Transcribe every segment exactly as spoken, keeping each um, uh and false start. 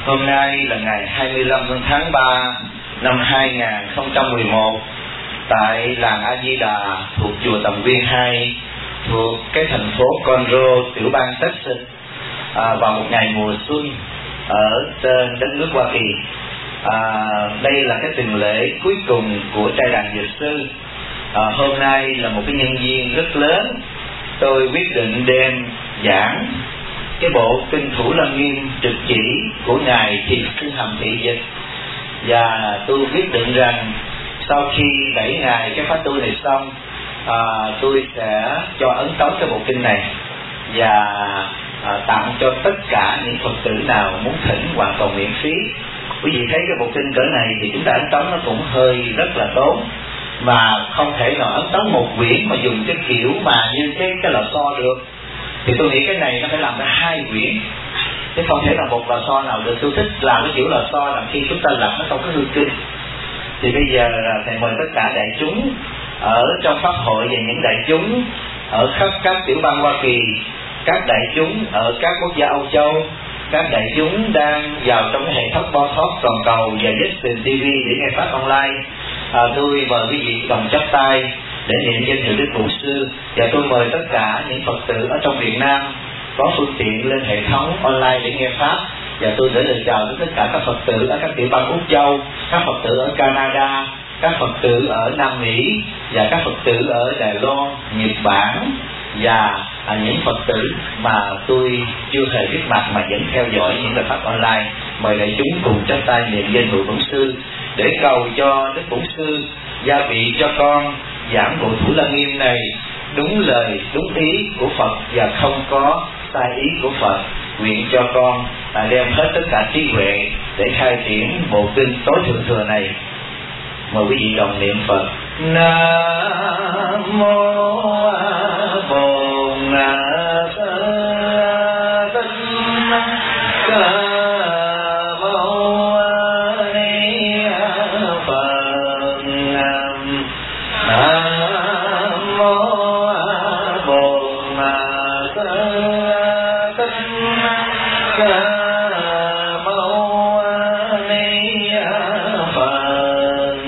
Hôm nay là ngày hai mươi lăm tháng ba năm hai nghìn không trăm mười một tại làng A Di Đà thuộc chùa Tầm Viên hai thuộc cái thành phố Conroe, tiểu bang Texas, à, vào một ngày mùa xuân ở trên đất nước Hoa Kỳ. À, đây là cái tuần lễ cuối cùng của trai đàn Dược sư. À, hôm nay là một cái nhân duyên rất lớn, tôi quyết định đem giảng cái bộ kinh Thủ Lăng Nghiêm trực chỉ của ngài Thiền sư Hàm Thị Dịch, và tôi quyết định rằng sau khi đẩy ngài cái khóa tu này xong, à, tôi sẽ cho ấn tống cái bộ kinh này và à, tặng cho tất cả những Phật tử nào muốn thỉnh hoàn toàn miễn phí. Quý vị thấy cái bộ kinh cỡ này thì chúng ta ấn tống nó cũng hơi rất là tốn, mà không thể nào ấn tống một quyển mà dùng cái kiểu mà như cái cái lò xo được. Thì tôi nghĩ cái này nó phải làm ra hai quyển, chứ không thể là một lò xo nào được. Tôi thích làm cái kiểu lò xo là khi chúng ta làm nó không có hư kinh. Thì bây giờ là thầy mời tất cả đại chúng ở trong pháp hội và những đại chúng ở khắp các tiểu bang Hoa Kỳ, các đại chúng ở các quốc gia Âu Châu, các đại chúng đang vào trong cái hệ thống bo thoát toàn cầu và Justin ti vi để nghe pháp online. À, tôi mời quý vị đồng chắp tay để niệm danh hiệu Đức Bổn Sư, và tôi mời tất cả những Phật tử ở trong Việt Nam có phương tiện lên hệ thống online để nghe pháp. Và tôi gửi lời chào đến tất cả các Phật tử ở các tiểu bang Úc Châu, các Phật tử ở Canada, các Phật tử ở Nam Mỹ, và các Phật tử ở Đài Loan, Nhật Bản, và à, những Phật tử mà tôi chưa hề biết mặt mà vẫn theo dõi những bài pháp online. Mời đại chúng cùng chắp tay niệm danh hiệu Bổn Sư để cầu cho Đức Bổn Sư gia vị cho con giảng bộ Thủ Lăng Nghiêm này đúng lời đúng ý của Phật và không có sai ý của Phật. Nguyện cho con à, đem hết tất cả trí huệ để khai triển bộ kinh tối thượng thừa này. Mời quý vị đồng niệm Phật. Nam mô Bổn Sư Thích Ca Mâu Ni Phật. Nam mô Bổn Sư Thích Ca Mâu Ni Phật.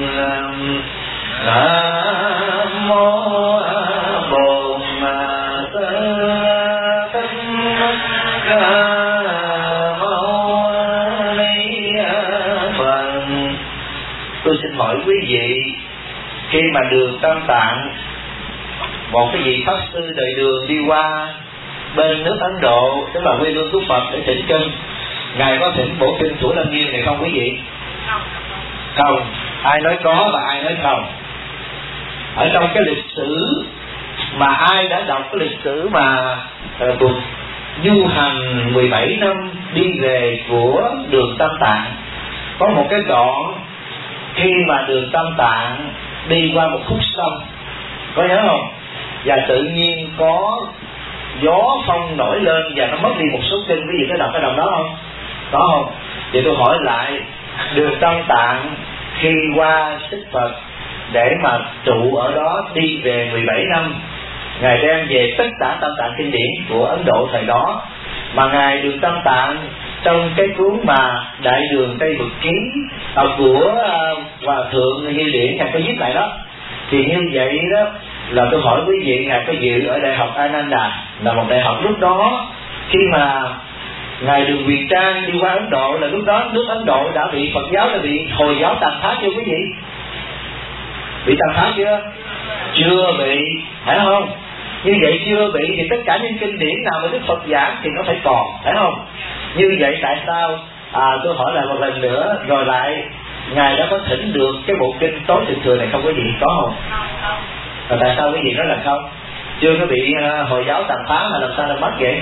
Nam mô Bổn Sư Thích Ca Mâu Ni Phật. Tôi xin hỏi quý vị, khi mà đường Tam Tạng, một cái vị pháp sư đời đường đi qua bên nước Ấn Độ, tức là quê hương của Phật, để thỉnh kinh, ngài có thỉnh bộ kinh Thủ Lăng Nghiêm này không quý vị? Không. Ai nói có và ai nói không? Ở trong cái lịch sử mà ai đã đọc cái lịch sử mà uh, cuộc du hành mười bảy năm đi về của đường Tam Tạng, có một cái đoạn khi mà đường Tam Tạng đi qua một khúc sông, có nhớ không? Và tự nhiên có gió phong nổi lên và nó mất đi một số kinh. Quý vị có đọc cái đoạn đó không? Có không? Vậy tôi hỏi lại, đường Tam Tạng khi qua Xích Phật để mà trụ ở đó đi về mười bảy năm, ngài đem về tất cả Tam Tạng kinh điển của Ấn Độ thời đó, mà ngài đường Tam Tạng trong cái cuốn mà Đại Đường Tây Vực Ký à, của à, Hòa Thượng Như Điển, ngài có viết lại đó. Thì như vậy đó là tôi hỏi quý vị, ngài có dự ở Đại học Ananda, là một đại học lúc đó khi mà ngài Đường Huyền Trang đi qua Ấn Độ, là lúc đó nước Ấn Độ đã bị Phật giáo, đã bị Hồi giáo tàn phá chưa quý vị? Bị tàn phá chưa? Chưa bị, phải không? Như vậy chưa bị thì tất cả những kinh điển nào mà Đức Phật giảng thì nó phải còn, phải không? Như vậy tại sao? À, tôi hỏi lại một lần nữa, rồi lại ngài đã có thỉnh được cái bộ kinh tối thượng thừa này không quý vị? Có không? Rồi tại sao quý vị nói là không? Chưa có bị uh, Hồi giáo tàn phá mà làm sao lại mất vậy?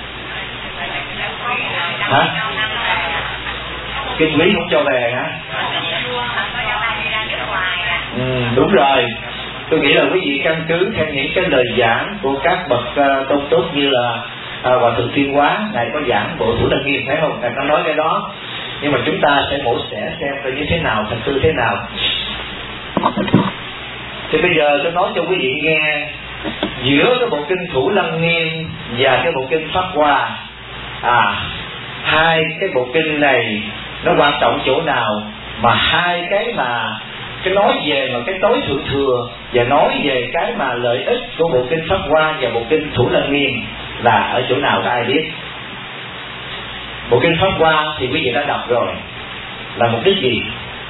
Hả? Kinh quý không cho về hả? Ừ, đúng rồi. Tôi nghĩ là quý vị căn cứ theo những cái lời giảng của các bậc uh, tôn túc như là uh, Hòa Thượng Thiên Hóa, ngài có giảng bộ Thủ Lăng Nghiêm, phải không? Ngài có nói cái đó. Nhưng mà chúng ta sẽ mổ xẻ xem coi như thế nào, thật sự thế nào. Thì bây giờ tôi nói cho quý vị nghe, giữa cái bộ kinh Thủ Lăng Nghiêm và cái bộ kinh Pháp Hoa, à hai cái bộ kinh này nó quan trọng chỗ nào mà hai cái mà cái nói về mà cái tối thượng thừa và nói về cái mà lợi ích của bộ kinh Pháp Hoa và bộ kinh Thủ Lăng Nghiêm là ở chỗ nào có ai biết? Bộ kinh Pháp Hoa thì quý vị đã đọc rồi, là mục đích gì?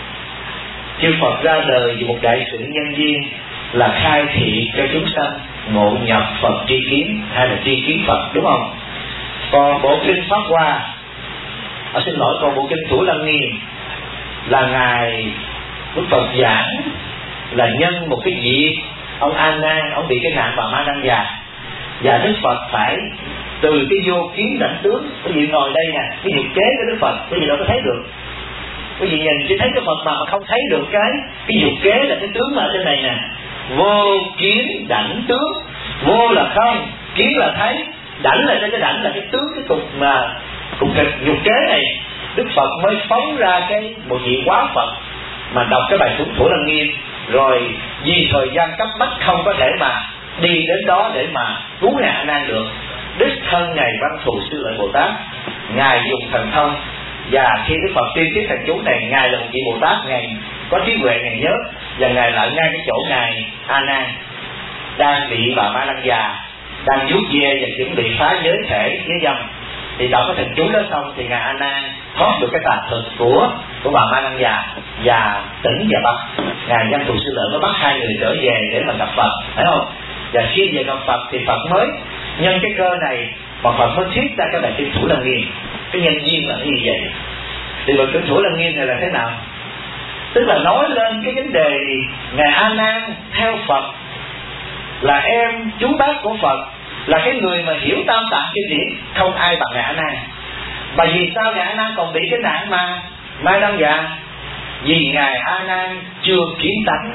Chư Phật ra đời vì một đại sự nhân duyên là khai thị cho chúng sanh ngộ nhập Phật tri kiến hay là tri kiến Phật, đúng không? Còn bộ kinh Pháp Hoa, à, xin lỗi, còn bộ kinh Thủ Lăng Nghiêm là ngài Đức Phật giảng là nhân một cái việc ông A Nan ông bị cái nạn bà Ma Đăng già, và Đức Phật phải từ cái vô kiến đảnh tướng. Quý vị ngồi đây nè, cái dục kế của Đức Phật quý vị đâu có thấy được. Quý vị nhìn chỉ thấy cái Phật mà mà không thấy được cái cái dục kế là cái tướng ở trên này nè. Vô kiến đảnh tướng, vô là không, kiến là thấy, đảnh là cái đảnh là cái tướng, cái cục mà cục kịch dục kế này. Đức Phật mới phóng ra cái một vị quá Phật mà đọc cái bài Thủ Thủ Lăng Nghiêm, rồi vì thời gian cấp bách không có thể mà đi đến đó để mà cứu ngài A Nan được. Đích thân ngài Văn Thù Sư Lợi Bồ Tát, ngài dùng thần thông, và khi Đức Phật tuyên thuyết thần chú này, ngài là một vị Bồ Tát, ngài có trí huệ, ngài nhớ, và ngài lại ngay cái chỗ ngài A Nan đang bị bà Ma Đăng già đang vuốt ve và chuẩn bị phá giới thể với dâm. Thì đọc cái thần chú đó xong thì ngài A Nan thoát được cái tà thực của của bà Ma Đăng già và tỉnh và bắt ngài Văn Thù Sư Lợi mới bắt hai người trở về để mà gặp Phật, thấy không? Và khi về gặp Phật thì Phật mới nhân cái cơ này mà Phật mới thuyết ra cái bài kinh Thủ Lăng Nghiêm. Cái nhân duyên là như vậy. Thì bài kinh Thủ Lăng Nghiêm này là thế nào? Tức là nói lên cái vấn đề ngài A Nan theo Phật là em chú bác của Phật, là cái người mà hiểu tam tạng kinh điển không ai bằng ngài A Nan. Và vì sao ngài A Nan còn bị cái nạn mà Ma Đăng già? Vì ngài A Nan chưa kiến tánh.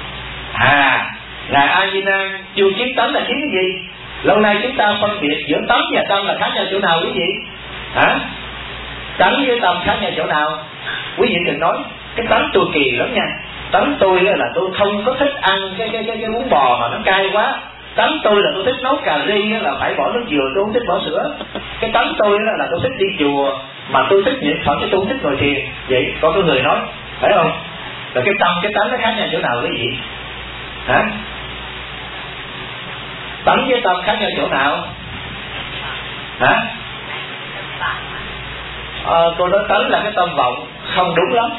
À, ngài A Di Nan chưa kiến tánh là kiến cái gì? Lâu nay chúng ta phân biệt giữa tánh và tâm là khác nhau chỗ nào quý vị? Hả? Tánh với tâm khác nhau chỗ nào? Quý vị đừng nói cái tánh tôi kỳ lắm nha. Tánh tôi là tôi không có thích ăn cái cái cái, cái bún bò mà nó cay quá. Tánh tôi là tôi thích nấu cà ri là phải bỏ nước dừa, tôi không thích bỏ sữa. Cái tánh tôi là tôi thích đi chùa mà tôi thích niệm Phật, chứ tôi không thích ngồi thiền. Vậy có cái người nói, phải không? Rồi cái tâm cái tánh nó khác nhau chỗ nào quý vị? Hả? Tánh với tâm khác nhau chỗ nào? Hả? À, tôi nói tánh là cái tâm vọng, không đúng lắm.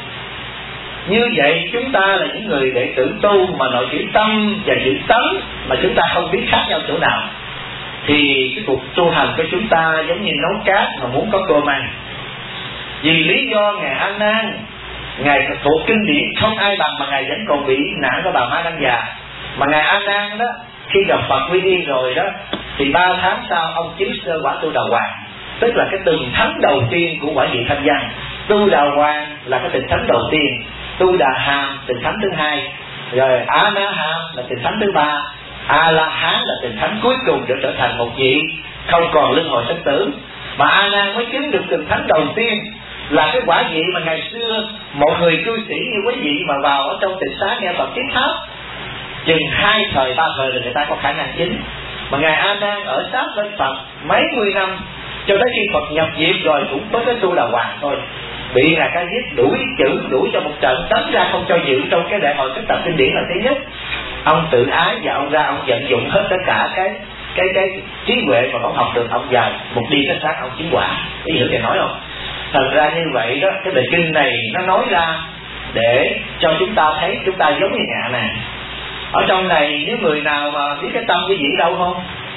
Như vậy chúng ta là những người đệ tử tu mà nội chữ tâm và chữ tánh mà chúng ta không biết khác nhau chỗ nào, thì cái cuộc tu hành của chúng ta giống như nấu cát mà muốn có cơm ăn. Vì lý do ngài A Nan, ngài thuộc kinh điển không ai bằng mà ngài vẫn còn bị nạn của bà Ma Đăng già. Mà ngài A Nan đó khi gặp Phật quy y rồi đó thì ba tháng sau ông chứng sơ quả tu đà hoàng, tức là cái từng thánh đầu tiên của quả vị thanh văn. Tu đà hoàng là cái từng thánh đầu tiên, tu đà hàm từng thánh thứ hai, rồi a na hàm là từng thánh thứ ba, a la hán là từng thánh cuối cùng để trở thành một vị không còn luân hồi sinh tử. Mà A Nan mới chứng được từng thánh đầu tiên là cái quả vị mà ngày xưa một người cư sĩ như quý vị mà vào ở trong tịnh xá nghe Phật thuyết pháp chừng hai thời ba thời là người ta có khả năng chính. Mà ngài A Nan ở sát bên Phật mấy mươi năm cho tới khi Phật nhập diệt rồi cũng mới cái tu đà hoàng thôi, bị ngài Ca Diếp đuổi chữ đuổi cho một trận, tấn ra không cho dự trong cái đại hội cái tập kinh điển là thứ nhất. Ông tự ái và ông ra ông vận dụng hết tất cả cái cái cái trí huệ mà ông học được, ông vào một đi cái xác ông chứng quả. Ý hiểu thầy nói không? Thật ra như vậy đó, cái bài kinh này nó nói ra để cho chúng ta thấy chúng ta giống như ngạ này. Ở trong này nếu người nào mà biết cái tâm cái gì đâu không?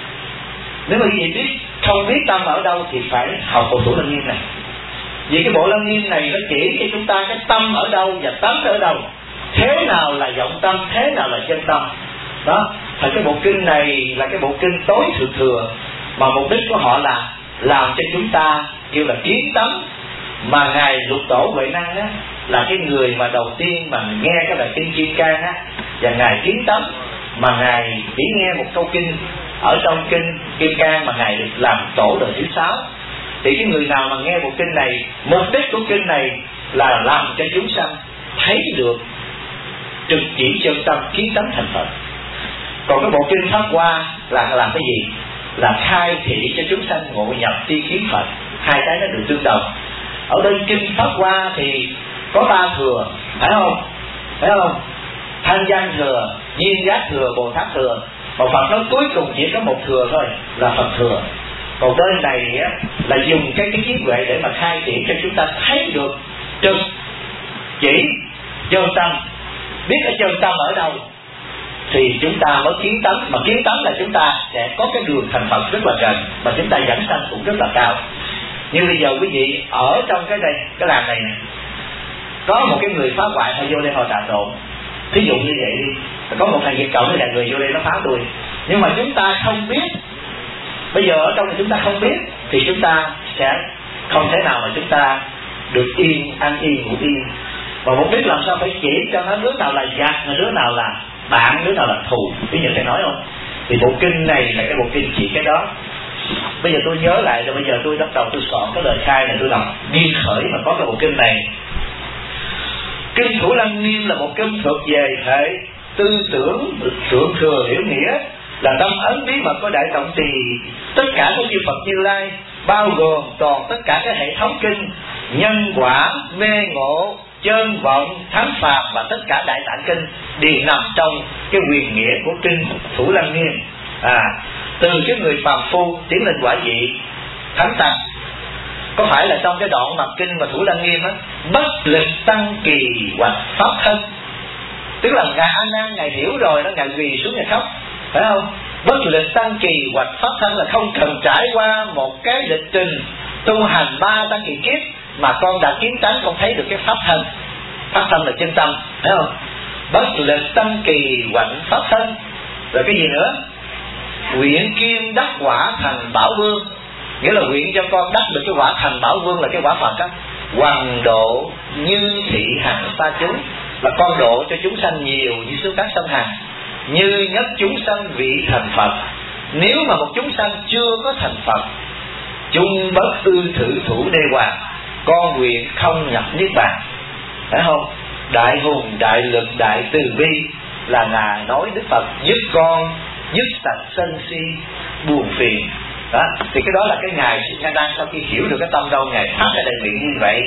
Nếu mà cái gì biết không biết tâm ở đâu thì phải học bộ Thủ Lăng Nghiêm này. Vì cái bộ Lăng Nghiêm này nó chỉ cho chúng ta cái tâm ở đâu và tánh ở đâu, thế nào là vọng tâm, thế nào là chân tâm. Đó, thật cái bộ kinh này là cái bộ kinh tối thượng thừa mà mục đích của họ là làm cho chúng ta kêu là kiến tánh. Mà ngài Lục Tổ Huệ Năng á là cái người mà đầu tiên mà nghe cái bài kinh Kim Cang á, và ngài kiến tánh mà ngài chỉ nghe một câu kinh ở trong kinh Kim Cang mà ngài được làm tổ đời thứ sáu. Thì cái người nào mà nghe bộ kinh này, mục đích của kinh này là làm cho chúng sanh thấy được trực chỉ chân tâm kiến tánh thành Phật. Còn cái bộ kinh Pháp Hoa là làm cái gì? Là khai thị cho chúng sanh ngộ nhập tri kiến Phật. hai cái nó được tương đồng. Ở bên kinh Pháp Hoa thì có ba thừa, phải không? Phải không? Thanh Văn thừa, Duyên Giác thừa, Bồ Tát thừa. Còn Phật nói cuối cùng chỉ có một thừa thôi, là Phật thừa. Còn bên này á, là dùng cái cái trí huệ để mà khai triển cho chúng ta thấy được trực chỉ chân tâm, biết ở chân tâm ở đâu thì chúng ta mới kiến tánh. Mà kiến tánh là chúng ta sẽ có cái đường thành Phật rất là gần, mà chúng ta dẫn sanh cũng rất là cao. Như bây giờ quý vị ở trong cái đây cái làng này nè, có một cái người phá hoại họ vô đây họ trà trộn, thí dụ như vậy đi, có một thằng Việt Cộng hay là người vô đây nó phá tôi, nhưng mà chúng ta không biết. Bây giờ ở trong này chúng ta không biết thì chúng ta sẽ không thể nào mà chúng ta được yên, ăn yên ngủ yên. Và mục đích làm sao phải chỉ cho nó đứa nào là giặc, đứa nào là bạn, đứa nào là thù. Ví dụ thầy nói không? Thì bộ kinh này là cái bộ kinh chỉ cái đó. Bây giờ tôi nhớ lại rồi, bây giờ tôi bắt đầu tôi soạn cái lời khai này, tôi đọc biên khởi mà có cái bộ kinh này. Kinh Thủ Lăng Nghiêm là một kinh thuộc về hệ tư tưởng thượng thừa hiểu nghĩa, là tâm ấn bí mật của Đại Cộng Trì tất cả các chư Phật Như Lai, bao gồm toàn tất cả các hệ thống kinh nhân quả, mê ngộ, chân vọng, thắng phạt và tất cả đại tạng kinh đều nằm trong cái quyền nghĩa của kinh Thủ Lăng Nghiêm. À, từ cái người phàm phu tiến lên quả vị thắng tặc. Có phải là trong cái đoạn mà kinh mà Thủ Lăng Nghiêm á, bất lực tăng kỳ hoạch pháp thân, tức là ngài A Nan ngài hiểu rồi đó, ngài quỳ xuống ngài khóc, phải không? Bất lực tăng kỳ hoạch pháp thân là không cần trải qua một cái lịch trình tu hành ba tăng kỳ kiếp mà con đã kiến tánh, con thấy được cái pháp thân. Pháp thân là chân tâm, phải không? Bất lực tăng kỳ hoạch pháp thân. Rồi cái gì nữa? Nguyện kim đắc quả thành bảo vương, nghĩa là nguyện cho con đắc được cái quả thành bảo vương là cái quả Phật á. Hoằng độ như thị hằng sa chúng, là con độ cho chúng sanh nhiều như số các sanh hằng, như nhất chúng sanh vị thành Phật. Nếu mà một chúng sanh chưa có thành Phật, chung bất ư thử thủ đê hoàng, con nguyện không nhập niết bàn, phải không? Đại hùng, đại lực, đại từ bi là ngài nói Đức Phật giúp con dứt sạch sân si buồn phiền. Đó, thì cái đó là cái ngài ngài đang sau khi hiểu được cái tâm đâu ngài phát ra đại nguyện như vậy.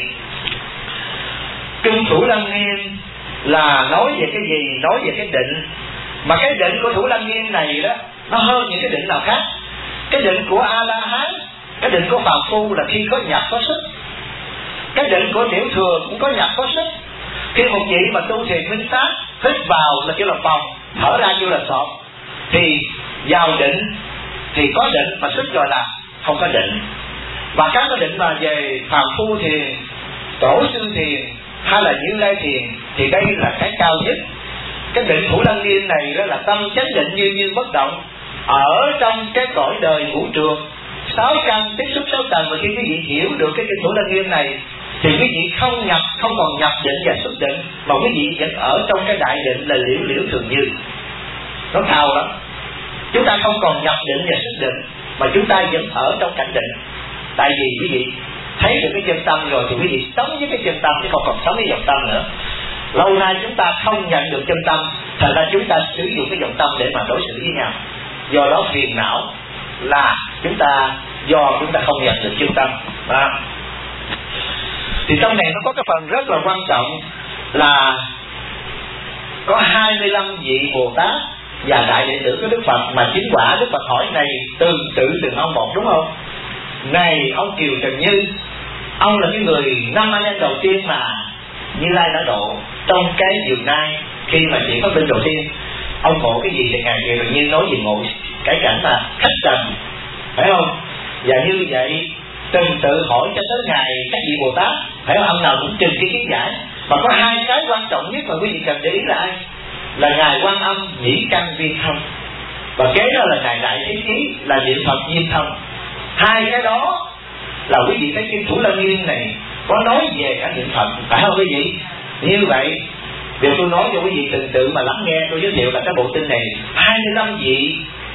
Kinh Thủ Lăng Nghiêm là nói về cái gì? Nói về cái định. Mà cái định của Thủ Lăng Nghiêm này đó, nó hơn những cái định nào khác. Cái định của A La Hán, cái định của phàm phu là khi có nhập có xuất. Cái định của tiểu thừa cũng có nhập có xuất. Khi một vị mà tu thiền minh sát, hít vào là kêu là phòng, thở ra kêu là sọt, thì vào định thì có định, mà xuất rồi là không có định. Và các cái định mà về phàm phu thiền, tổ sư thiền hay là Như Lai thiền thì đây là cái cao nhất. Cái định Thủ Lăng Nghiêm này đó là tâm chánh định như như bất động ở trong cái cõi đời vũ trường sáu căn tiếp xúc sáu tầng. Và khi quý vị hiểu được cái kinh Thủ Lăng Nghiêm này thì quý vị không nhập, không còn nhập định và xuất định, mà quý vị vẫn ở trong cái đại định là liễu liễu thường như. Nó cao lắm. Chúng ta không còn nhập định và xuất định, mà chúng ta vẫn ở trong cảnh định. Tại vì quý vị thấy được cái chân tâm rồi thì quý vị sống với cái chân tâm, chứ không còn sống với dòng tâm nữa. Lâu nay chúng ta không nhận được chân tâm, thành ra chúng ta sử dụng cái dòng tâm để mà đối xử với nhau. Do đó phiền não là chúng ta do chúng ta không nhận được chân tâm. Đó. Thì trong này nó có cái phần rất là quan trọng là có hai mươi lăm vị Bồ Tát và đại đệ tử của Đức Phật mà chính quả Đức Phật hỏi này từng tự từng ông một, đúng không? Này ông Kiều Trần Như, ông là cái người năm anh em đầu tiên mà Như Lai đã độ trong cái vườn nai khi mà chỉ có bên đầu tiên. Ông ngộ cái gì thì ngài Kiều Trần Như nói gì ngộ cái cảnh mà khách trần, phải không? Và như vậy từng tự hỏi cho tới ngày các vị Bồ Tát, phải không? Ông nào cũng trình cái kiến giải. Mà có hai cái quan trọng nhất mà quý vị cần để ý là ai? Là ngài Quan Âm nhĩ căn viên thông, và kế đó là ngài Đại Thế Chí là niệm Phật viên thông. Hai cái đó là quý vị thấy kinh Thủ Lăng Nghiêm này có nói về cả niệm Phật, phải không quý vị? Như vậy điều tôi nói cho quý vị từng tự mà lắng nghe. Tôi giới thiệu là cái bộ kinh này hai mươi lăm vị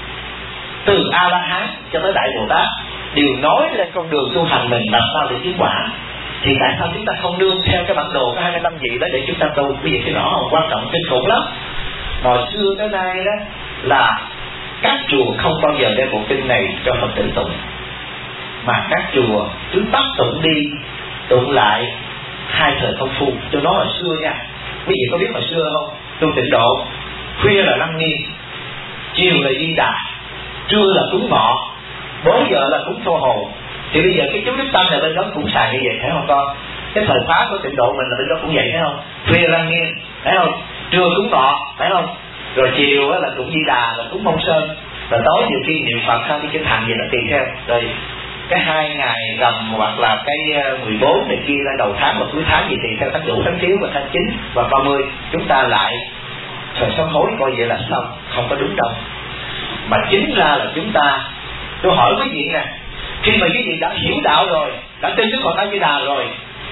từ A La Hán cho tới Đại Bồ Tát đều nói lên con đường tu hành mình làm sao để chứng quả. Thì tại sao chúng ta không nương theo cái bản đồ của hai mươi lăm vị đó để chúng ta tu? Quý vị thấy rõ không? Quan trọng kinh khủng lắm. Hồi xưa tới nay đó là các chùa không bao giờ đem bộ kinh này cho Phật tử tụng. mà các chùa cứ bắt tụng đi tụng lại hai thời công phu. Tôi nói hồi xưa nha, quý vị có biết hồi xưa không? Tu Tịnh Độ khuya là Lăng Nghiêm, chiều là Di Đà, trưa là cúng ngọ, bốn giờ là cúng Phô Hồ. Thì bây giờ cái chú Đức Tâm này bên đó cũng xài như vậy, thấy không con? Cái thời khóa của Tịnh Độ mình là bên đó cũng vậy, thấy không? Khuya Lăng Nghiêm, thấy không? Trưa cúng ngọ, thấy không? Rồi chiều là cúng Di Đà, là cúng Mông Sơn, rồi tối nhiều khi niệm Phật sang đi kinh thành gì nó tùy theo. Rồi cái hai ngày rằm hoặc là cái mười bốn này kia là đầu tháng và cuối tháng gì thì theo tháng Dỗ, tháng Thiếu và tháng Chín và ba mươi chúng ta lại thời sám hối coi vậy là xong, không có đúng đâu. Mà chính ra là chúng ta, tôi hỏi quý vị nè, khi mà quý vị đã hiểu đạo rồi, đã tin Đức Phật A Di Đà rồi,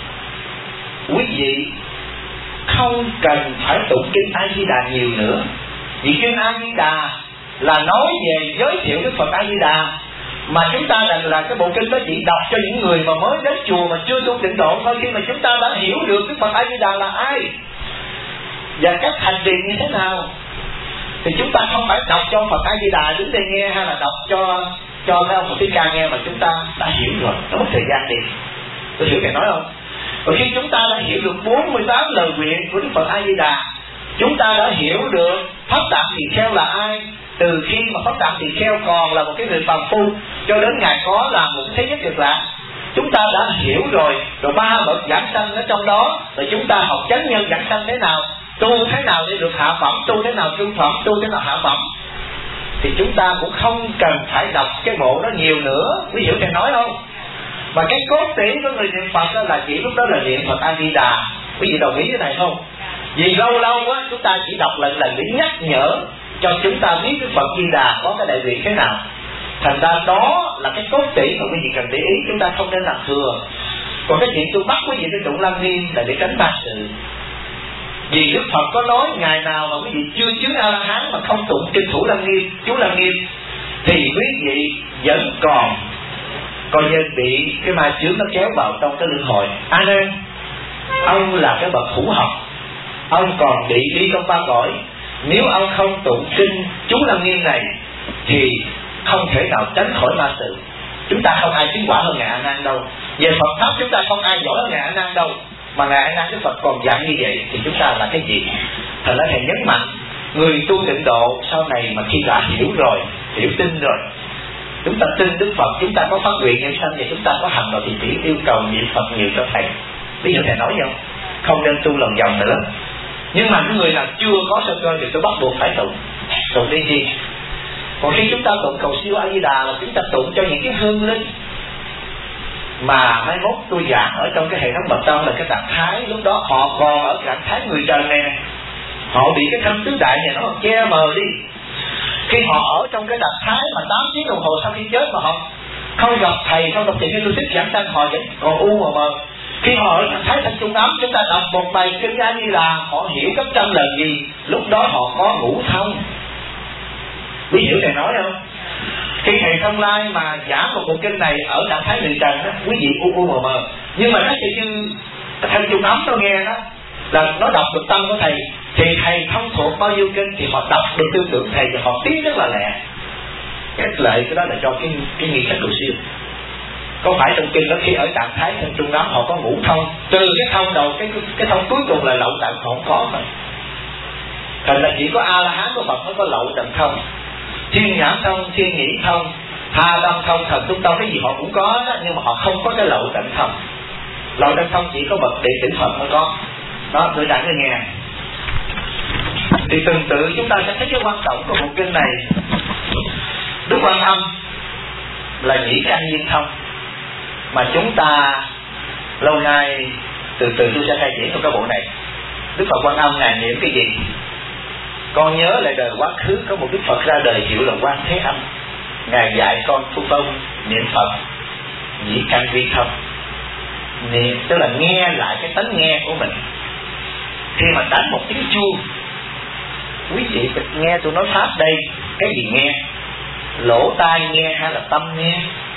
quý vị không cần phải tụng kinh A Di Đà nhiều nữa. Vì kinh A Di Đà là nói về giới thiệu Đức Phật A Di Đà, mà chúng ta rằng là cái bộ kinh đó chỉ đọc cho những người mà mới đến chùa mà chưa tu Tịnh Độ thôi. Khi mà chúng ta đã hiểu được Đức Phật A Di Đà là ai và cách hành trì như thế nào thì chúng ta không phải đọc cho Phật A Di Đà đứng đây nghe hay là đọc cho cho cái ông Phật Thích Ca nghe, mà chúng ta đã hiểu rồi, nó mất thời gian đi. Tôi hiểu thầy nói không? Và khi chúng ta đã hiểu được bốn mươi tám lời nguyện của Đức Phật A Di Đà, chúng ta đã hiểu được Pháp Tạng Tỳ Kheo là ai. Từ khi mà Pháp Tạng Tỳ Kheo còn là một cái người phàm phu cho đến Ngài có là một cái thế giới cực lạc, chúng ta đã hiểu rồi. Rồi ba bậc giảng sanh ở trong đó, rồi chúng ta học chánh nhân giảng sanh thế nào, tu thế nào để được hạ phẩm, tu thế nào trung phẩm, tu thế nào hạ phẩm, thì chúng ta cũng không cần phải đọc cái bộ đó nhiều nữa. Quý hiểu thầy nói không? Và cái cốt tủy của người niệm Phật đó là chỉ lúc đó là niệm Phật A Di Đà. Quý vị đồng ý cái này không? Vì lâu lâu á chúng ta chỉ đọc lần lần để nhắc nhở cho chúng ta biết cái Phật Di Đà có cái đại nguyện thế nào. Thành ra đó là cái cốt tủy mà quý vị cần để ý, chúng ta không nên làm thừa. Còn cái chuyện tôi bắt quý vị tới tụng Lăng Nghiêm là để tránh ba sự. Vì Đức Phật có nói ngày nào mà quý vị chưa chứng A La Hán mà không tụng kinh thủ Lăng Nghiêm, chú Lăng Nghiêm, thì quý vị vẫn còn coi như bị cái ma chướng nó kéo vào trong cái luân hồi. A Nan, ông là cái bậc hữu học, ông còn bị đi trong ba cõi. Nếu ông không tụng kinh chú Lăng Nghiêm này thì không thể nào tránh khỏi ma sự. Chúng ta không ai chứng quả hơn ngài A Nan đâu. Về Phật pháp chúng ta không ai giỏi hơn ngài A Nan đâu. Mà ngài A Nan Đức Phật còn dặn như vậy thì chúng ta là cái gì? Thành ra thầy nhấn mạnh, người tu Tịnh Độ sau này mà khi đã hiểu rồi, hiểu tin rồi, chúng ta tin Đức Phật, chúng ta có phát nguyện nhân sanh và chúng ta có hành rồi thì chỉ yêu cầu niệm Phật nhiều cho thầy. Ví dụ thầy nói không? Không nên tu lòng vòng nữa. Nhưng mà những người nào chưa có sơ cơ thì tôi bắt buộc phải tụng. Tụng đi gì? Còn khi chúng ta tụng cầu siêu A Di Đà là chúng ta tụng cho những cái hương linh mà mai mốt tôi giảng ở trong cái hệ thống Bạch Tông là cái trạng thái lúc đó họ còn ở trạng thái người trần nè, họ bị cái thân tứ đại này nó che mờ đi. Khi họ ở trong cái trạng thái mà tám tiếng đồng hồ sau khi chết mà họ không gặp thầy, không gặp thầy như tôi thích giảng sanh, họ vẫn còn u mờ mờ. Khi họ ở trạng thái thanh trung ấm, chúng ta đọc một bài kinh A Di Đà, họ hiểu gấp trăm lần gì, lúc đó họ có ngũ thông. Quý hiểu thầy nói không? Khi thầy Thông Lai mà giảng một bộ kinh này ở trạng thái người trần đó, quý vị u u mờ mờ, nhưng mà nó sẽ như thanh trung ấm nó nghe đó là nó đọc được tâm của thầy, thì thầy không thuộc bao nhiêu kinh thì họ đọc được tư tưởng thầy và họ tiếng rất là lẹ. Cái lệ cái đó là cho cái cái nghi thức cầu siêu. Có phải trong kinh đó khi ở trạng thái thanh trung ấm họ có ngũ thông, từ cái thông đầu cái cái thông cuối cùng là lậu tạng họ không có mà. Thành ra chỉ có A La Hán của Phật mới có lậu tạng thông, thiên nhãn thông, thiên nhĩ thông, tha tâm thông, thần tung thông, cái gì họ cũng có đó, nhưng mà họ không có cái lậu tạng thông. Lậu tạng thông chỉ có bậc đệ tử Phật mới có. Đó, tôi đang nghe. Thì từng tự chúng ta sẽ thấy cái quan trọng của bộ kinh này. Đức Quan Âm là nhĩ căn nhiên thông, mà chúng ta lâu nay từ từ tôi sẽ khai triển trong cái bộ này. Đức Phật Quan Âm ngài niệm cái gì? Con nhớ lại đời quá khứ có một Đức Phật ra đời hiệu là Quan Thế Âm. Ngài dạy con tu công niệm Phật nhĩ căn vi thông, niệm tức là nghe lại cái tánh nghe của mình. Khi mà đánh một tiếng chuông, quý vị nghe tôi nói pháp đây, cái gì nghe? Lỗ tai nghe hay là tâm nghe?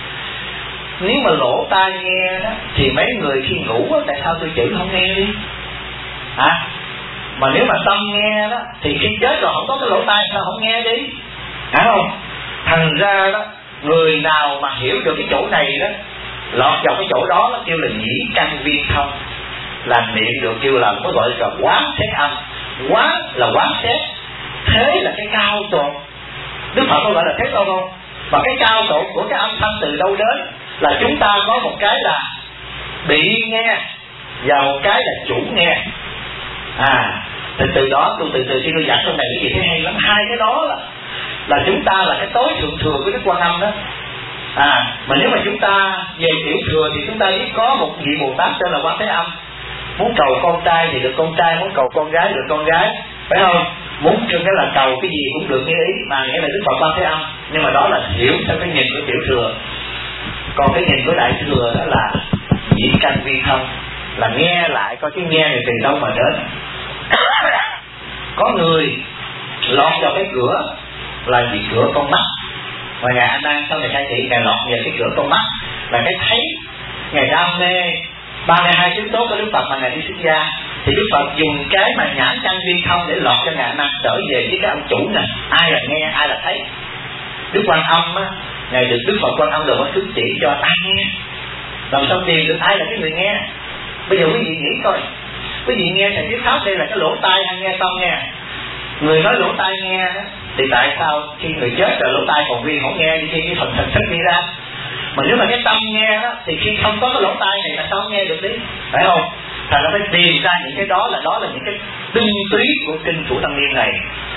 Nếu mà lỗ tai nghe đó thì mấy người khi ngủ đó, tại sao tôi chữ không nghe đi? Hả? À, mà nếu mà tâm nghe đó thì khi chết rồi không có cái lỗ tai sao không nghe đi? Hả không? Thành ra đó, người nào mà hiểu được cái chỗ này đó lọt vào cái chỗ đó nó kêu là nhĩ căn viên thông, là niệm được kêu là có gọi là quán xét âm. Quán là quán xét, thế là cái cao tột. Đức Phật có gọi là thế tôn không? Và cái cao tột của cái âm thanh từ đâu đến? Là chúng ta có một cái là bị nghe và một cái là chủ nghe. À, từ từ đó tôi từ từ khi tôi giảng trong này cái gì thấy hay lắm. Hai cái đó là là chúng ta là cái tối thượng thừa của Đức Quan Âm đó. À, mà nếu mà chúng ta về tiểu thừa thì chúng ta biết có một vị Bồ Tát tên là Quan Thế Âm. Muốn cầu con trai thì được con trai, muốn cầu con gái được con gái, phải không? Muốn cái là cầu cái gì cũng được như ý, mà nghĩa là Đức Phật Quan Thế Âm. Nhưng mà đó là hiểu theo cái nhìn của tiểu thừa. Còn cái nhìn của đại thừa đó là nhĩ căn viên thông, là nghe lại coi cái nghe này từ đâu mà đến. Có người lọt vào cái cửa là vì cửa con mắt. Và Ngài A Nan sau này khai thị Ngài lọt vào cái cửa con mắt là cái thấy. Ngài đam mê ba mươi hai tướng tốt của Đức Phật mà Ngài đi xuất gia, thì Đức Phật dùng cái mà nhãn căn viên thông để lọt cho Ngài A Nan trở về với cái ông chủ này. Ai là nghe, ai là thấy. Đức Quan Âm á, Ngài được Đức Phật Quan Âm rồi có chứng chỉ cho ai nghe. Làm sao tìm được ai là cái người nghe? Bây giờ quý vị nghĩ coi, quý vị nghe thầy Thuyết Pháp đây là cái lỗ tai hay nghe tâm nghe? Người nói lỗ tai nghe đó, thì tại sao khi người chết rồi lỗ tai còn viên không nghe, đi khi cái phần thần thức đi ra? Mà nếu mà cái tâm nghe đó, thì khi không có cái lỗ tai này là sao nghe được đấy, phải không? Thành ra phải tìm ra những cái đó, là đó là những cái tinh túy của kinh Thủ Tăng Niên này.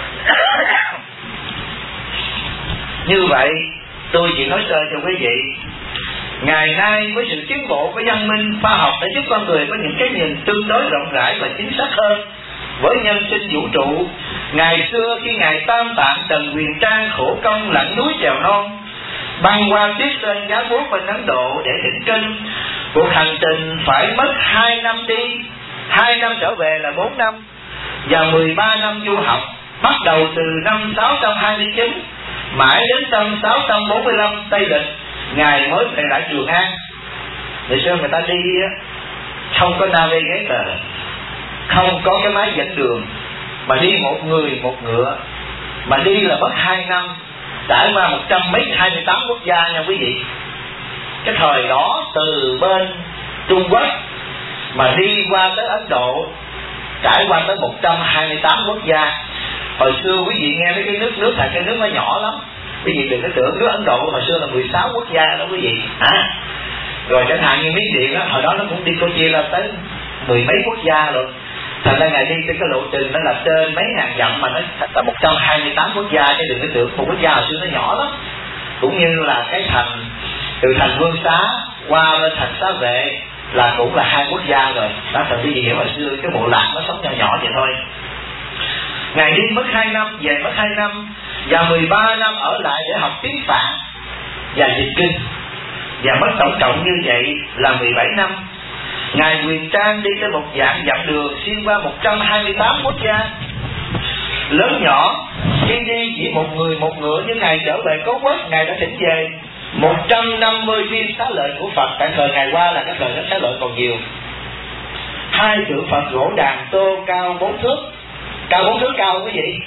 Như vậy tôi chỉ nói sơ cho quý vị. Ngày nay với sự tiến bộ của văn minh khoa học đã giúp con người có những cái nhìn tương đối rộng rãi và chính xác hơn với nhân sinh vũ trụ. Ngày xưa khi Ngài Tam Tạng Trần Quyền Trang khổ công lặn núi trèo non, băng qua tuyết sơn giá buốt bên Ấn Độ để thỉnh kinh, cuộc hành trình phải mất hai năm đi, hai năm trở về là bốn năm, và mười ba năm du học, bắt đầu từ năm sáu trăm hai mươi chín mãi đến năm sáu trăm bốn mươi lăm Tây Lịch, Ngài mới về lại Trường An. Ngày xưa người ta đi á, không có navigator, không có cái máy dẫn đường, mà đi một người một ngựa, mà đi là mất hai năm, trải qua một trăm mấy hai mươi tám quốc gia nha quý vị. Cái thời đó từ bên Trung Quốc mà đi qua tới Ấn Độ, trải qua tới một trăm hai mươi tám quốc gia. Hồi xưa quý vị nghe mấy cái nước nước là cái nước nó nhỏ lắm, quý vị đừng có tưởng nước Ấn Độ hồi xưa là mười sáu quốc gia đó quý vị. À, rồi chẳng hạn như Miến Điện đó, hồi đó nó cũng đi cô chia ra tới mười mấy quốc gia rồi. Thành ra Ngài đi trên cái lộ trình đó là trên mấy ngàn dặm, mà nó là một trăm hai mươi tám quốc gia, chứ đừng có tưởng một quốc gia hồi xưa nó nhỏ lắm. Cũng như là cái thành từ thành Vương Xá qua lên thành Xá Vệ là cũng là hai quốc gia rồi. Đó, thành quý vị hiểu hồi xưa cái bộ lạc nó sống nhỏ nhỏ vậy thôi. Ngài đi mất hai năm, về mất hai năm, và mười ba năm ở lại để học tiếng Phạn và dịch kinh, và mất tổng cộng như vậy là mười bảy năm. Ngài Quyền Trang đi tới một dạng dặm đường xuyên qua một trăm hai mươi tám quốc gia lớn nhỏ. Khi đi chỉ một người một ngựa, nhưng Ngài trở về Cố Quốc, Ngài đã thỉnh về một trăm năm mươi viên xá lợi của Phật. Tại thời Ngài qua là cái thời đó xá lợi còn nhiều. Hai tượng Phật gỗ đàn tô cao bốn thước, cao bốn thước cao quý vị.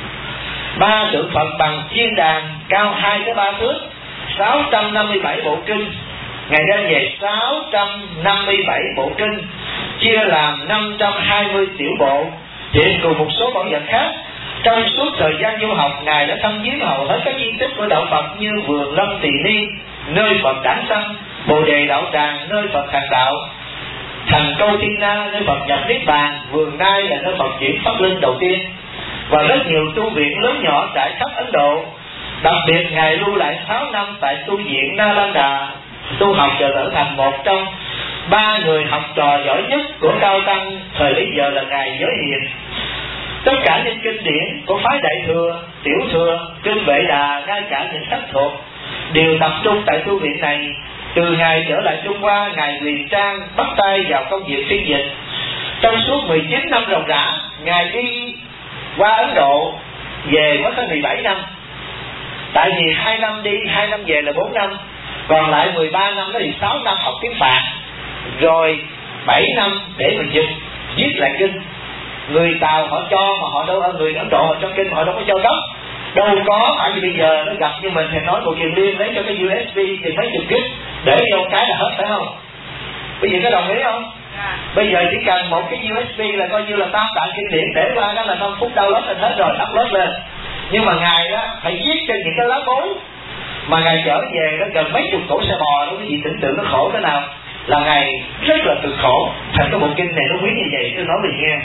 Ba tượng Phật bằng chiên đàn cao hai tới ba thước, sáu trăm năm mươi bảy bộ kinh. Ngài đem về sáu trăm năm mươi bảy bộ kinh, chia làm năm trăm hai mươi tiểu bộ, hiện cùng một số bảo vật khác. Trong suốt thời gian du học, Ngài đã thăm viếng hầu hết các di tích của đạo Phật như vườn Lâm Tỳ Ni, nơi Phật đản sanh, Bồ Đề Đạo Tràng, nơi Phật thành đạo, thành Câu Thiên Na, nơi Phật nhập niết bàn, vườn Nai là nơi Phật chuyển pháp linh đầu tiên, và rất nhiều tu viện lớn nhỏ trải khắp Ấn Độ. Đặc biệt Ngài lưu lại sáu năm tại tu viện Nalanda, tu học trở trở thành một trong ba người học trò giỏi nhất của Cao Tăng thời bấy giờ là Ngài Giới Hiền. Tất cả những kinh điển của phái Đại Thừa, Tiểu Thừa, Kinh Vệ Đà, ngay cả những sách thuộc đều tập trung tại tu viện này. Từ Ngài trở lại Trung Hoa, Ngài Quyền Trang bắt tay vào công việc phiên dịch. Trong suốt mười chín năm ròng rã, Ngài đi qua Ấn Độ về mất tới mười bảy năm. Tại vì hai năm đi, hai năm về là bốn năm, còn lại mười ba năm đó thì sáu năm học tiếng Phạn, rồi bảy năm để mà dịch viết lại kinh. Người Tàu họ cho mà họ đâu, người Ấn Độ họ cho kinh mà họ đâu có cho gốc, Đâu có phải vì bây giờ nó gặp như mình thì nói một Kiền Liên lấy cho cái u ét bê thì mấy chục gig để vô cái là hết, phải không? Bây giờ có đồng ý không? Yeah. Bây giờ chỉ cần một cái u ét bê là coi như là tám đoạn kinh điển để qua đó là năm phút download lên hết rồi, upload lên. Nhưng mà ngài đó phải viết trên những cái lá bối mà ngài trở về nó gần mấy chục cổ xe bò đó, cái gì tưởng tượng nó khổ thế nào, là ngài rất là cực khổ. Thành cái bộ kinh này nó quý như vậy, tôi nói mình nghe.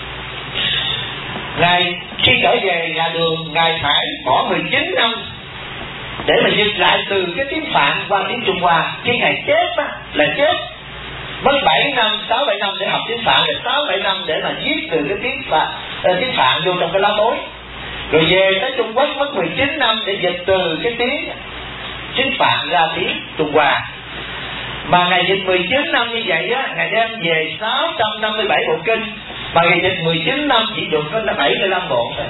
Ngài khi trở về nhà Đường, ngài phải bỏ mười chín năm để mà dịch lại từ cái tiếng Phạn qua tiếng Trung Hoa. Khi ngài chết á là chết mất bảy năm, sáu bảy năm để học tiếng Phạn, rồi sáu bảy năm để mà viết từ cái tiếng Phạn, uh, tiếng Phạn vô trong cái lá bối. Rồi về tới Trung Quốc mất mười chín năm để dịch từ cái tiếng tiếng Phạn ra tiếng Trung Hoa. Mà ngài dịch mười chín năm như vậy á, ngài đem về sáu trăm năm mươi bảy bộ kinh, mà ngài dịch mười chín năm chỉ được có bảy mươi lăm bộ thôi.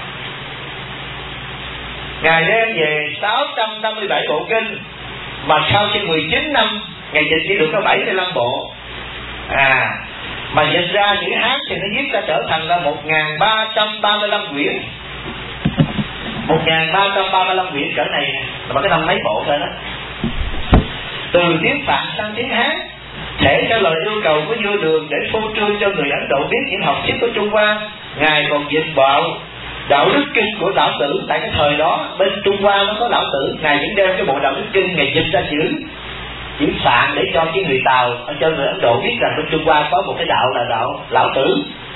Ngài đem về sáu trăm năm mươi bảy bộ kinh, mà sau khi mười chín năm ngài dịch chỉ được có bảy mươi lăm bộ. À, mà dịch ra chữ Hán thì nó viết ra trở thành là một nghìn ba trăm ba mươi lăm quyển. một nghìn ba trăm ba mươi lăm quyển cỡ này mà cái năm mấy bộ thôi đó. Từ tiếng Phạn sang tiếng Hán, thể trả lời yêu cầu của vua Đường để phô trương cho người Ấn Độ biết những học thuyết của Trung Hoa. Ngài còn dịch bộ đạo đức kinh của Lão Tử. Tại cái thời đó bên Trung Hoa nó có Lão Tử, ngài vẫn đem cái bộ đạo đức kinh ngài dịch ra chữ chữ Phạn để cho cái người Tàu, cho người Ấn Độ biết rằng bên Trung Hoa có một cái đạo là đạo Lão Tử.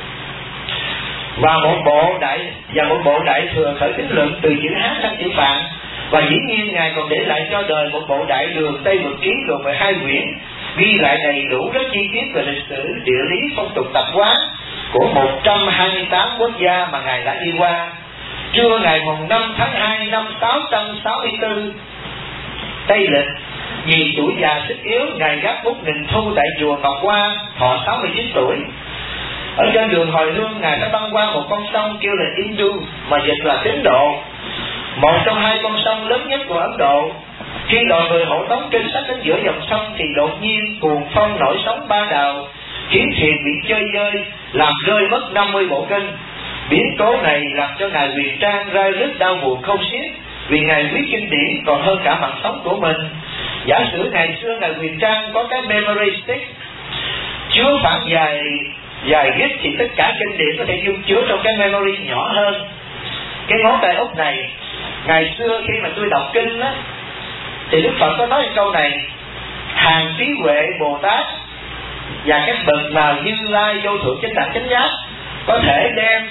Và một bộ đại và một bộ đại thừa khởi tính luận từ chữ Hán sang chữ Phạn. Và dĩ nhiên ngài còn để lại cho đời một bộ đại đường Tây Vượt Ký gồm mười hai quyển, ghi lại đầy đủ rất chi tiết về lịch sử, địa lý, phong tục tập quán của một trăm hai mươi tám quốc gia mà ngài đã đi qua. Trưa ngày mùng năm tháng hai năm sáu trăm sáu mươi tư Tây Lịch, vì tuổi già sức yếu, ngài gác bút nghìn thu tại chùa Ngọc Hoa, thọ sáu mươi chín tuổi. Ở trên đường hồi hương, ngài đã băng qua một con sông kêu là Indu, mà dịch là Tín Độ, một trong hai con sông lớn nhất của Ấn Độ. Khi đoàn người hộ tống kinh sách đến giữa dòng sông thì đột nhiên cuồng phong nổi sóng ba đào, khiến thuyền bị chơi dơi, làm rơi mất năm mươi bộ kinh. Biến cố này làm cho ngài Huyền Trang rai rứt đau buồn không xiết, vì ngài quý kinh điển còn hơn cả mạng sống của mình. Giả sử ngày xưa ngài Huyền Trang có cái memory stick chứa khoảng dài dài gig, thì tất cả kinh điển có thể dung chứa trong cái memory nhỏ hơn cái ngón tay út này. Ngày xưa khi mà tôi đọc kinh á, thì Đức Phật có nói câu này: hàng trí huệ Bồ Tát và các bậc nào Như Lai vô thượng chánh đẳng chánh giác có thể đem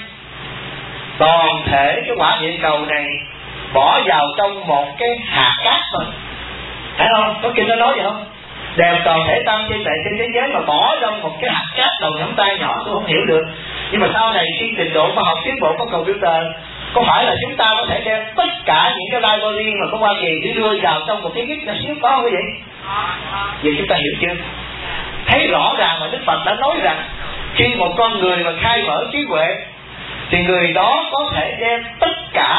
toàn thể cái quả địa cầu này bỏ vào trong một cái hạt cát thôi. Thấy không? Có kinh nó nói vậy không? Đem toàn thể tam thiên tại trên thế giới mà bỏ trong một cái hạt cát đầu ngón tay nhỏ, tôi không hiểu được. Nhưng mà sau này khi trình độ khoa học tiến bộ có computer, có phải là chúng ta có thể đem tất cả những cái library mà có Hoa Kỳ để đưa vào trong một cái gig nó xíu có không quý vị? Vậy chúng ta hiểu chưa? Thấy rõ ràng mà Đức Phật đã nói rằng khi một con người mà khai mở trí huệ thì người đó có thể đem tất cả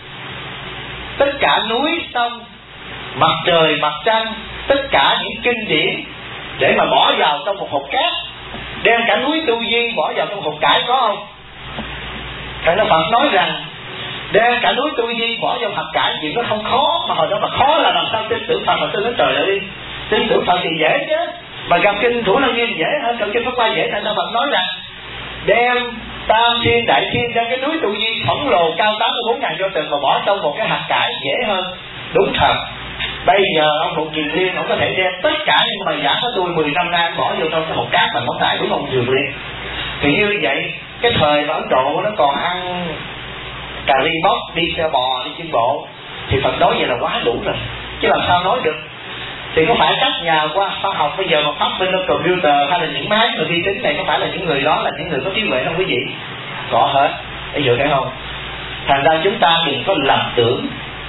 tất cả núi sông, mặt trời mặt trăng, tất cả những kinh điển để mà bỏ vào trong một hộp cát. Đem cả núi Tu Di bỏ vào trong một hộp cải có không? Tại nó Phật nói rằng đem cả núi Tu Di bỏ vào hạt cải, chuyện nó không khó. Mà hồi đó mà khó là làm sao tin tưởng Phật mà tin nói trời ơi đi. Tin tưởng Phật thì dễ chứ, mà gặp kinh Thủ Lăng Nghiêm dễ hơn, gặp kinh Pháp Hoa dễ. Tại sao Phật nói rằng đem tam thiên đại thiên trong cái núi Tu Di khổng lồ cao tám mươi bốn ngàn vô tầng mà bỏ trong một cái hạt cải dễ hơn. Đúng thật. Bây giờ ông Một Kiền Liên ông có thể đem tất cả những bài giảng của tôi mười năm nay bỏ vô trong cái hộp cát bằng ngón tay, đúng không Kiền Liên? Thì như vậy cái thời mà Ấn Độ nó còn ăn cà ri bóc, đi xe bò, đi chim bộ, thì Phật nói vậy là quá đủ rồi, chứ làm sao nói được. Thì có phải các nhà khoa học bây giờ mà phát minh lên computer hay là những máy mà vi tính này, có phải là những người đó là những người có trí huệ không quý vị? Có hết, bây giờ thấy không? Thành ra chúng ta đừng có lầm tưởng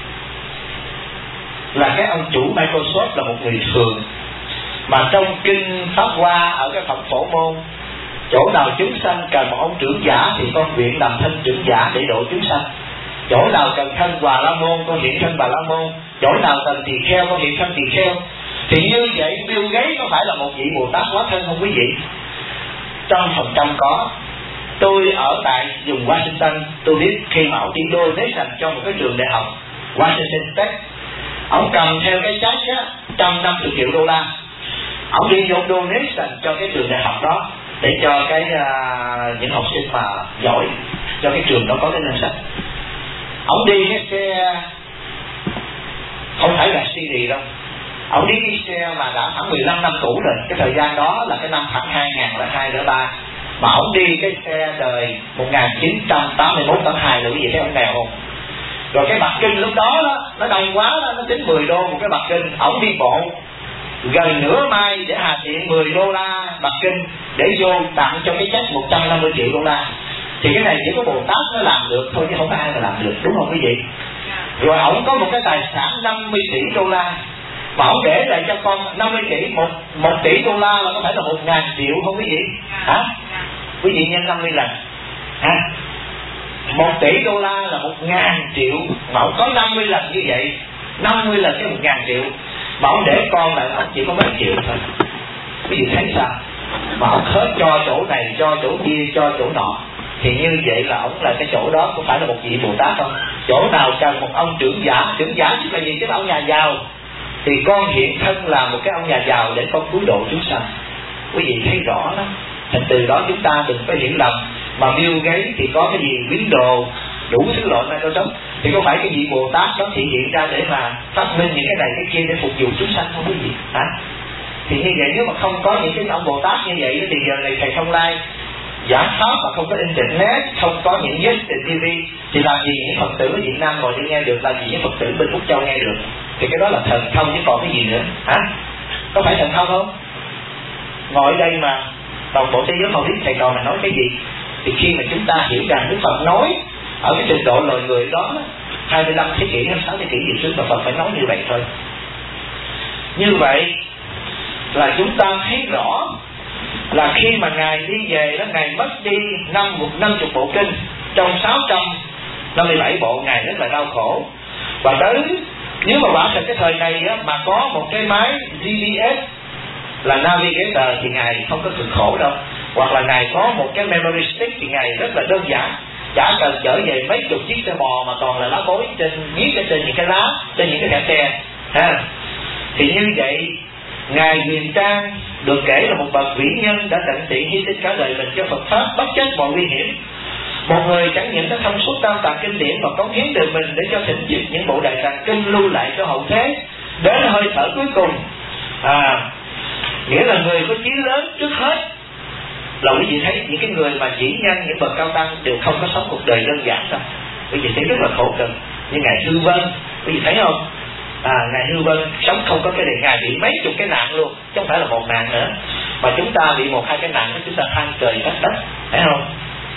là cái ông chủ Microsoft là một người thường. Mà trong kinh Pháp Hoa ở cái phẩm Phổ Môn, chỗ nào chúng sanh cần một ông trưởng giả thì con nguyện làm thân trưởng giả để độ chúng sanh. Chỗ nào cần thân Bà La Môn, con hiện thân Bà La Môn. Chỗ nào cần tỳ kheo, con hiện thân tỳ kheo. Thì như vậy Bill Gates có phải là một vị Bồ Tát hóa thân không quý vị? Trăm phần trăm có. Tôi ở tại vùng Washington, tôi biết khi mà ông đi donation cho một cái trường đại học Washington State, ông cầm theo cái check á một trăm năm mươi triệu đô la, ông đi vô donation cho cái trường đại học đó để cho cái uh, những học sinh mà giỏi, cho cái trường đó có cái ngân sách. Ông đi cái xe không phải là xê đê đâu, ông đi cái xe mà đã khoảng mười lăm năm cũ rồi. Cái thời gian đó là cái năm khoảng hai nghìn lẻ hai lẻ ba, mà ông đi cái xe đời một nghìn chín trăm tám mươi mốt tám hai là cái gì, thấy ông nghèo không? Rồi cái bạc kinh lúc đó, đó nó đông quá đó, nó tính mười đô một cái bạc kinh. Ông đi bộ gần nửa mai để hà tiện mười đô la bạc kinh để vô tặng cho cái check một trăm năm mươi triệu đô la. Thì cái này chỉ có Bồ Tát nó làm được thôi, chứ không có ai mà làm được, đúng không quý vị? Rồi ông có một cái tài sản năm mươi tỷ đô la, mà ông để lại cho con năm mươi tỷ, một một tỷ đô la là có phải là một ngàn triệu không quý vị? Hả? Quý vị nhân năm mươi lần, hả? Một tỷ đô la là một ngàn triệu, mà ông có năm mươi lần như vậy, năm mươi lần cái một ngàn triệu, mà ông để con lại ông chỉ có mấy triệu thôi. Quý vị thấy sao? Mà ông hết cho chỗ này, cho chỗ kia, cho chỗ nọ, thì như vậy là ông là cái chỗ đó có phải là một vị Bồ Tát không? Chỗ nào cần một ông trưởng giả, trưởng giả chứ là gì? Chứ là ông nhà giàu, thì con hiện thân là một cái ông nhà giàu để con cứu độ chúng sanh. Quý vị thấy rõ đó. Thành từ đó chúng ta đừng có hiểu lầm. Mà Bill Gates thì có cái gì biến đồ đủ thứ loại Microsoft, thì có phải cái vị Bồ Tát đó thị hiện ra để mà phát minh những cái này cái kia để phục vụ chúng sanh không quý vị? Hả? Thì như vậy nếu mà không có những cái ông Bồ Tát như vậy thì giờ này thầy Thông Lai giảng pháp mà không có internet, không có những yes trên ti vi, thì làm gì những Phật tử ở Việt Nam ngồi đi nghe được, làm gì những Phật tử bên Úc Châu nghe được? Thì cái đó là thần thông chứ còn cái gì nữa, hả? Có phải thần thông không? Ngồi ở đây mà toàn bộ thế giới không biết thầy trò này nói cái gì, thì khi mà chúng ta hiểu rằng Đức Phật nói ở cái trình độ loài người đó hai mươi lăm thế kỷ hay sáu thế kỷ về trước là Phật phải nói như vậy thôi. Như vậy là chúng ta thấy rõ là khi mà Ngài đi về đó, Ngài mất đi năm một năm chục bộ kinh trong sáu trăm năm mươi bảy bộ, Ngài rất là đau khổ. Và tới nếu mà quả thật cái thời này á, mà có một cái máy giê pê ét là navigator thì Ngài không có cực khổ đâu. Hoặc là Ngài có một cái memory stick thì Ngài rất là đơn giản, chả cần trở về mấy chục chiếc xe bò mà toàn là lá bối trên viết ở trên những cái lá, trên những cái thẻ xe, ha. Thì như vậy Ngài Huyền Trang được kể là một bậc vĩ nhân đã tận tụy hy sinh cả đời mình cho Phật pháp bất chấp mọi nguy hiểm. Một người chẳng những đã thông suốt tam tạng kinh điển mà cống hiến đời mình để cho thịnh dịch những bộ đại tạng kinh lưu lại cho hậu thế đến hơi thở cuối cùng. À, nghĩa là người có chí lớn trước hết. Là quý vị thấy những cái người mà chỉ nhân, những bậc cao tăng đều không có sống cuộc đời đơn giản đâu. Quý vị thấy rất là khổ cực. Như Ngài Hư Vân, quý vị thấy không? À, Ngài Hư Vân sống không có cái đề, Ngài bị mấy chục cái nạn luôn, chứ không phải là một nạn nữa. Mà chúng ta bị một hai cái nạn, chúng ta than trời trách đất, thấy không?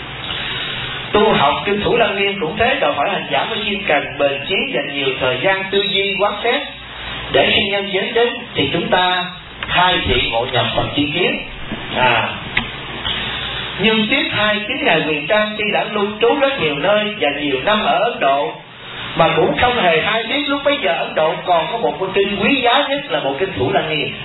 Tu học kinh Thủ Lăng Nghiêm cũng thế, đòi hỏi hành giả phải chuyên cần, bền chí, dành nhiều thời gian tư duy quán xét, để khi nhân giới đến thì chúng ta khai thị ngộ nhập Phật chi kiến. À, nhưng tiếc hai chính Ngài Huyền Trang tuy đã lưu trú rất nhiều nơi và nhiều năm ở Ấn Độ, mà cũng không hề hay biết lúc bấy giờ Ấn Độ còn có một bộ kinh quý giá nhất là bộ kinh Thủ Lăng Nghiêm.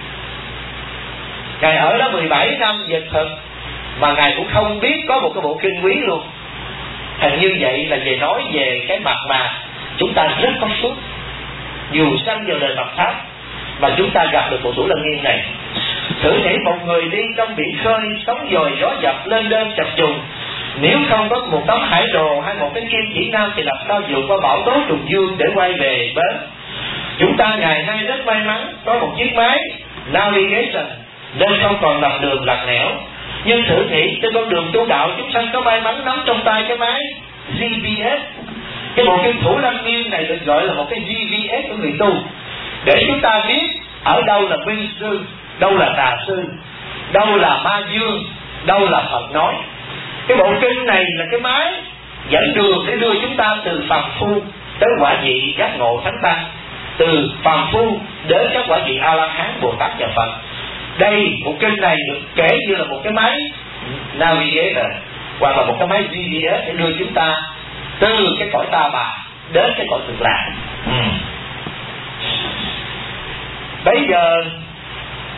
Ngài ở đó mười bảy năm dịch thực mà Ngài cũng không biết có một cái bộ kinh quý luôn. Thành như vậy là về nói về cái mặt mà chúng ta rất có phước, dù sanh vào đời Phật pháp mà chúng ta gặp được bộ Thủ Lăng Nghiêm này. Thử nghĩ một người đi trong biển khơi, sóng dồi gió dập lên đơn chập trùng, nếu không có một tấm hải đồ hay một cái kim chỉ nam thì làm sao vượt qua bão tố trùng dương để quay về bến. Chúng ta ngày nay rất may mắn có một chiếc máy navigation nên không còn lầm đường lạc nẻo. Nhưng thử nghĩ trên con đường tu đạo, chúng sanh có may mắn nắm trong tay cái máy giê pê ét. Cái bộ kinh Thủ Lăng Nghiêm này được gọi là một cái giê pê ét của người tu, để chúng ta biết ở đâu là minh sư, đâu là tà sư, đâu là ma dương, đâu là Phật nói. Cái bộ kinh này là cái máy dẫn đường để đưa chúng ta từ phàm phu tới quả vị giác ngộ thánh tăng, từ phàm phu đến các quả vị A La Hán, Bồ Tát và Phật. Đây, bộ kinh này được kể như là một cái máy navigator hoặc là một cái máy giê pê ét để đưa chúng ta từ cái cõi ta bà đến cái cõi cực lạc. Ừ. Bây giờ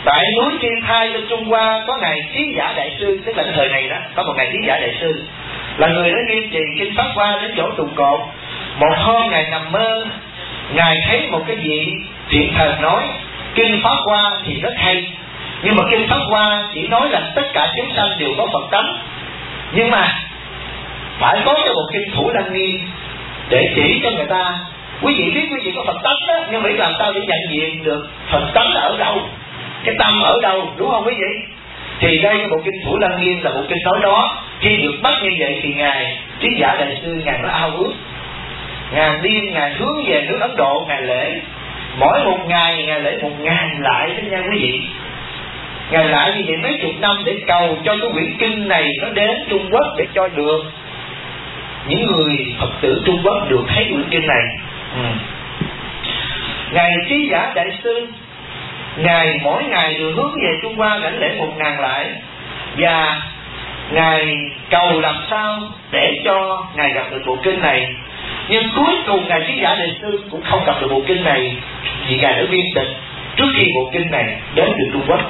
tại núi Thiên Thai bên Trung Hoa có ngài Trí Giả Đại Sư, tức là cái thời này đó có một ngài Trí Giả Đại Sư là người đã nghiêm trì kinh Pháp Hoa đến chỗ tùng cột. Một hôm ngài nằm mơ, ngài thấy một cái vị thiện thần nói kinh Pháp Hoa thì rất hay, nhưng mà kinh Pháp Hoa chỉ nói là tất cả chúng sanh đều có Phật tánh, nhưng mà phải có cho một kinh Thủ Lăng Nghiêm để chỉ cho người ta. Quý vị biết quý vị có Phật tánh đó, nhưng mà làm sao để nhận diện được Phật tánh là ở đâu, cái tâm ở đâu, đúng không quý vị? Thì đây một kinh Thủ Lăng Nghiêm là một kinh nói đó. Khi được bắt như vậy thì ngài Trí Giả Đại Sư ngài nó ao ước, ngàn đêm ngài hướng về nước Ấn Độ ngài lễ, mỗi một ngày ngài lễ một ngàn lại đó nha quý vị. Ngài lại như vậy mấy chục năm để cầu cho cái quyển kinh này nó đến Trung Quốc để cho được những người Phật tử Trung Quốc được thấy quyển kinh này. ừ. Ngài Trí Giả Đại Sư ngài mỗi ngày đều hướng về Trung Hoa đảnh lễ một ngàn lại, và ngài cầu làm sao để cho ngài gặp được bộ kinh này. Nhưng cuối cùng ngài Trí Giả Đại Sư cũng không gặp được bộ kinh này, vì ngài đã viên tịch trước khi bộ kinh này đến được Trung Quốc.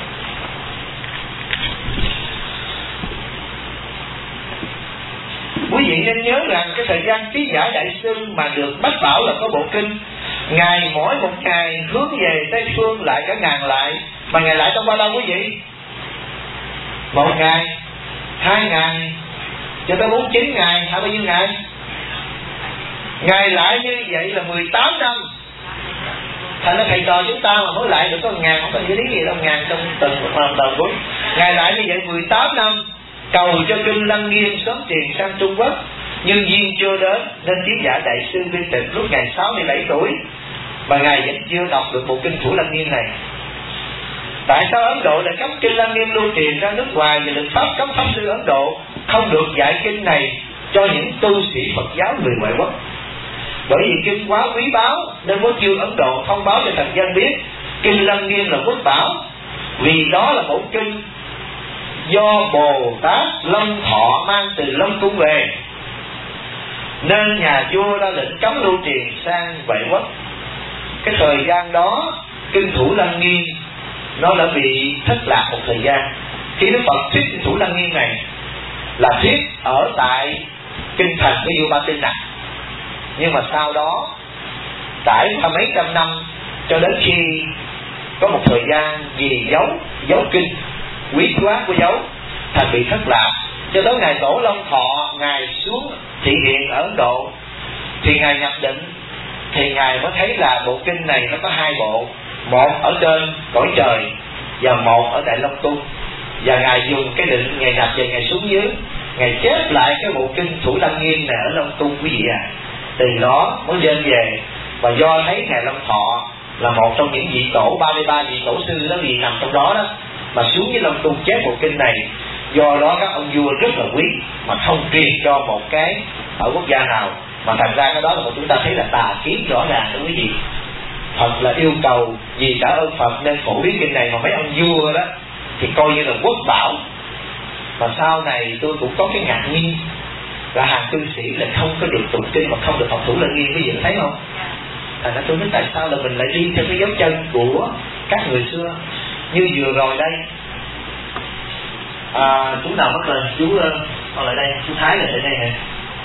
Quý vị nên nhớ rằng cái thời gian Trí Giả Đại Sư mà được bách bảo là có bộ kinh, ngài mỗi một ngày hướng về Tây Phương lại cả ngàn lại. Mà ngài lại trong bao lâu quý vị? Một ngày, hai ngày, cho tới bốn mươi chín ngày, hay bao nhiêu ngày? Ngài lại như vậy là mười tám năm. Thành ra thầy trò chúng ta mà mới lại được có một ngàn, không cần lý gì đâu, ngàn trong từng một lần đầu cuối. Ngài lại như vậy mười tám năm, cầu cho kinh Lăng Nghiêm sớm truyền sang Trung Quốc, nhưng duyên chưa đến, nên Trí Giả Đại Sư viên tịch lúc ngài sáu mươi bảy tuổi mà ngài vẫn chưa đọc được bộ kinh Thủ Lăng Nghiêm này. Tại sao Ấn Độ lại cấm kinh Lăng Nghiêm lưu truyền ra nước ngoài, và luật pháp cấm pháp sư Ấn Độ không được dạy kinh này cho những tu sĩ Phật giáo người ngoại quốc? Bởi vì kinh quá quý báu nên quốc vương Ấn Độ thông báo cho thần dân biết kinh Lăng Nghiêm là quốc bảo, vì đó là một kinh do Bồ Tát Long Thọ mang từ Long Cung về, nên nhà vua ra lệnh cấm lưu truyền sang ngoại quốc. Cái thời gian đó kinh Thủ Lăng Nghiêm nó đã bị thất lạc một thời gian. Khi Đức Phật thuyết kinh Thủ Lăng Nghiêm này là thuyết ở tại kinh thành của vua Ba Tư Nặc, nhưng mà sau đó trải qua mấy trăm năm cho đến khi có một thời gian vì dấu dấu kinh quý quá của dấu thành bị thất lạc, cho tới ngài Tổ Long Thọ ngài xuống thị hiện ở Ấn Độ thì ngài nhập định, thì ngài mới thấy là bộ kinh này nó có hai bộ, một ở trên cõi trời và một ở tại Long Cung, và ngài dùng cái định ngài nhập về ngài xuống dưới, ngài chép lại cái bộ kinh Thủ Lăng Nghiêm này ở Long Cung quý vị à. Từ đó mới lên về, và do thấy ngài Long Thọ là một trong những vị tổ ba mươi ba vị tổ sư đó vì nằm trong đó đó mà xuống với Long Cung chép bộ kinh này. Do đó các ông vua rất là quý mà không truyền cho một cái ở quốc gia nào, mà thành ra cái đó là một chúng ta thấy là tà kiến rõ ràng đó quý vị. Phật là yêu cầu vì cả ơn Phật nên phổ biến kinh này, mà mấy ông vua đó thì coi như là quốc bảo. Mà sau này tôi cũng có cái ngạc nhiên là hàng cư sĩ là không có được tụng kinh mà không được học Thủ Lăng Nghiêm, quý vị thấy không? Thành ra tôi nói tại sao là mình lại đi theo cái dấu chân của các người xưa. Như vừa rồi đây à, chú nào mất rồi, chú còn lại đây, chú Thái là tại đây nè.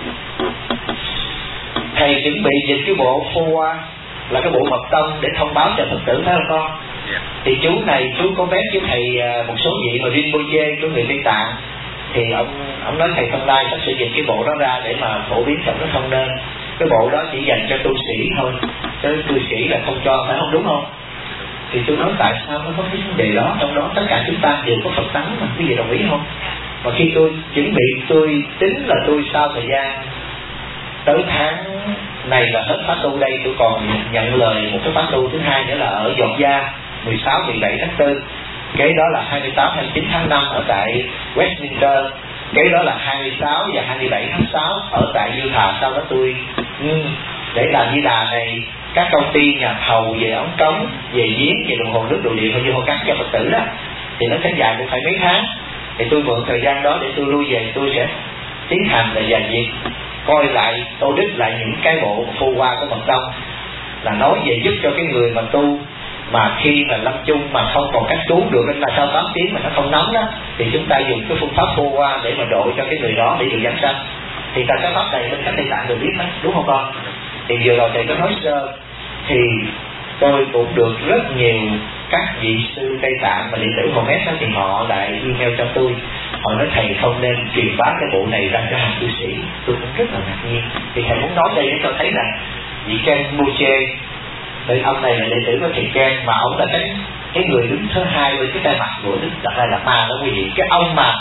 Thầy chuẩn bị dịch cái bộ phô hoa là cái bộ mật tông để thông báo cho Phật tử, phải không con? Yeah. Thì chú này chú có phép với thầy một số vị mà Rinpoche của người Tây Tạng, thì ông ông nói thầy tương lai sắp sẽ dịch cái bộ đó ra để mà phổ biến cho nó không nên. Cái bộ đó chỉ dành cho tu sĩ thôi, chứ tu sĩ là không cho, phải không, đúng không? Thì tôi nói tại sao nó có cái vấn đề đó, trong đó tất cả chúng ta đều có Phật tánh mà, quý vị đồng ý không? Và khi tôi chuẩn bị, tôi tính là tôi sau thời gian tới tháng này là hết pháp tu đây, tôi còn nhận lời một cái pháp tu thứ hai nữa là ở Giọt Gia mười sáu mười bảy tháng tư, cái đó là hai mươi tám hai mươi chín tháng năm ở tại Westminster, cái đó là hai mươi sáu và hai mươi bảy tháng sáu ở tại Dương Hà. Sau đó tôi ừ, để làm Di Đà này, các công ty nhà thầu về ống cống, về giếng, về đồng hồ nước, đồ điện và vô hồ cắt cho Phật tử đó, thì nó sẽ dài cũng phải mấy tháng. Thì tôi mượn thời gian đó để tôi lui về, tôi sẽ tiến hành là dàn việc coi lại, audit lại những cái bộ phô hoa của Mật Tông, là nói về giúp cho cái người mà tu mà khi mà lâm chung mà không còn cách cứu được, nên là sau tám tiếng mà nó không nóng đó, thì chúng ta dùng cái phương pháp phô qua để mà độ cho cái người đó để được giảng sanh. Thì tại cái pháp này bên cách Tây Tạng đều biết hết, đúng không con? Thì vừa rồi thầy có nói sơ, thì tôi cũng được rất nhiều các vị sư Tây Tạng và đệ tử Hermes đó, thì họ lại email cho tôi, họ nói thầy không nên truyền bá cái bộ này ra cho hàng cư sĩ. Tôi cũng rất là ngạc nhiên. Thì thầy muốn nói đây để cho thấy rằng vị Ken Buche, đây ông này là đệ tử của thầy Ken, mà ông là cái cái người đứng thứ hai với cái tay mặt của Đức Đạt Lai Lạt Ma đó quý vị. Cái ông mà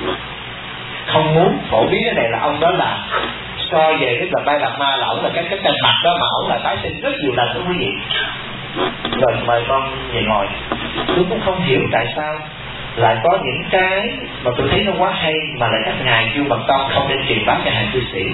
không muốn phổ biến cái này là ông đó là so về cái Đạt Lai Lạt Ma là ông là cái cái tay mặt đó, mà ông là tái sinh rất nhiều lần đó quý vị. Rồi mời con về ngồi. Tôi cũng không hiểu tại sao lại có những cái mà tôi thấy nó quá hay mà lại các ngài kêu Mật Tông không nên truyền bá cho hàng cư sĩ,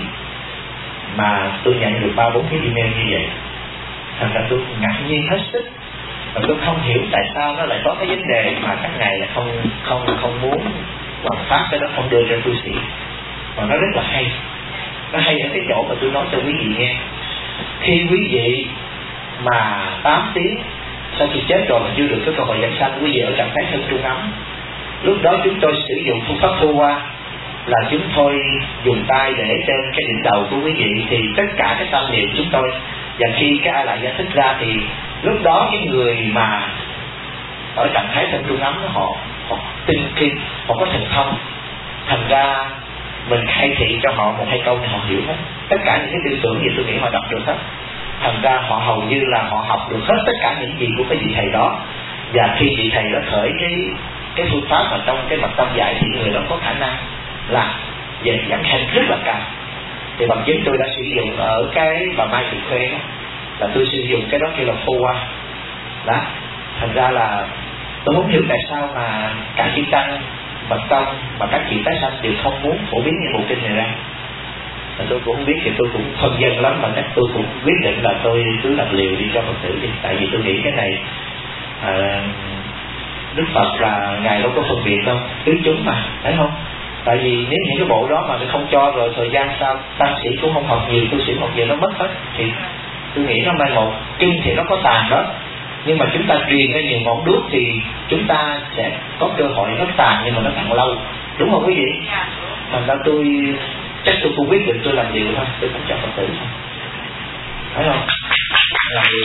mà tôi nhận được ba bốn cái email như vậy. Thành ra tôi ngạc nhiên hết sức, và tôi không hiểu tại sao nó lại có cái vấn đề mà các ngài là không không không muốn hoàn pháp cái đó, không đưa cho cư sĩ. Và nó rất là hay. Nó hay ở cái chỗ mà tôi nói cho quý vị nghe. Khi quý vị mà tám tiếng sau khi chết rồi mà chưa được cái cơ hội giảng sanh, quý vị ở trạng thái thân trung ấm, lúc đó chúng tôi sử dụng phương pháp phô qua là chúng tôi dùng tay để trên cái đỉnh đầu của quý vị, thì tất cả cái tâm niệm chúng tôi, và khi cái A Lại giải thích ra thì lúc đó cái người mà ở trạng thái thân trung ấm họ họ tinh khiết, họ có thần thông, thành ra mình khai thị cho họ một hai câu thì họ hiểu hết. Tất cả những cái tư tưởng gì tôi nghĩ họ đọc được hết. Thành ra họ hầu như là họ học được hết tất cả những gì của cái vị thầy đó. Và khi vị thầy đó khởi cái cái phương pháp mà trong cái mật tông dạy thì người đó có khả năng là về giảng sanh rất là cao. Thì bằng chứng tôi đã sử dụng ở cái bà Mai Thị Khuê đó, là tôi sử dụng cái đó kêu là phô qua đó. Thành ra là tôi muốn hiểu tại sao mà cả chư tăng, mật tông và các vị tái sanh đều không muốn phổ biến những bộ kinh này ra. Và tôi cũng không biết, thì tôi cũng phân dân lắm, mà chắc tôi cũng quyết định là tôi cứ làm liều đi cho Phật tử đi. Tại vì tôi nghĩ cái này à, Đức Phật là ngài đâu có phân biệt đâu, tứ chúng mà, thấy không? Tại vì nếu những cái bộ đó mà nó không cho, rồi thời gian sau tăng sĩ cũng không học nhiều, tu sĩ học nhiều, nó mất hết. Thì tôi nghĩ nó mai một kinh thì nó có tàn đó, nhưng mà chúng ta truyền ra nhiều ngọn đuốc thì chúng ta sẽ có cơ hội nó tàn, nhưng mà nó càng lâu, đúng không quý vị? Thành ra tôi chắc tôi cũng quyết định tôi làm điều thôi, tôi cũng cho Phật tử thôi, thấy không? Làm điều.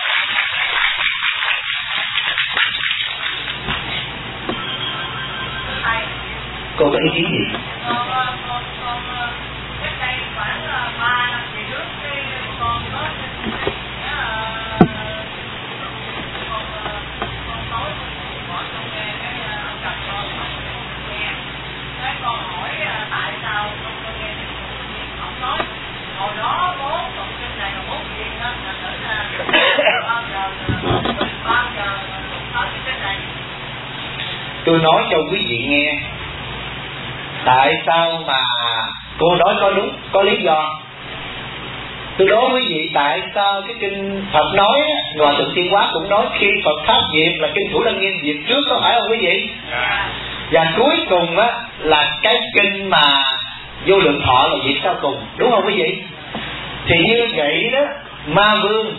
Cô có ý kiến gì? Tôi nói cho quý vị nghe tại sao mà cô nói có đúng, có lý do. Tôi đố quý vị tại sao cái kinh Phật nói, Hòa Thượng Tiên Hóa cũng nói khi Phật Pháp diệt là kinh Thủ Lăng Nghiêm diệt trước, có phải không quý vị? Và cuối cùng á là cái kinh mà Vô Lượng Thọ là diệt sau cùng, đúng không quý vị? Thì như vậy đó, Ma Vương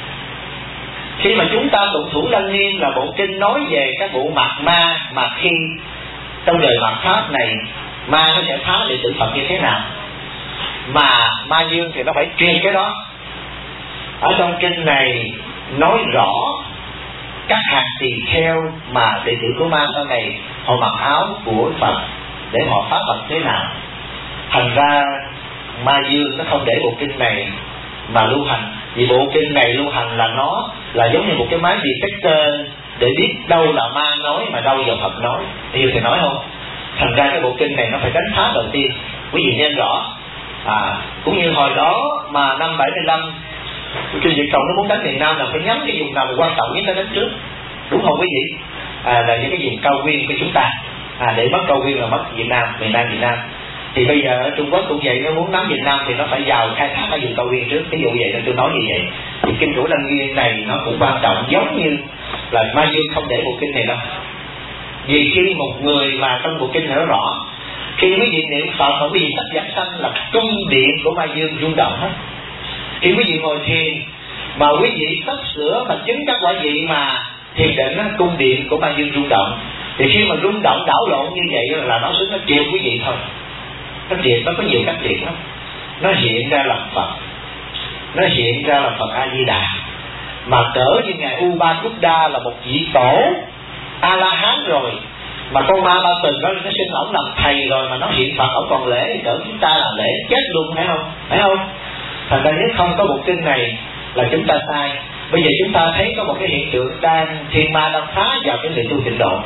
khi mà chúng ta tụng Thủ Lăng Nghiêm là bộ kinh nói về cái bộ mặt ma, mà khi trong đời mạt Pháp này ma nó sẽ phá đệ tử Phật như thế nào, mà Ma Dương thì nó phải truyền cái đó. Ở trong kinh này nói rõ các hạt tỳ kheo mà đệ tử của ma sau này họ mặc áo của Phật để họ phá Phật thế nào. Thành ra Ma Dương nó không để bộ kinh này mà lưu hành, vì bộ kinh này lưu hành là nó là giống như một cái máy detector để biết đâu là ma nói mà đâu là Phật nói, hiểu thì nói không? Thành ra cái bộ kinh này nó phải đánh phá đầu tiên, quý vị nên rõ. À, cũng như hồi đó mà năm bảy mươi lăm Trương Việt Cộng nó muốn đánh miền Nam là phải nhắm cái vùng nào là quan trọng nhất nó đánh trước, đúng không quý vị? À, là những cái vùng cao nguyên của chúng ta, à, để mất cao nguyên là mất Việt Nam, miền Nam Việt Nam. Thì bây giờ ở Trung Quốc cũng vậy, nó muốn nắm Việt Nam thì nó phải vào khai thác ở vùng cao nguyên trước. Ví dụ vậy nên tôi nói như vậy. Thì kinh Thủ Lăng Nghiêm này nó cũng quan trọng, giống như là Ma Dương không để bộ kinh này đâu. Vì khi một người mà trong bộ kinh này nó rõ, khi quý vị niệm Phật không quý vị sắp giảng sanh là cung điện của Ma Dương rung động hết. Khi quý vị ngồi thiền mà quý vị sắp sửa mà chứng các quả vị mà thiền định đó, cung điện của Ma Dương rung động, thì khi mà rung động đảo lộn như vậy là nó xuống nó triệt quý vị thôi. Nó triệt, nó có nhiều cách triệt lắm. Nó hiện ra làm Phật, nó hiện ra là Phật A Di Đà, mà cỡ như ngài Upakuda là một vị tổ A La Hán rồi, mà con ma ba từng đó nó xin ổng làm thầy rồi mà nó hiện Phật ổng còn lễ cỡ chúng ta là lễ chết luôn, phải không? Phải không? Thành ra nếu không có bộ kinh này là chúng ta sai. Bây giờ chúng ta thấy có một cái hiện tượng đang thiên ma đang phá vào cái người tu tịnh độ.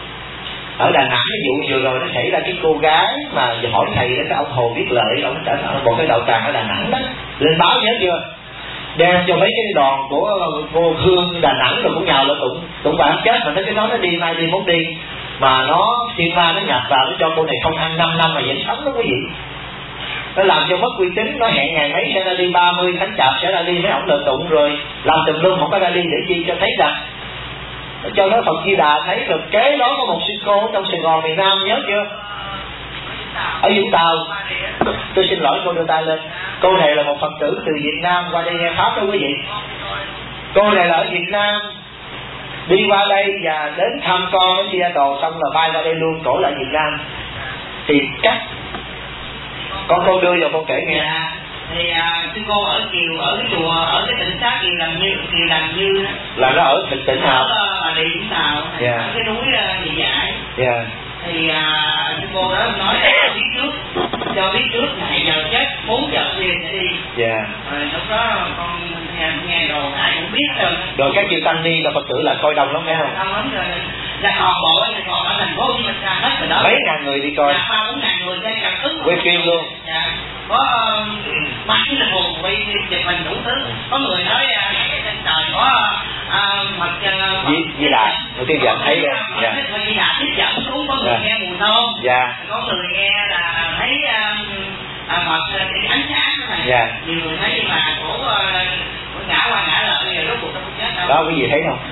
Ở Đà Nẵng ví dụ vừa rồi nó xảy ra cái cô gái mà hỏi thầy đó, cái ông Hồ Viết Lợi, ông trở thành một cái đạo tràng ở Đà Nẵng đó, lên báo nhớ chưa? Đem cho mấy cái đoàn của cô Hương Đà Nẵng rồi cũng nhào lại tụng tụng bà chết, mà nó cái nói nó đi mai đi mốt đi, mà nó thiên ma nó nhập vào nó cho cô này không ăn năm năm mà vẫn sống đó quý vị. Nó làm cho mất uy tín, nó hẹn ngày mấy sẽ ra đi ba mươi tháng chạp sẽ ra đi mấy ổng lợi tụng rồi làm tùm lum không có ra đi để chi cho thấy rằng cho nó Phật Di Đà thấy được. Kế đó có một sư cô trong Sài Gòn miền Nam nhớ chưa? Ở Vũng Tàu. Tôi xin lỗi cô đưa tay lên. Cô này là một Phật tử từ Việt Nam qua đây nghe pháp đó quý vị. Cô này là ở Việt Nam đi qua đây và đến thăm con ở Seattle xong là bay ra đây luôn, cổ lại Việt Nam thì cắt. Con cô đưa vào con kể nghe. Dạ, thì à, sư cô ở Kiều, ở cái chùa, ở cái tỉnh xá Kiều Làm Như, Kiều Làm Như đó. Là nó ở tỉnh tỉnh nào? Ở Bà Rịa Vũng Tàu, yeah. Ở cái núi Dị Dải. Yeah. Thì à, sư cô đó nói cho biết trước, cho biết trước ngày giờ chết bốn giờ khuya sẽ đi. Yeah. Rồi lúc đó con nghe, nghe rồi ai cũng biết rồi. Rồi các chư tăng ni là Phật tử là coi đông lắm phải không? Đông lắm rồi. Là toàn bộ là còn ở thành phố Hồ Chí Minh ra hết rồi đó. Mấy ngàn người đi coi. Dạ, ba bốn ngàn người trên cả cứng. Quay phim luôn. Dạ. Có ba cái linh hồn quay chụp hình đủ thứ. Có người nói cái trên trời có Phật Di Di Đà, một tiên dẫn thấy đấy. Dạ. Phật Di Đà tiếp dẫn xuống, có người nghe mùi thơm. Dạ. Có người nghe là thấy Phật cái ánh sáng này. Dạ. Nhiều người thấy mà cổ ngã qua ngã lại rồi rốt cuộc nó không chết đâu. Đó quý vị thấy không?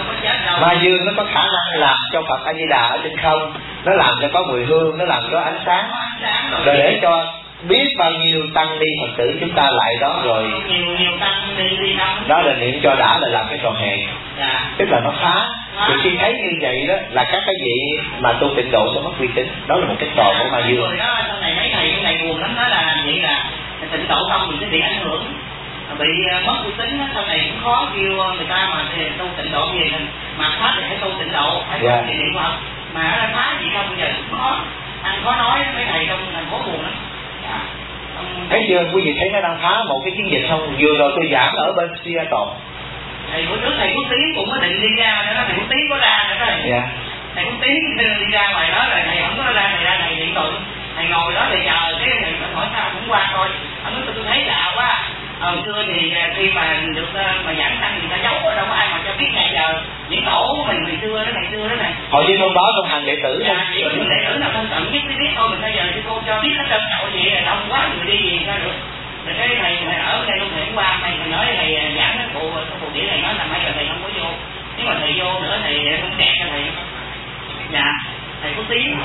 Ma Dương nó có khả năng làm cho Phật A Di Đà ở trên không, nó làm cho có mùi hương, nó làm cho ánh sáng, rồi để cho biết bao nhiêu tăng ni Phật tử chúng ta lại đó rồi. Nhiều nhiều tăng ni đi đâu. Đó là niệm cho đã là làm cái trò hề. Dạ. Tức là nó phá. Thì khi thấy như vậy đó là các cái vị mà tu tịnh độ sẽ mất uy tín. Đó là một cái trò của Ma Dương. Rồi đó, sau này mấy thầy cái này buồn lắm, nói là vậy là tịnh độ không mình sẽ bị ảnh hưởng, bị mất uy tín, sau này cũng khó kêu người ta mà tu tịnh độ gì mà pháp thì phải tu tịnh độ, phải tu tịnh niệm Phật, mà phá gì không bây giờ cũng khó ăn khó nói mấy thầy trong thành phố buồn lắm. Dạ. Thấy chưa quý vị, thấy nó đang phá một cái chiến dịch không? Vừa rồi tôi giảng ở bên Seattle. Thầy bữa trước thầy Quốc Tiến cũng có định đi ra nữa đó, thầy Quốc Tiến có ra nữa đó. Dạ. Thầy Quốc Tiến đi ra ngoài đó rồi thầy không có ra, thầy ra thầy điện tụng, thầy ngồi đó thầy chờ cái thầy hỏi sao cũng qua coi, ông nói tôi thấy lạ quá. Hồi xưa thì khi mà được mà giảng tăng người ta giấu, đâu có ai mà cho biết ngày giờ những tổ mình ngày xưa đó, ngày xưa đó này. Họ chỉ thông báo trong hàng đệ tử thôi. Dạ, chỉ có những đệ tử nào không cần biết biết biết thôi, mình bây giờ thì cô cho biết hết trơn nhậu gì là đông quá người đi gì ra được. Rồi cái thầy thầy ở đây lúc thầy qua thầy thầy nói thầy giảng cái cụ cụ điển thầy nói là mấy giờ thầy không có vô, nếu mà thầy vô nữa thì cũng kẹt cho thầy. Dạ, thầy có tiếng.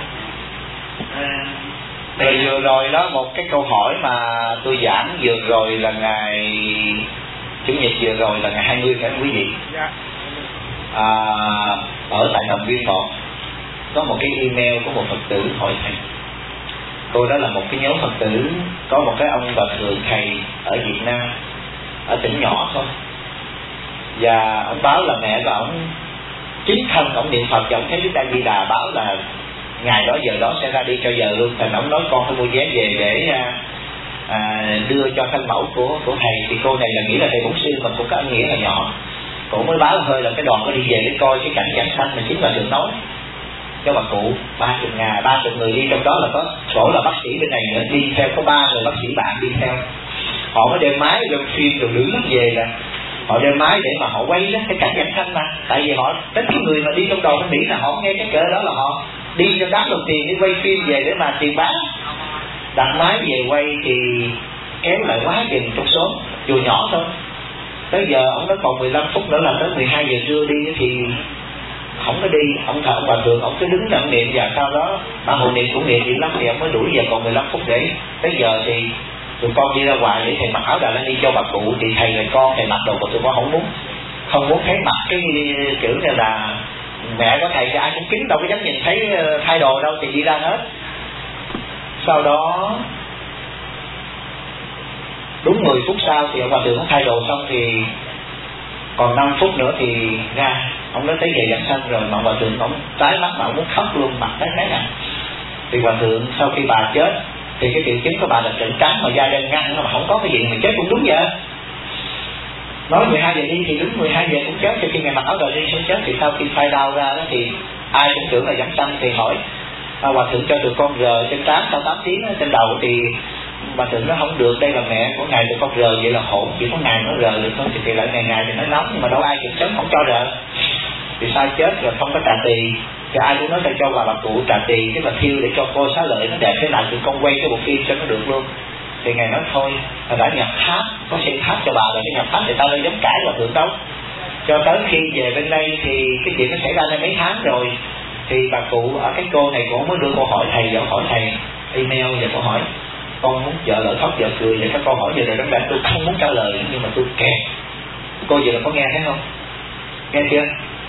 Ờ, Rồi vừa rồi đó một cái câu hỏi mà tôi giảng vừa rồi là ngày Chủ nhật vừa rồi là ngày hai mươi phải không quý vị? À, ở tại Đồng Viên một có một cái email của một Phật tử hỏi thầy. Cô đó là một cái nhóm Phật tử, có một cái ông bà thượng thầy ở Việt Nam, ở tỉnh nhỏ thôi, và ông báo là mẹ của ông chính thân ông niệm Phật và ông thấy Đức A Di Đà báo là ngày đó giờ đó sẽ ra đi cho giờ luôn. Thành ông nói con phải mua vé về để à, à, đưa cho thân mẫu của của thầy. Thì cô này là nghĩ là thầy bổn sư mà cũng có anh nghĩa là nhỏ, cô mới báo hơi là cái đoàn có đi về để coi cái cảnh giảng sanh mà chính là được nói cho bà cụ. Ba chục ngàn ba chục người đi, trong đó là có sổ là bác sĩ bên này nữa đi theo, có ba người bác sĩ bạn đi theo. Họ mới đem máy đem phim rồi lưỡng lắm về là họ đem máy để mà họ quay đó cái cảnh giảng sanh mà. Tại vì họ tất cái người mà đi trong đoàn nó nghĩ là họ nghe cái cỡ đó là họ đi cho đáng đồng tiền để quay phim về để mà tiền bán. Đặt máy về quay thì kéo lại quá chừng trong số chùa nhỏ thôi. Tới giờ ông nói còn mười lăm phút nữa là tới mười hai giờ trưa đi thì không có đi. Ông thợ ông bà thường ông cứ đứng đặng niệm, và sau đó bà hộ niệm cũng niệm niệm lắm thì ông mới đuổi về còn mười lăm phút để tới giờ thì tụi con đi ra ngoài để thầy mặc áo Đà La Ni cho bà cụ, thì thầy là con, thầy mặc đồ của tụi con không muốn, không muốn thấy mặc cái kiểu như là mẹ có thầy thì ai cũng kính, đâu có dám nhìn thấy thay đồ đâu, thì đi ra hết. Sau đó đúng mười phút sau thì ông hòa thượng thay đồ xong thì còn năm phút nữa thì ra, ông nói tới về giảng sanh rồi, mà hòa thượng ông tái mắt mà ông muốn khóc luôn, mặt tái mét à. Thì hòa thượng sau khi bà chết thì cái triệu chứng của bà là trợn trắng, mà gia đình ngăn mà không có cái gì, mà chết cũng đúng vậy. Nói mười hai giờ đi thì đúng mười hai giờ cũng chết, cho khi ngày mặc áo rồi đi sẽ chết. Thì sau khi phai đau ra đó thì ai cũng tưởng là giảng sanh, thì hỏi à, hòa thượng cho tụi con rờ trên trán sau tám tiếng trên đầu, thì hòa thượng nó không được, đây là mẹ của ngài, tụi con rờ vậy là hỗn, chỉ có ngài nó rờ được thôi, thì, thì lại ngày ngày thì nó nóng, nhưng mà đâu ai kiểm chứng không cho rờ. Thì sao chết rồi không có trà tỳ, thì ai cũng nói phải cho bà bà cụ trà tỳ, tức là thiêu để cho cô xá lợi nó đẹp, thế lại tụi con quay cái bộ phim cho nó được luôn. Thì ngài nói thôi, đã nhập tháp, có xây tháp cho bà rồi, cái nhập tháp thì ta đâu dám cãi hòa thượng đâu. Cho tới khi về bên đây thì cái chuyện nó xảy ra đây mấy tháng rồi, thì bà cụ ở cái cô này cũng mới đưa câu hỏi thầy, vợ hỏi thầy email và câu hỏi con muốn vợ lỡ khóc vợ cười, vậy các câu hỏi vừa rồi đáng lẽ tôi không muốn trả lời, nhưng mà tôi kẹt. Cô vừa là có nghe thấy không? Nghe chưa?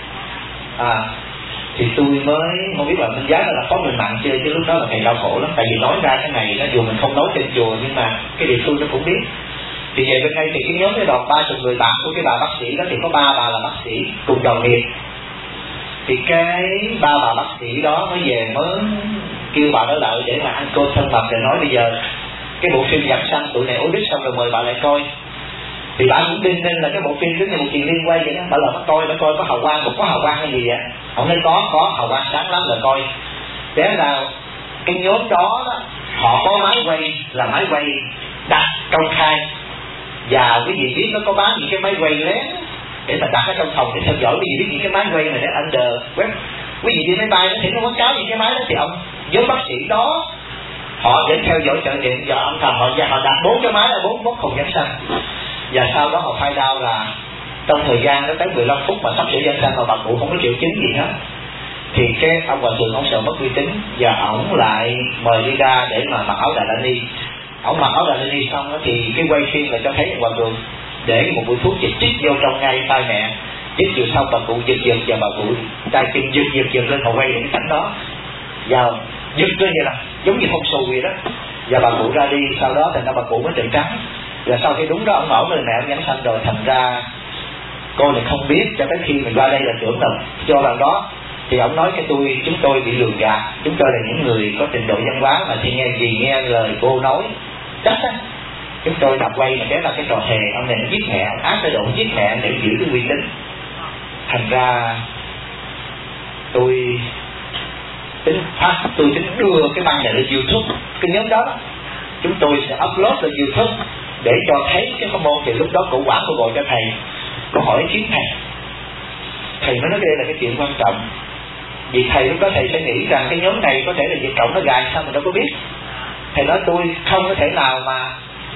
À thì tôi mới không biết là minh giá là có mình mạng chưa, chứ lúc đó là thầy đau khổ lắm, tại vì nói ra cái này nó dù mình không nói trên chùa nhưng mà cái địa phương nó cũng biết. Thì về bên đây thì cái nhóm cái đoàn ba chục người bạn của cái bà bác sĩ đó, thì có ba bà là bác sĩ cùng đồng nghiệp. Thì cái ba bà bác sĩ đó mới về mới kêu bà đó lại để mà ăn cơm thân mật, rồi nói bây giờ cái bộ phim giảng sanh tụi này audit xong rồi mời bà lại coi. Thì bà cũng tin nên là cái bộ phim cứ như một chuyện liên quay vậy đó, bà là nó coi, nó coi có hào quang, một có hào quang hay gì vậy, ông nói có, có hào quang sáng lắm rồi coi. Thế là cái nhóm đó, đó họ có máy quay, là máy quay đặt công khai, và quý vị biết nó có bán những cái máy quay lén để mà đặt ở trong phòng để theo dõi. Quý vị biết những cái máy quay mà để under web, quý vị đi máy bay nó thì nó quảng cáo những cái máy đó, thì ông nhóm bác sĩ đó họ vẫn theo dõi trợ điện, và ông thầm họ và họ đặt bốn cái máy là bốn bốn khùng giảng sanh. Và sau đó họ find out là trong thời gian đó tới mười lăm phút mà sắp sửa giảng sanh mà bà cụ không có triệu chứng gì hết, thì cái ông hòa thượng ông sợ mất uy tín, và ổng lại mời đi ra để mà mặc áo Đà La Ni. Ổng mặc áo Đà La Ni xong đó, thì cái quay phim là cho thấy hòa thượng để một mũi thuốc chích chích vô trong ngay tay mẹ, chích vừa xong bà cụ giật giật, và bà cụ tay chân giật giật giật lên, họ quay những cái cảnh đó vào giật lên vậy là giống như phong xù vậy đó, và bà cụ ra đi. Sau đó thành ra bà cụ mới trợn trắng. Và sau khi đúng đó ông bảo người mẹ ông giảng sanh rồi, thành ra cô này không biết cho tới khi mình qua đây là trưởng đồng cho lần đó. Thì ông nói cái tôi chúng tôi bị lường gạt, chúng tôi là những người có trình độ văn hóa mà thì nghe gì nghe lời cô nói chắc á, chúng tôi đọc quay mà cái là cái trò hề, ông này nó giết mẹ, ông áp cái độ giết mẹ để giữ cái uy tín. Thành ra tôi tính phát, tôi tính đưa cái băng này lên YouTube, cái nhóm đó, đó chúng tôi sẽ upload lên YouTube để cho thấy cái pháp môn. Thì lúc đó cổ quản của bộ cho thầy, có hỏi ý kiến thầy, thầy mới nói đây là cái chuyện quan trọng. Vì thầy lúc đó thầy sẽ nghĩ rằng cái nhóm này có thể là Việt Cộng nó gài, sao mình đâu có biết. Thầy nói tôi không có thể nào mà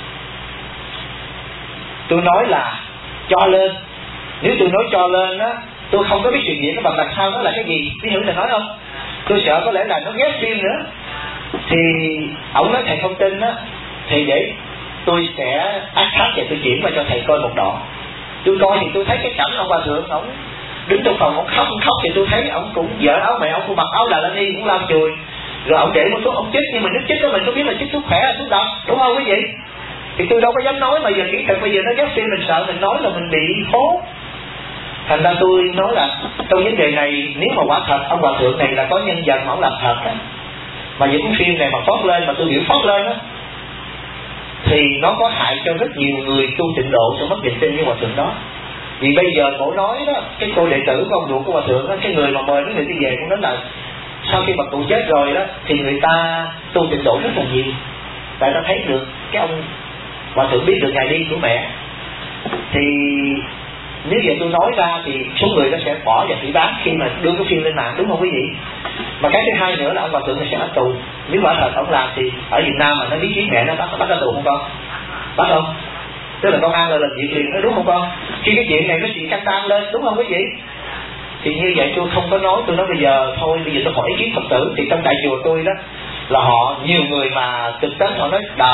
tôi nói là cho lên, nếu tôi nói cho lên á, tôi không có biết chuyện gì nó bằng đằng sau nó là cái gì. Ví dụ thầy nói không, tôi sợ có lẽ là nó ghép phim nữa. Thì ổng nói thầy không tin á, thì để tôi sẽ ác thắt và tôi chuyển qua cho thầy coi một đoạn. Tôi coi thì tôi thấy cái cảnh ông hòa thượng ổng đứng trong phòng, ông khóc ông khóc thì tôi thấy ông cũng vợ áo mẹ, ông cũng mặc áo Đà La Ni cũng lau chùi, rồi ông để một thuốc ông chích, nhưng mà nước chích đó mình có biết là chích thuốc khỏe là thuốc độc, đúng không quý vị? Thì tôi đâu có dám nói, mà giờ kỹ thuật bây giờ nó ghép phim mình sợ mình nói là mình bị hố. Thành ra tôi nói là trong vấn đề này, nếu mà quả thật ông hòa thượng này là có nhân vật mà ông làm thật á, mà những phim này mà phót lên, mà tôi biểu phót lên á, thì nó có hại cho rất nhiều người tu tịnh độ sẽ mất niềm tin với hòa thượng đó. Vì bây giờ cổ nói đó, cái cô đệ tử của ông ruột của hòa thượng đó, cái người mà mời cái người đi về cũng nói là sau khi bà cụ chết rồi đó thì người ta tu tịnh độ rất là nhiều, tại ta thấy được cái ông hòa thượng biết được ngày đi của mẹ. Thì nếu vậy tôi nói ra thì số người đó sẽ bỏ và phỉ báng khi mà đưa cái phim lên mạng, đúng không quý vị? Mà cái thứ hai nữa là ông hòa thượng này sẽ ở tù. Nếu quả thật ông làm thì ở Việt Nam mà nó biết giết mẹ nó bắt bắt ra tù không con? Bắt không? Tức là công an là làm việc liền đó, đúng không con? Khi cái chuyện này nó xì căng tan lên, đúng không quý vị? Thì như vậy tôi không có nói, tôi nói bây giờ thôi, bây giờ tôi hỏi ý kiến Phật tử. Thì trong đại chùa tôi đó là họ nhiều người mà thực tế họ nói đạo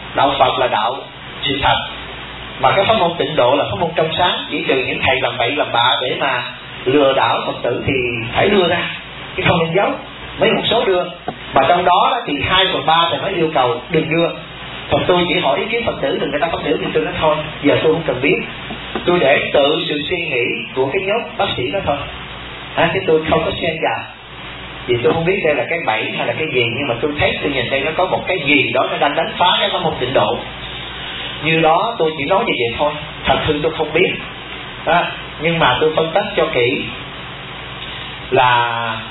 đạo Phật là đạo sự thật, mà cái pháp môn tịnh độ là pháp môn trong sáng. Chỉ trừ những thầy làm bậy làm bạ để mà lừa đảo Phật tử thì phải đưa ra, chứ không nên giấu. Mấy một số đưa, mà trong đó thì hai phần ba thì mới yêu cầu đừng đưa. Còn tôi chỉ hỏi ý kiến Phật tử, đừng người ta phát biểu thì tôi nói thôi, giờ tôi không cần biết, tôi để tự sự suy nghĩ của cái nhóm bác sĩ đó thôi. À, chứ tôi không có xen vào, vì tôi không biết đây là cái bẫy hay là cái gì, nhưng mà tôi thấy tôi nhìn đây nó có một cái gì đó nó đang đánh phá cái pháp môn tịnh độ. Như đó tôi chỉ nói như vậy thôi, thật sự tôi không biết. À, nhưng mà tôi phân tích cho kỹ là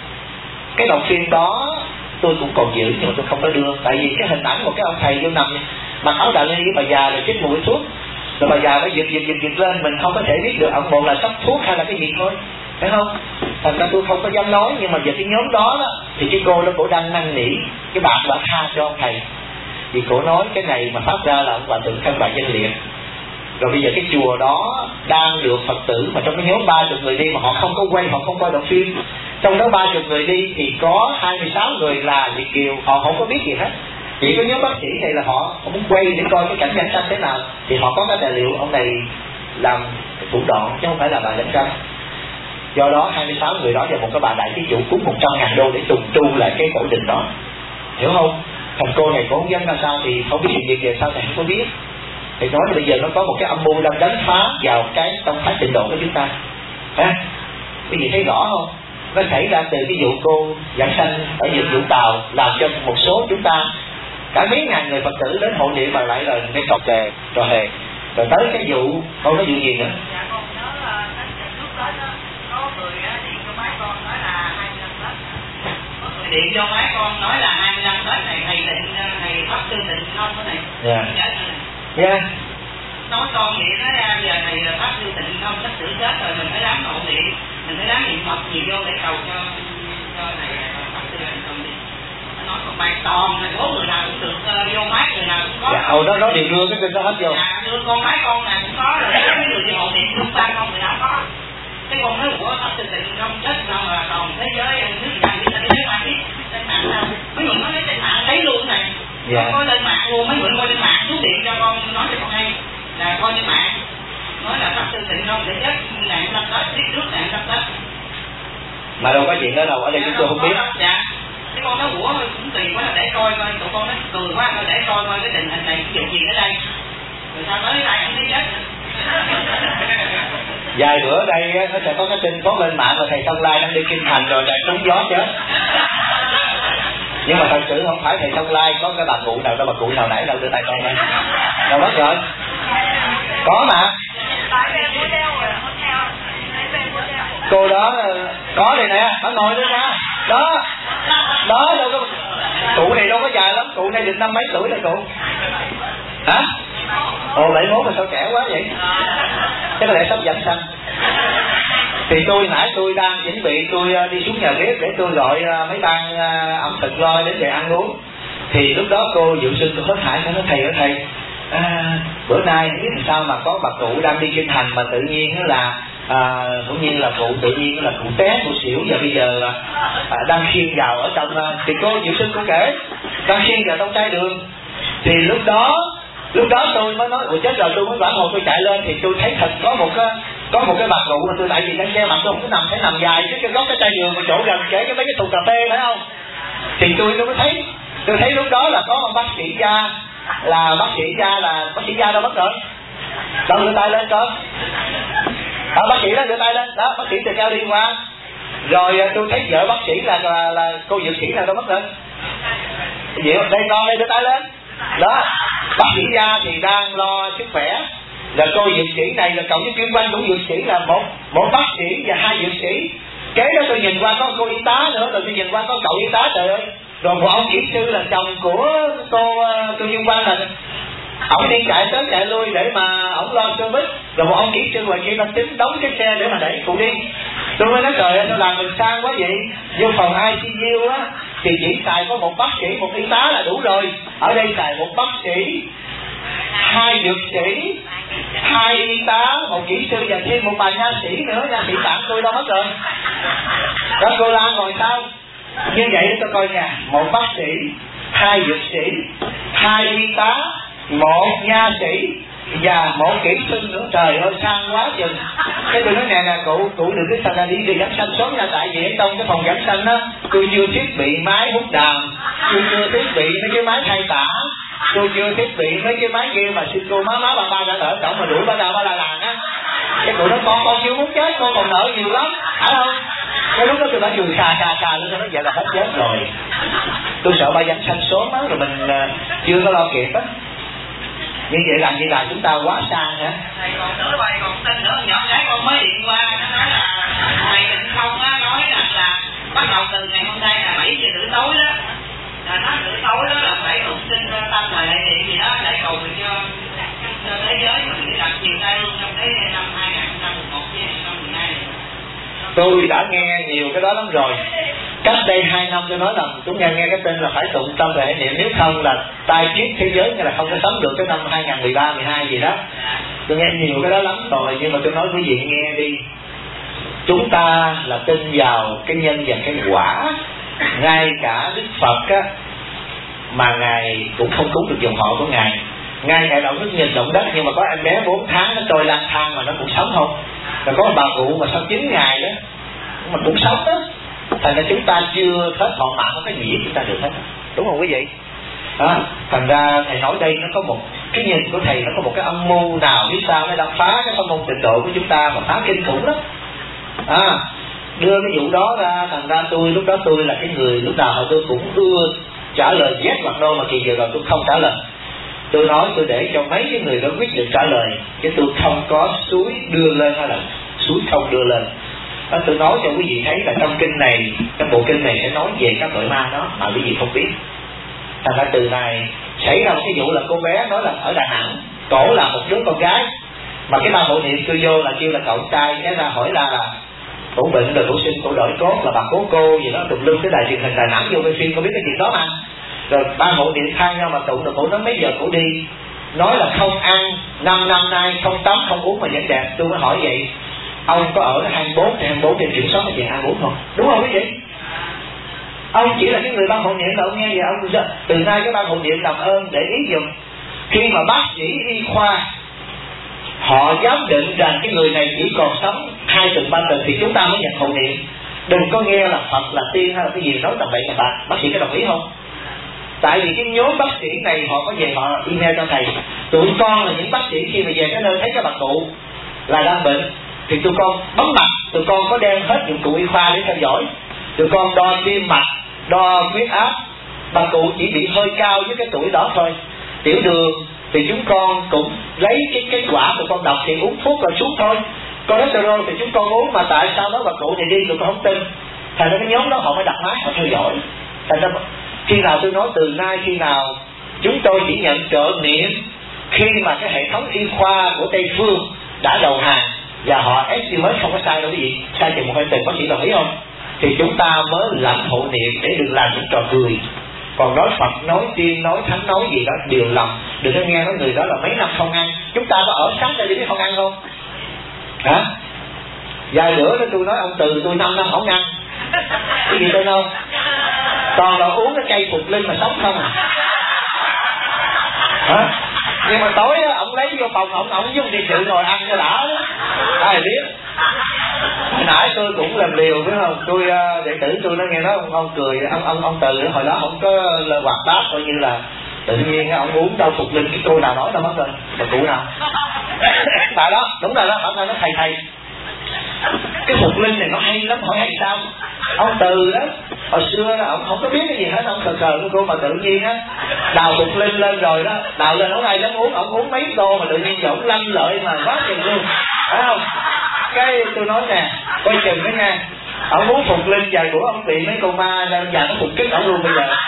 cái đoạn phim đó tôi cũng còn giữ, nhưng mà tôi không có đưa. Tại vì cái hình ảnh một cái ông thầy vô nằm mặc áo đà lê với bà già rồi chích mùi thuốc, rồi bà già nó giật giật giật giật lên, mình không có thể biết được ông một là sắp thuốc hay là cái gì thôi, phải không? Thành ra tôi không có dám nói. Nhưng mà về cái nhóm đó, đó thì cái cô đó cổ đang năn nỉ cái bạn đã tha cho ông thầy, vì cổ nói cái này mà phát ra là ông hòa thượng thân bại danh liệt. Rồi bây giờ cái chùa đó đang được Phật tử, mà trong cái nhóm ba chục người đi mà họ không có quay, họ không coi đoạn phim. Trong đó ba chục người đi thì có hai mươi sáu người là Việt kiều, họ không có biết gì hết. Chỉ có nhóm bác sĩ này là họ, họ muốn quay để coi cái cảnh giảng sanh thế nào, thì họ có cái tài liệu ông này làm thủ đoạn chứ không phải là bà giảng sanh. Do đó hai mươi sáu người đó và một cái bà đại thí chủ cúng một trăm ngàn đô để trùng tu lại cái tổ đình đó, hiểu không? Thành cô này cô không dám ra sao thì không biết chuyện việc về sao thì không có biết. Thì nói là bây giờ nó có một cái âm mưu đang đánh phá vào cái tông phái tịnh độ của chúng ta. À, cái gì thấy rõ không? Nó xảy ra từ cái vụ cô giảng sanh ở những Vũng Tàu, làm cho một số chúng ta cả mấy ngàn người Phật tử đến hội niệm mà lại là cái trò kè, trò hề. Rồi tới cái vụ, không có vụ gì nữa. Dạ con nhớ là lúc đó có người điện cho mấy con nói là hai mươi lăm Tết. Có người điện cho mấy con nói là hai mươi lăm Tết này thầy định thầy Pháp Sư Tịnh không cái này. Dạ. Dạ. Nói con vậy nói ra giờ thầy là Pháp Sư Tịnh không sắp sửa chết rồi, mình phải ráng hộ niệm, mình phải ráng niệm Phật nhiều vô để cầu cho cho thầy Pháp Sư Tịnh không đi. Nói còn bài toàn này bốn người nào cũng được uh, vô máy, người nào cũng có. Dạ, hồi đó nó đều đưa cái kênh đó hết vô. Dạ, đưa con máy con nào cũng có, rồi cái người đi hộ niệm chúng ta không người nào có. Cái con nói của Pháp Sư Tịnh không chết đâu là còn thế giới nước nào biết là thế giới ai biết trên mạng đâu. Mấy người nói trên mạng thấy luôn này. Dạ. Coi lên mạng luôn, mấy người coi trên mạng xuống điện cho con nói cho con hay là coi trên mạng nói là Pháp Sư Tịnh không để chết nạn năm Tết, biết trước nạn năm Tết. Mà đâu có chuyện đó đâu, ở đây chúng tôi không biết. Dạ. Cái con nói của cũng tùy quá là để coi coi, tụi con nói cười quá rồi để coi coi cái tình hình này ví dụ gì ở đây. Rồi sao tới đây không thấy chết. Vài bữa ở đây nó sẽ có cái tin post lên mạng là thầy Thông Lai đang đi Kinh Thành rồi đã trúng gió chết. Nhưng mà thật sự không phải thầy Thông Lai, có cái bà cụ nào đâu, bà cụ nào nãy đâu đưa tay con lên. Đâu mất rồi. Có mà. Cô đó có đây nè, bà ngồi đây nè. Đó. Đó đâu có. Cụ này đâu có dài lắm, cụ này được năm mấy tuổi rồi cụ. Hả? Ồ bảy mốt mà sao trẻ quá vậy? Chắc có lẽ sắp giảng sanh. Thì tôi nãy tôi đang chuẩn bị tôi đi xuống nhà bếp để tôi gọi mấy ban ẩm thực lo đến về ăn uống. Thì lúc đó cô Diệu Sinh tôi hết hại, nó nói thầy ơi thầy, à, bữa nay không biết làm sao mà có bà cụ đang đi Kinh Thành mà tự nhiên là à, cũng nhiên là cụ tự nhiên là cụ té cụ xỉu và bây giờ à, đang khiêng vào ở trong. Thì cô Diệu Sinh cô kể đang khiêng vào trong chai đường. Thì lúc đó lúc đó tôi mới nói ủa chết rồi, tôi mới vãn hồi tôi chạy lên thì tôi thấy thật có một cái có một cái bà cụ mà tôi tại vì đang che mặt tôi không có nằm, phải nằm dài trước cái góc cái chai đường mà chỗ gần kể cái mấy cái thùng cà phê phải không? Thì tôi tôi mới thấy tôi thấy lúc đó là có ông bác sĩ gia, là bác sĩ gia là bác sĩ gia đâu mất rồi, đâu đưa tay lên coi. Đó, bác sĩ đó đưa tay lên đó, bác sĩ từ cao đi qua rồi tôi thấy vợ bác sĩ là là, là cô dược sĩ nào đâu mất rồi. Diệu đây con đây đưa tay lên đó. Bác sĩ gia thì đang lo sức khỏe, là cô dược sĩ này là cộng với chuyên quanh cũng dược sĩ là một một bác sĩ và hai dược sĩ. Kế đó tôi nhìn qua có cô y tá nữa, rồi tôi nhìn qua có cậu y tá, trời ơi. Rồi một ông kỹ sư là chồng của cô cô chuyên quan là ổng đi chạy tới chạy lui để mà ổng lo service. Rồi một ông kỹ sư ngoài kia đang tính đóng cái xe để mà đẩy cụ đi. Tôi mới nói trời ơi sao làm mình sang quá vậy. Vô phòng I C U á thì chỉ xài có một bác sĩ một y tá là đủ rồi. Ở đây xài một bác sĩ, hai dược sĩ, hai y tá, một kỹ sư và thêm một bà nha sĩ nữa. Nha sĩ tặng tôi đâu mất rồi. Đó cô Lan ngồi sau. Như vậy tôi coi nha, một bác sĩ, hai dược sĩ, hai y tá, một nha sĩ và một kỹ sư nữa. Trời ơi sang quá chừng. Cái tôi nói nè nè cụ cụ đừng cái sao ra đi đi giảng sanh sớm nha, tại vì ở trong cái phòng giảng sanh đó tôi chưa thiết bị máy hút đàm, tôi chưa thiết bị mấy cái máy thay tả, tôi chưa thiết bị mấy cái máy kia mà xin cô má má ba ba đã đỡ cổng mà đuổi ba ra ba la làng á. Cái cụ nói con con chưa muốn chết, con còn nợ nhiều lắm, phải không? Cái lúc đó tôi đã cười xà xà xà lên, nó vậy là hết chết rồi. Tôi sợ ba giảng sanh sớm á rồi mình uh, chưa có lo kịp á. Như vậy làm như là chúng ta quá sang hả? Thầy còn nữa bài còn tin nữa, nhỏ gái con mới điện qua, nó nói là thầy Định Không á, nói rằng là bắt đầu từ ngày hôm nay là bảy giờ rưỡi tối đó, là nó rưỡi tối đó là phải tụng kinh tâm thời đại điện gì đó để cầu nguyện cho cho thế giới mình đặt nhiều tai ương trong cái năm hai nghìn không trăm mười một với hai nghìn không trăm mười hai. Tôi đã nghe nhiều cái đó lắm rồi. Cách đây hai năm tôi nói là chúng nghe nghe cái tên là phải tụng tâm về niệm, nếu không là tai kiếp thế giới, nghĩa là không có sống được cái năm hai nghìn mười ba mười hai gì đó. Tôi nghe nhiều cái đó lắm rồi, nhưng mà tôi nói quý vị nghe đi. Chúng ta là tin vào cái nhân và cái quả. Ngay cả Đức Phật á, mà Ngài cũng không cúng được dòng họ của Ngài. Ngay Ngài đạo đức nhìn động đất, nhưng mà có em bé bốn tháng nó trôi lang thang mà nó cũng sống không. Rồi có một bà cụ mà sau chín ngày đó mà cũng sống đó. Thành ra chúng ta chưa hết thọ mạng có cái gì chúng ta được hết, đúng không quý vị? À, thành ra thầy nói đây nó có một cái nhìn của thầy, nó có một cái âm mưu nào biết sao nó đã phá cái pháp môn tịnh độ của chúng ta mà phá kinh khủng lắm. À, đưa cái vụ đó ra, thành ra tôi lúc đó tôi là cái người lúc nào mà tôi cũng ưa trả lời yes hoặc no, mà kỳ vừa rồi tôi không trả lời. Tôi nói tôi để cho mấy cái người đó quyết định trả lời, chứ tôi không có suối đưa lên hay là suối không đưa lên. Đó, tôi nói cho quý vị thấy là trong kinh này, trong bộ kinh này sẽ nói về các tội ma đó mà quý vị không biết. Thành ra từ này xảy ra một cái vụ là cô bé nói là ở Đà Nẵng, cổ là một đứa con gái, mà cái ban hộ niệm tôi vô là kêu là cậu trai, cái ra hỏi là là cổ bệnh rồi cổ sinh cổ đổi cốt là bà cố cô gì đó tùm lum, cái đài truyền hình Đà Nẵng vô quay phim có biết cái chuyện đó mà. Rồi ban hộ niệm than nhau mà tụng rồi cổ nói mấy giờ cổ đi, nói là không ăn năm năm nay không tắm không uống mà vẫn đẹp. Tôi mới hỏi vậy ông có ở hai mươi bốn thì hai mươi bốn trên kiểm soát là về hai mươi bốn không, đúng không quý vị? Ông chỉ là cái người ban hộ niệm mà ông nghe vậy ông từ nay cái ban hộ niệm làm ơn để ý dùm, khi mà bác sĩ y khoa họ giám định rằng cái người này chỉ còn sống hai tuần ba tuần thì chúng ta mới nhận hộ niệm. Đừng có nghe là Phật là tiên hay là cái gì nói tầm bậy tầm bạ. Bác sĩ có đồng ý không? Tại vì cái nhóm bác sĩ này họ có về họ email cho thầy, tụi con là những bác sĩ khi mà về cái nơi thấy các bà cụ là đang bệnh thì tụi con bấm mạch, tụi con có đem hết dụng cụ y khoa để theo dõi, tụi con đo tim mạch, đo huyết áp. Bà cụ chỉ bị hơi cao với cái tuổi đó thôi. Tiểu đường thì chúng con cũng lấy cái kết quả tụi con đọc thì uống thuốc rồi xuống thôi. Cholesterol thì chúng con uống, mà tại sao nói bà cụ này đi tụi con không tin. Thành ra cái nhóm đó họ mới đặt máy họ theo dõi. Thành ra khi nào tôi nói từ nay khi nào chúng tôi chỉ nhận trợ niệm khi mà cái hệ thống y khoa của Tây Phương đã đầu hàng và họ estimate không có sai đâu quý vị, sai chừng một hai tuần bác sĩ đồng ý không, thì chúng ta mới lãnh hộ niệm để đừng làm những trò cười. Còn nói Phật, nói tiên, nói thánh, nói gì đó đều lầm. Đừng có nghe nói người đó là mấy năm không ăn. Chúng ta có ở sáng đây biết không ăn không? Hả? Vài bữa đó tôi nói ông Từ tôi năm năm không ăn. Cái gì tên không? Toàn là uống cái cây phục linh mà sống không à? Hả? Nhưng mà tối á, ông lấy vô phòng, ông ông dùng điện sự ngồi ăn cho đã. Ai biết? Hồi nãy tôi cũng làm liều biết không? Tôi đệ tử tôi nó nghe nói ông, ông cười, ông ông ông Từ hồi đó không có lời hoạt bát, coi như là tự nhiên ông uống đâu phục linh, cái cô nào nói đâu mất rồi, bà cụ nào? Bà đó, đúng rồi đó, ông nói thầy thầy. Cái phục linh này nó hay lắm, hỏi hay sao? Ông Từ đó, hồi xưa đó, ông không có biết cái gì hết, ông khờ khờ của cô mà tự nhiên á, đào phục linh lên rồi đó, đào lên ông này lắm uống, ông uống mấy đô mà tự nhiên giờ ông lanh lợi mà quá chừng luôn, phải không? Cái tôi nói nè, coi chừng đó nha, ông muốn phục linh vài bữa ông bị mấy cô ma lên và nó phục kích ông luôn bây giờ.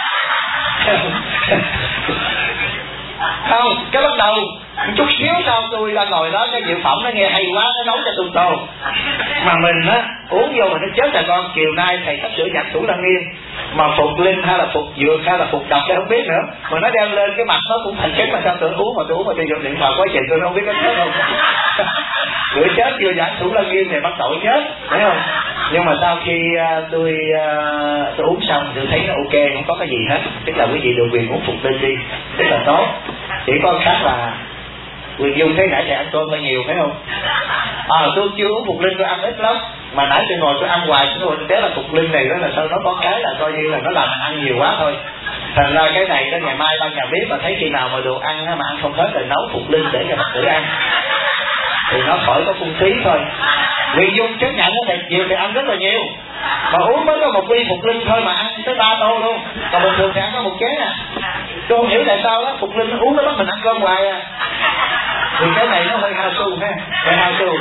Không, cái bắt đầu chút xíu sau tôi ra ngồi đó, cái diệu phẩm nó nghe hay quá, nó nấu cho tôi tô mà mình á uống vô mà nó chết là con. Chiều nay thầy sắp sửa giảng Thủ Lăng Nghiêm mà phục linh hay là phục dược hay là phục độc tôi không biết nữa, mà nó đem lên cái mặt nó cũng thành chết, mà sao tôi uống mà tôi uống mà tôi dùng điện thoại quá trời tôi không biết có chết không. Bữa chết chưa giảng Thủ Lăng Nghiêm này bắt tội chết, thấy không? Nhưng mà sau khi uh, tôi uh, tôi uống xong tôi thấy nó ok, không có cái gì hết. Tức là quý vị được quyền uống Phục Linh đi, rất là tốt. Chỉ có khác là Quyền Dung thấy nãy thầy ăn cơm hơi nhiều phải không? À, tôi chưa uống Phục Linh, tôi ăn ít lắm. Mà nãy tôi ngồi tôi ăn hoài, tôi ngồi tôi té là Phục Linh này đó là sao nó có cái là coi như là nó làm ăn nhiều quá thôi. Thành ra cái này đó ngày mai ban nhà bếp mà thấy khi nào mà đồ ăn mà ăn không hết rồi nấu Phục Linh để cho Phật tử ăn, thì nó khỏi có phung phí thôi. Quyền Dung chấp nhận nó nhiều thì ăn rất là nhiều, mà uống mới có một ly Phục Linh thôi mà ăn tới ba tô luôn. Còn bình thường thì ăn có một chén à. Tôi không hiểu tại sao đó Phục Linh nó uống nó bắt mình ăn cơm hoài à. Thì cái này nó hơi hao su ha, hơi hao su.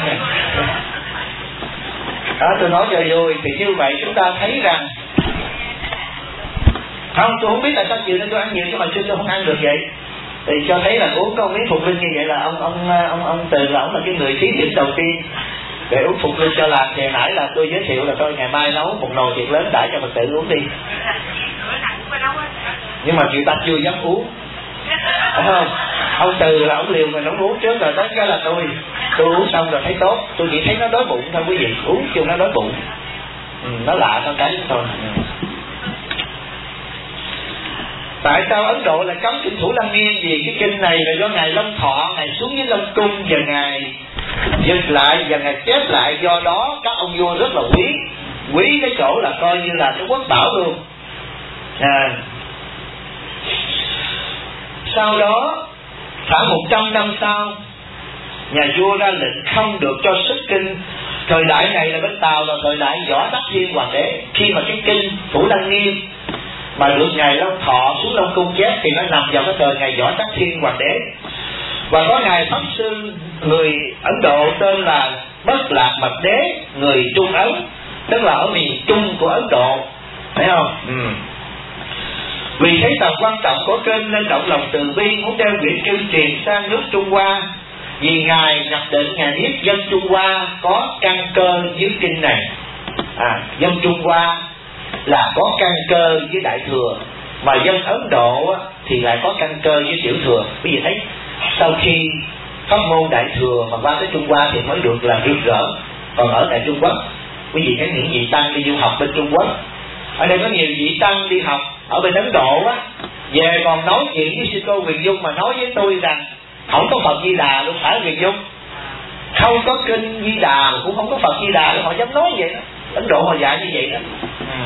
Đó, tôi nói cho vui. Thì như vậy chúng ta thấy rằng không, tôi không biết tại sao chiều nên tôi ăn nhiều nhưng mà xưa tôi không ăn được vậy. Thì cho thấy là uống có miếng Phục Linh như vậy là ông ông ông ông Từ là ông là cái người thí điểm đầu tiên để uống Phục Linh cho làm. Thì nãy là tôi giới thiệu là tôi ngày mai nấu một nồi thiệt lớn đãi cho Phật tử uống đi. Nhưng mà chị ta chưa dám uống, phải không? Ông Từ là ông liều mà nó uống trước rồi tới cái là tôi tôi uống xong rồi thấy tốt. Tôi chỉ thấy nó đói bụng thôi quý vị, uống chưa nó đói bụng. Ừ, nó lạ con cái thôi. Ừ. Tại sao Ấn Độ lại cấm kinh Thủ Lăng Nghiêm? Vì cái kinh này là do ngài Long Thọ, ngài xuống với Long Cung và ngài dịch lại và ngài chép lại. Do đó các ông vua rất là quý, quý cái chỗ là coi như là cái quốc bảo luôn. À. Sau đó khoảng một trăm năm sau, nhà vua ra lệnh không được cho xuất kinh. Thời đại này là bên Tàu là thời đại Võ Tắc Thiên Hoàng đế. Khi mà cái kinh Thủ Lăng Nghiêm mà được ngài Long Thọ xuống Long Cung chép thì nó nằm vào cái thời ngày Võ Tắc Thiên Hoàng đế. Và có ngài pháp sư người Ấn Độ tên là Bất Lạc Mật Đế, người Trung Ấn, tức là ở miền Trung của Ấn Độ, thấy không? Ừ. Vì thấy tầm quan trọng của kinh nên động lòng từ bi muốn đem quyển kinh truyền sang nước Trung Hoa. Vì ngài nhập định ngài biết dân Trung Hoa có căn cơ dưới kinh này. À, dân Trung Hoa là có căn cơ với Đại Thừa, mà dân Ấn Độ thì lại có căn cơ với Tiểu Thừa. Quý vị thấy sau khi pháp môn Đại Thừa mà qua tới Trung Hoa thì mới được là rực rỡ. Còn ở tại Trung Quốc, quý vị thấy những vị tăng đi du học bên Trung Quốc, ở đây có nhiều vị tăng đi học ở bên Ấn Độ á, về còn nói chuyện với sư cô Huyền Dung mà nói với tôi rằng không có Phật Di Đà luôn, phải Huyền Dung? Không có kinh Di Đà mà cũng không có Phật Di Đà luôn, họ dám nói vậy đó. Ấn Độ họ dạy như vậy đó. Ừ.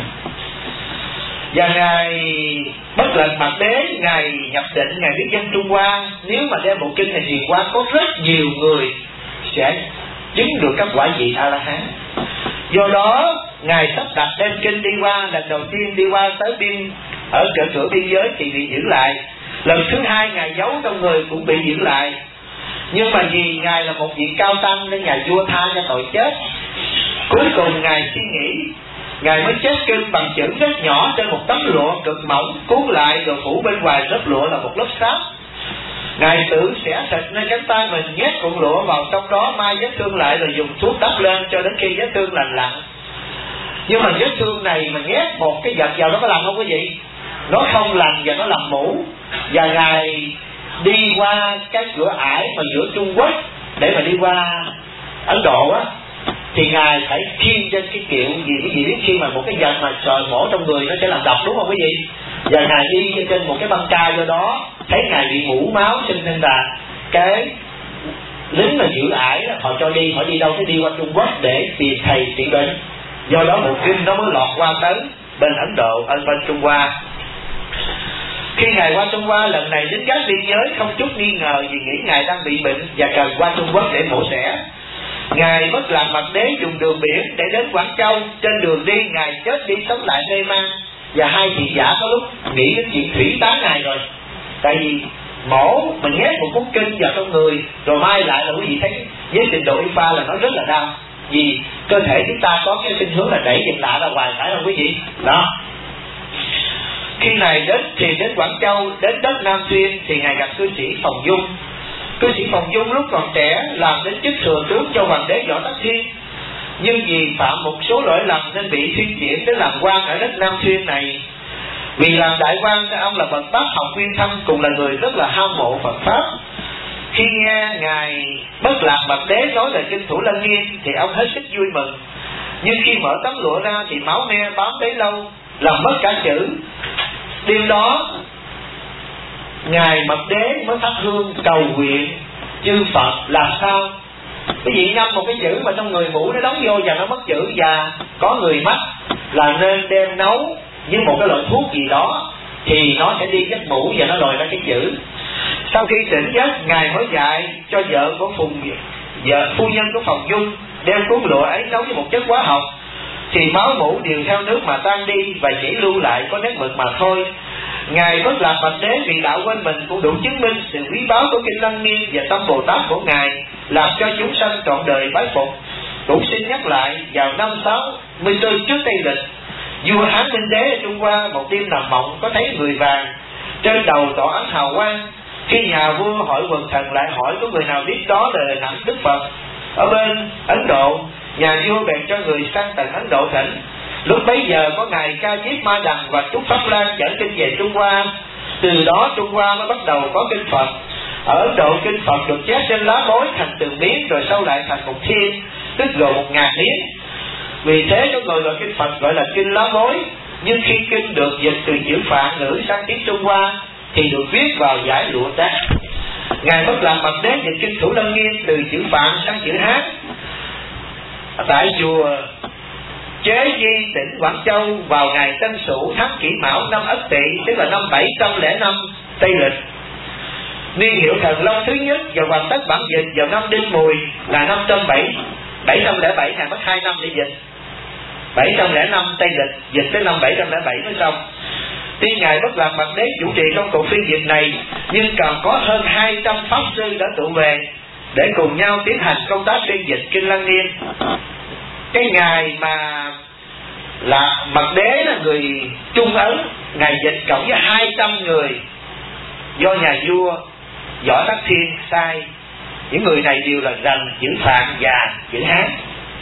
Và ngài Bất Lạc Mật Đế, ngài nhập định, ngài biết dân Trung Hoa nếu mà đem bộ kinh này truyền qua có rất nhiều người sẽ chứng được các quả vị A La Hán. Do đó ngài sắp đặt đem kinh đi qua. Lần đầu tiên đi qua tới biên ở cửa cửa biên giới thì bị giữ lại. Lần thứ hai ngài giấu trong người cũng bị giữ lại. Nhưng mà vì ngài là một vị cao tăng nên nhà vua tha cho tội chết. Cuối cùng ngài suy nghĩ, ngài mới chép kinh bằng chữ rất nhỏ trên một tấm lụa cực mỏng, cuốn lại rồi phủ bên ngoài lớp lụa là một lớp sáp. Ngài tự xẻ thịt nơi cánh tay mình, nhét cuộn lụa vào trong đó, mai vết thương lại rồi dùng thuốc đắp lên cho đến khi vết thương lành lặn. Nhưng mà vết thương này mà nhét một cái vật vào đó có làm không quý vị? Nó không lành và nó làm mũ. Và ngài đi qua cái cửa ải mà giữa Trung Quốc để mà đi qua Ấn Độ á, thì ngài phải khiêng trên cái kiệu. Vì quý vị biết khi mà một cái vật mà sờ mổ trong người nó sẽ làm độc đúng không quý vị? Và ngài đi trên một cái băng ca, do đó thấy ngài bị mũ máu, cho nên là cái lính mà giữ ải đó, họ cho đi, họ đi đâu? Phải đi qua Trung Quốc để tìm thầy trị bệnh. Do đó một kinh nó mới lọt qua tới bên Ấn Độ, ở bên Trung Hoa. Khi ngài qua Trung Hoa lần này, lính gác biên giới không chút nghi ngờ vì nghĩ ngài đang bị bệnh và cần qua Trung Quốc để mổ xẻ. Ngài Bất Lạc Mật Đế dùng đường biển để đến Quảng Châu. Trên đường đi ngài chết đi sống lại mê man, và hai thị giả có lúc nghĩ đến chuyện thủy tán ngài rồi. Tại vì mổ mình nhét một cuốn kinh vào trong người rồi mai lại là quý vị thấy với trình độ y pha là nó rất là đau. Vì cơ thể chúng ta có cái khuynh hướng là đẩy vật lạ ra ngoài, phải không quý vị? Đó. Khi này đến thì đến Quảng Châu, đến đất Nam Xuyên thì ngài gặp cư sĩ Phòng Dung. Cư sĩ Phòng Dung lúc còn trẻ làm đến chức thừa tướng cho hoàng đế Võ Tắc Thiên, nhưng vì phạm một số lỗi lầm nên bị thuyên chuyển đến làm quan ở đất Nam Xuyên này. Vì làm đại quan nên ông là bậc bác học nguyên thâm, cùng là người rất là hâm mộ Phật pháp. Khi nghe ngài Bất Lạc Mật Đế nói về kinh Thủ Lăng Nghiêm thì ông hết sức vui mừng. Nhưng khi mở tấm lụa ra thì máu me bám bấy lâu, làm mất cả chữ. Đêm đó Ngài Mật Đế mới thắp hương cầu nguyện chư Phật làm sao cái vị ngâm một cái chữ mà trong người mũ nó đóng vô và nó mất chữ, và có người mắc là nên đem nấu với một cái loại thuốc gì đó thì nó sẽ đi giấc mũ và nó lòi ra cái chữ. Sau khi tỉnh giấc, Ngài mới dạy cho vợ của Phùng vợ phu nhân của Phòng Dung đem cuốn lụa ấy nấu với một chất hóa học, thì máu mũ đều theo nước mà tan đi và chỉ lưu lại có nét mực mà thôi. Ngài Bất Lạc Bạch Đế vì đạo quên mình cũng đủ chứng minh sự quý báu của Kinh Lăng Nghiêm và tâm Bồ Tát của Ngài, làm cho chúng sanh trọn đời bái phục. Cũng xin nhắc lại, vào năm sáu mươi tư trước Tây Lịch, vua Hán Minh Đế ở Trung Hoa một đêm nằm mộng có thấy người vàng, trên đầu tỏ ánh hào quang. Khi nhà vua hỏi quần thần lại hỏi có người nào biết đó là nặng Đức Phật ở bên Ấn Độ, nhà vua bèn cho người sang tận Ấn Độ thỉnh. Lúc bấy giờ có ngài Ca Diếp Ma Đằng và Trúc Pháp Lan dẫn kinh về Trung Hoa. Từ đó Trung Hoa mới bắt đầu có kinh Phật. Ở Ấn Độ kinh Phật được chép trên lá mối thành từng miếng, rồi sau lại thành một thiên, tức gồm một ngàn miếng. Vì thế có người gọi kinh Phật gọi là kinh lá mối. Nhưng khi kinh được dịch từ chữ Phạn ngữ sang tiếng Trung Hoa thì được viết vào giải lụa trắng. Ngài Bất Lạc Bạch Đế dịch kinh Thủ Lăng Nghiêm từ chữ Phạn sang chữ Hán tại chùa Chế Di tỉnh Quảng Châu vào ngày Tân Sửu tháng Kỷ Mão năm Ất Tỵ, tức là năm bảy trăm lẻ năm Tây Lịch. Niên hiệu Thần Long thứ nhất và hoàn tất bản dịch vào năm Đinh Mùi là năm trăm bảy bảy trăm lẻ bảy, ngài mất hai năm để dịch. bảy trăm lẻ năm Tây Lịch, dịch tới năm bảy trăm lẻ bảy mới xong. Tuy ngài Bất Lạc Bạch Đế chủ trì trong cuộc phiên dịch này, nhưng còn có hơn hai trăm pháp sư đã tụ về để cùng nhau tiến hành công tác phiên dịch Kinh Lăng Nghiêm. Cái ngài mà là Mật Đế là người Trung Ấn, ngài dịch cộng với hai trăm người do nhà vua Võ Tắc Thiên sai. Những người này đều là rành chữ Phạn và chữ Hán.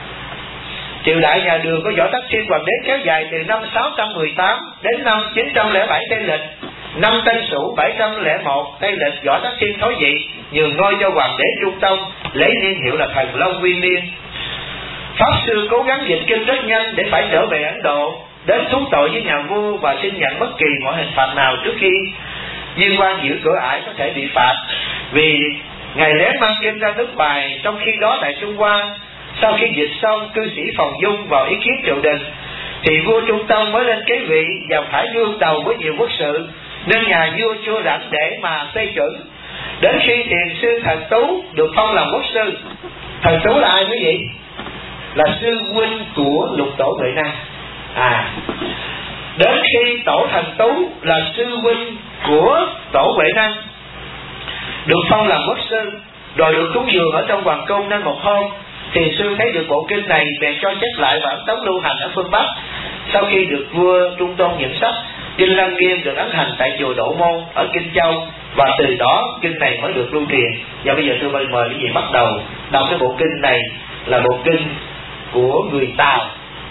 Triều đại nhà Đường của Võ Tắc Thiên Hoàng đế kéo dài từ năm sáu trăm mười tám đến năm chín trăm lẻ bảy Tây Lịch. Năm Tân Sửu bảy trăm lẻ một Tây Lịch, Võ Tắc Thiên thối vị nhường ngôi cho Hoàng đế Trung Tông, lấy niên hiệu là Thần Long Nguyên Niên. Pháp sư cố gắng dịch kinh rất nhanh để phải trở về Ấn Độ, đến thú tội với nhà vua và xin nhận bất kỳ mọi hình phạt nào trước khi viên quan giữ cửa ải có thể bị phạt. Vì ngài lén mang kinh ra nước Bài, trong khi đó tại Trung Hoa, sau khi dịch xong, cư sĩ Phòng Dung vào ý kiến triều đình, thì vua Trung Tông mới lên kế vị và phải đương đầu với nhiều quốc sự, nên nhà vua chưa rảnh để mà xây chuẩn. Đến khi thiền sư Thần Tú được phong làm quốc sư. Thần Tú là ai quý vị? Là sư huynh của Lục Tổ Huệ Năng. À, đến khi Tổ Thần Tú là sư huynh của Tổ Huệ Năng được phong làm quốc sư, rồi được cúng dường ở trong hoàng cung, nên một hôm thiền sư thấy được bộ kinh này bèn cho chép lại và ấn tống lưu hành ở phương Bắc. Sau khi được vua Trung Tôn nhận sách, Kinh Lăng Nghiêm được ấn hành tại chùa Độ Môn ở Kinh Châu, và từ đó kinh này mới được lưu truyền. Và bây giờ tôi mời mời quý vị bắt đầu đọc cái bộ kinh này, là bộ kinh của người Tàu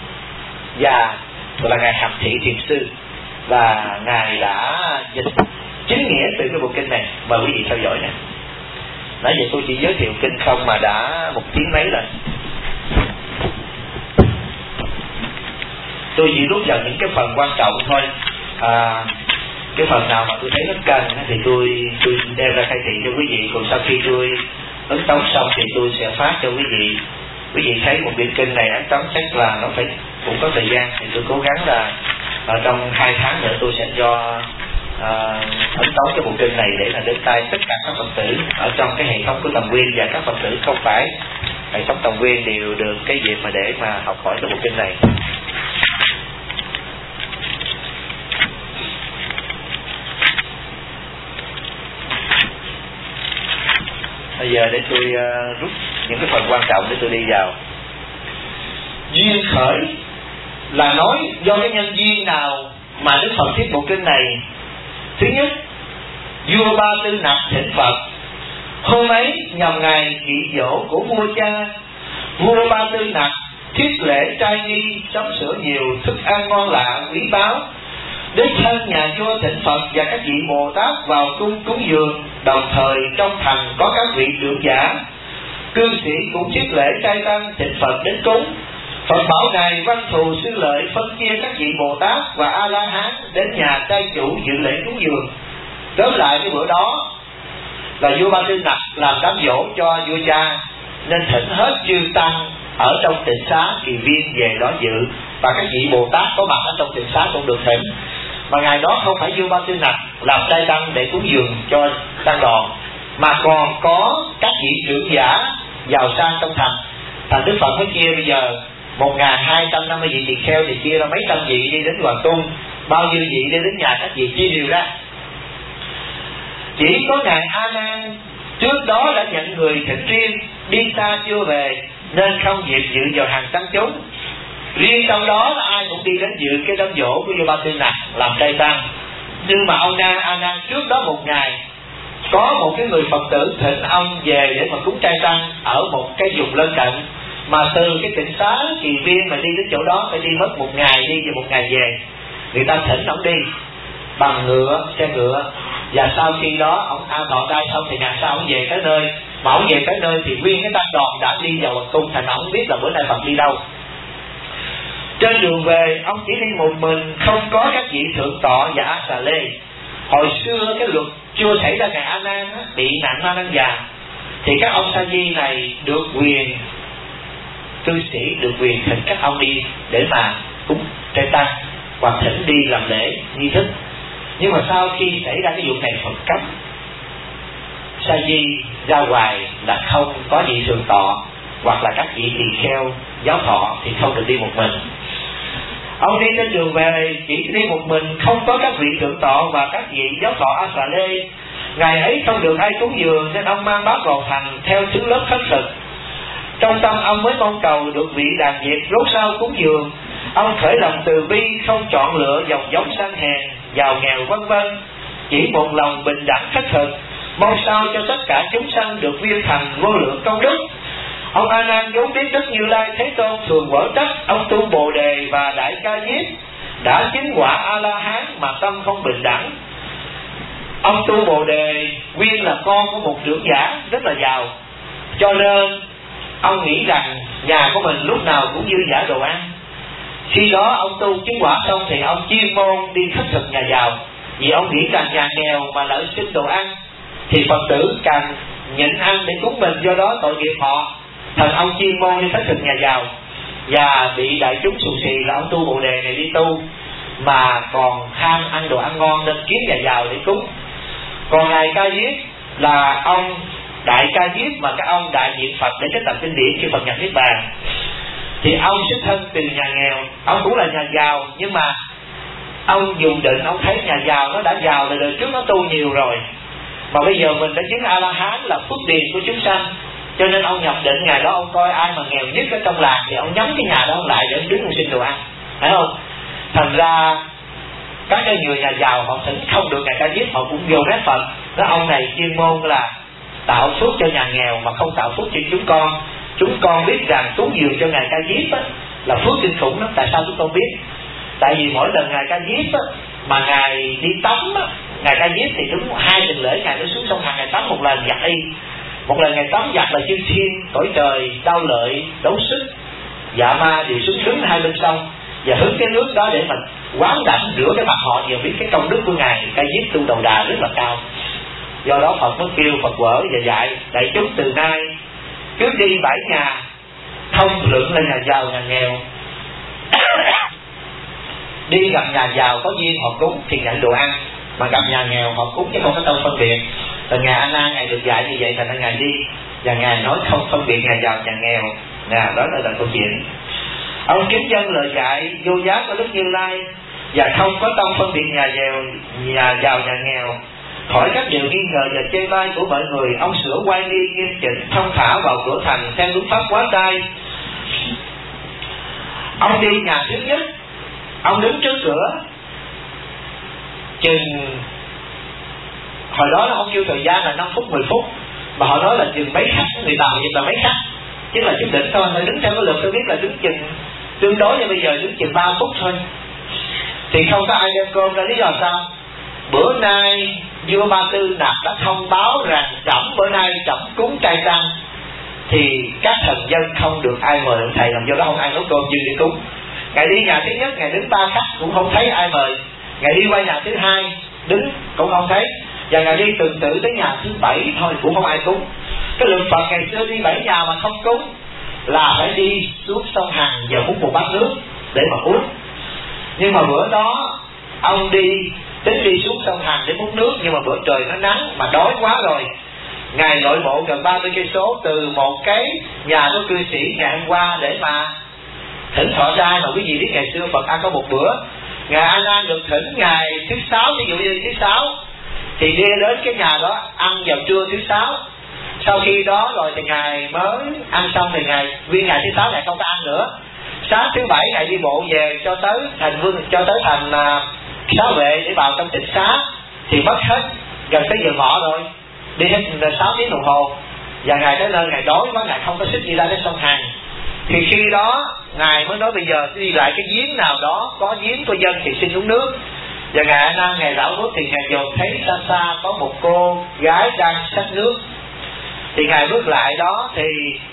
và gọi là ngài Hàm Thị Thiền Sư, và ngài đã dịch chính nghĩa từ cái bộ kinh này. Mời quý vị theo dõi nè. Nãy giờ tôi chỉ giới thiệu kinh không mà đã một tiếng mấy rồi. Tôi chỉ rút vào những cái phần quan trọng thôi. À, cái phần nào mà tôi thấy rất cần thì tôi tôi đem ra khai thị cho quý vị. Còn sau khi tôi ấn tống xong thì tôi sẽ phát cho quý vị. Quý vị thấy một quyển kinh này ấn tống chắc là nó phải cũng có thời gian, thì tôi cố gắng là ở trong hai tháng nữa tôi sẽ cho À, ấn tống cái bộ kinh này để là đến tay tất cả các Phật tử ở trong cái hệ thống của Tầm Nguyên, và các Phật tử không phải hệ thống Tầm Nguyên đều được cái dịp mà để mà học hỏi cái bộ kinh này. Bây giờ để tôi uh, rút những cái phần quan trọng để tôi đi vào. Duyên khởi là nói do cái nhân duyên nào mà Đức Phật thuyết bộ kinh này. Thứ nhất, vua Ba Tư Nặc thỉnh Phật. Hôm ấy nhằm ngày kỵ dỗ của vua cha, vua Ba Tư Nặc thiết lễ trai nghi, sắm sửa nhiều thức ăn ngon lạ quý báu. Đích thân nhà vua thỉnh Phật và các vị Bồ Tát vào cung cúng dường. Đồng thời trong thành có các vị trưởng giả, cư sĩ cũng thiết lễ trai tăng thỉnh Phật đến cúng. Phật bảo Ngài văn thù sư lợi phân chia các vị Bồ Tát và A La Hán đến nhà trai chủ dự lễ cúng dường. Tóm lại cái bữa đó là vua Ba Tư Nặc làm đám dỗ cho vua cha, nên thỉnh hết chư tăng ở trong tịnh xá Kỳ Viên về đó dự, và các vị Bồ Tát có mặt ở trong tịnh xá cũng được thỉnh. Mà ngày đó không phải vua Ba Tư Nặc làm trai tăng để cúng dường cho tăng đoàn, mà còn có các vị trưởng giả giàu sang trong thành. Thành Đức Phật mới chia bây giờ một nghìn hai trăm năm mươi vị tỳ kheo thì chia ra mấy trăm vị đi đến Hoàng Cung, bao nhiêu vị đi đến nhà các vị chia đều ra. Chỉ có ngài A Nan trước đó đã nhận người thỉnh riêng, đi xa chưa về nên không dịp dự vào hàng tăng chúng. Riêng trong đó là ai cũng đi đến dự cái đám dỗ của vua Ba Tư Nặc làm trai tăng. Nhưng mà ông Na A Nan trước đó một ngày có một cái người Phật tử thỉnh ông về để mà cúng trai tăng ở một cái vùng lân cận, mà từ cái tịnh xá Kỳ Viên mà đi đến chỗ đó phải đi mất một ngày đi và một ngày về. Người ta thỉnh ông đi bằng ngựa, xe ngựa, và sau khi đó ông an thọ trai xong thì ngày sau ông về tới nơi. Mà ông về tới nơi thì nguyên cái tăng đoàn đã đi vào Hoàng Cung, thành ông không biết là bữa nay Phật đi đâu. Trên đường về ông chỉ đi một mình, không có các vị thượng tọa và A Xà Lê. Hồi xưa cái luật chưa xảy ra ngày A Nan bị nạn ma nan già thì các ông sa di này được quyền, cư sĩ được quyền thỉnh các ông đi để mà cúng trai tăng hoặc thỉnh đi làm lễ nghi thức. Nhưng mà sau khi xảy ra cái vụ này Phật cấm sa di ra ngoài là không có vị thượng tọa hoặc là các vị tỳ kheo giáo thọ thì không được đi một mình. Ông đi trên đường về chỉ đi một mình, không có các vị thượng tọa và các vị giáo thọ A Xà Lê. Ngày ấy không được ai cúng dường nên ông mang bát vào thành theo thứ lớp khất thực. Trong tâm ông mới mong cầu được vị đàn diệt rốt sau cúng dường. Ông khởi lòng từ bi, không chọn lựa dòng giống sang hèn, giàu nghèo vân vân, chỉ một lòng bình đẳng khất thực, mong sao cho tất cả chúng sanh được viên thành vô lượng công đức. Ông A Nan vốn biết Đức Như Lai Thế Tôn thường quở trách ông tu Bồ Đề và Đại Ca Diếp đã chứng quả A La Hán mà tâm không bình đẳng. Ông tu Bồ Đề nguyên là con của một trưởng giả rất là giàu, cho nên ông nghĩ rằng nhà của mình lúc nào cũng dư dả đồ ăn. Khi đó ông tu chứng quả xong thì ông chuyên môn đi khất thực nhà giàu, vì ông nghĩ rằng nhà nghèo mà lỡ xin đồ ăn thì Phật tử càng nhịn ăn để cúng mình, do đó tội nghiệp họ. Thành ông chuyên môn đi khất thực nhà giàu, và bị đại chúng xù xì là ông tu Bồ Đề này đi tu mà còn ham ăn đồ ăn ngon nên kiếm nhà giàu để cúng. Còn ngài Ca Diếp là ông Đại Ca Diếp mà các ông đại diện Phật để kết tập kinh điển khi Phật nhập niết bàn, thì ông xuất thân từ nhà nghèo, ông cũng là nhà giàu, nhưng mà ông dùng định ông thấy nhà giàu nó đã giàu là đời trước nó tu nhiều rồi, mà bây giờ mình đã chứng A La Hán là phước điền của chúng sanh, cho nên ông nhập định ngày đó ông coi ai mà nghèo nhất ở trong làng thì ông nhắm cái nhà đó ông lại để ông đứng ông xin đồ ăn, phải không? Thành ra các cái người nhà giàu họ thỉnh không được ngài Ca Diếp, họ cũng vô rét Phật. Đó, ông này chuyên môn là tạo phước cho nhà nghèo mà không tạo phước cho chúng con. Chúng con biết rằng cúng dường cho ngài Ca Diếp á, là phước kinh khủng lắm. Tại sao chúng con biết? Tại vì mỗi lần ngài Ca Diếp á, mà ngài đi tắm á, ngài Ca Diếp thì đúng hai tuần lễ ngài nó xuống sông Hằng, ngài tắm một lần giặt y. Một lần ngài tắm giặt là chư thiên cõi trời đau lợi đấu sức dạ ma đều xuống đứng hai bên sông và hứng cái nước đó để mà quán đảnh rửa cái mặt họ, vừa biết cái công đức của ngài Ca Diếp tu đầu đà rất là cao. Do đó Phật mới kêu Phật quở và dạy đại chúng từ nay cứ đi bãi nhà, không luận là nhà giàu nhà nghèo. Đi gặp nhà giàu có duyên họ cúng thì nhận đồ ăn, mà gặp nhà nghèo họ cúng chứ không có tâm phân biệt. Là ngài A Nan ngài được dạy như vậy, thành ra ngài đi và ngài nói không phân biệt nhà giàu nhà nghèo. Nè, đó là, là câu chuyện. Ông kính dân lời dạy vô giá của Đức Như Lai và không có tâm phân biệt nhà giàu nhà giàu nhà nghèo. Khỏi các điều nghi ngờ và chê bai của mọi người, ông sửa quay đi nghiêm chỉnh thông thả vào cửa thành theo đúng pháp quá trai. Ông đi nhà thứ nhất, ông đứng trước cửa chừng, hồi đó ông kêu thời gian là năm phút mười phút, mà họ nói là chừng mấy khách, người Tàu vậy là mấy khách, chứ là chút định thôi, nó đứng theo cái lượt tôi biết là đứng chừng tương đối như bây giờ đứng chừng ba phút thôi. Thì không có ai đem cơm ra, lý do sao? Bữa nay vua Ba Tư Nặc đã thông báo rằng trẫm bữa nay trẫm cúng trai tăng, thì các thần dân không được ai mời ông thầy, làm do đó không ai nấu cơm dư để cúng. Ngài đi nhà thứ nhất, ngài đứng ba khách cũng không thấy ai mời. Ngài đi qua nhà thứ hai đứng cũng không thấy, và ngài đi tuần tự tới nhà thứ bảy thôi cũng không ai cúng. Cái lượng Phật ngày xưa đi bảy nhà mà không cúng là phải đi xuống sông Hằng và múc một bát nước để mà uống. Nhưng mà bữa đó ông đi tính đi xuống sông Hằng để múc nước, nhưng mà bữa trời nó nắng mà đói quá rồi. Ngài nội bộ gần ba mươi cây số từ một cái nhà của cư sĩ ngày hôm qua để mà thỉnh thọ trai. Mà quý vị biết ngày xưa Phật ăn có một bữa. Ngài A Nan được thỉnh ngày thứ sáu, ví dụ như thứ sáu thì đi đến cái nhà đó ăn vào trưa thứ sáu. Sau khi đó rồi thì ngài mới ăn xong thì ngài nguyên ngày thứ sáu ngài không có ăn nữa. Sáng thứ bảy ngài đi bộ về cho tới thành vương cho tới thành uh, Xá Vệ để vào trong tịnh xá thì mất hết gần tới giờ ngọ rồi, đi hết sáu tiếng đồng hồ. Và ngài tới nơi ngài đói quá, ngài không có sức đi ra đến sông Hằng. Thì khi đó ngài mới nói bây giờ đi lại cái giếng nào đó có giếng của dân thì xin uống nước. Và ngài A Nan ngài rảo bước thì ngài dồn thấy xa xa có một cô gái đang xách nước. Thì ngài bước lại đó thì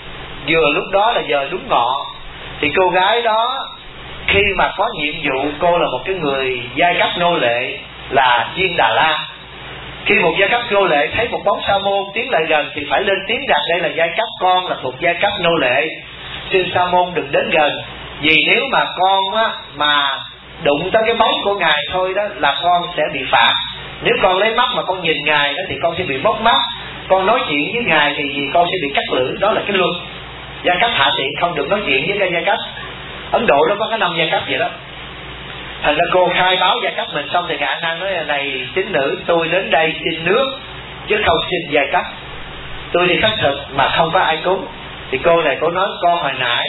vừa lúc đó là giờ đúng ngọ. Thì cô gái đó khi mà có nhiệm vụ, cô là một cái người giai cấp nô lệ là Viên Đà La. Khi một giai cấp nô lệ thấy một bóng sa môn tiến lại gần thì phải lên tiếng rằng đây là giai cấp, con là thuộc giai cấp nô lệ, xin sa môn đừng đến gần. Vì nếu mà con á, mà đụng tới cái bóng của ngài thôi đó là con sẽ bị phạt. Nếu con lấy mắt mà con nhìn ngài đó thì con sẽ bị móc mắt. Con nói chuyện với ngài thì con sẽ bị cắt lưỡi. Đó là cái luật giai cấp hạ tiện, không được nói chuyện với cái giai cấp. Ấn Độ nó có cái năm giai cấp vậy đó. Thành ra cô khai báo giai cấp mình xong thì ngài A Nan nói là này tín nữ, tôi đến đây xin nước chứ không xin giai cấp. Tôi đi khất thực mà không có ai cúng. Thì cô này cô nói con hồi nãy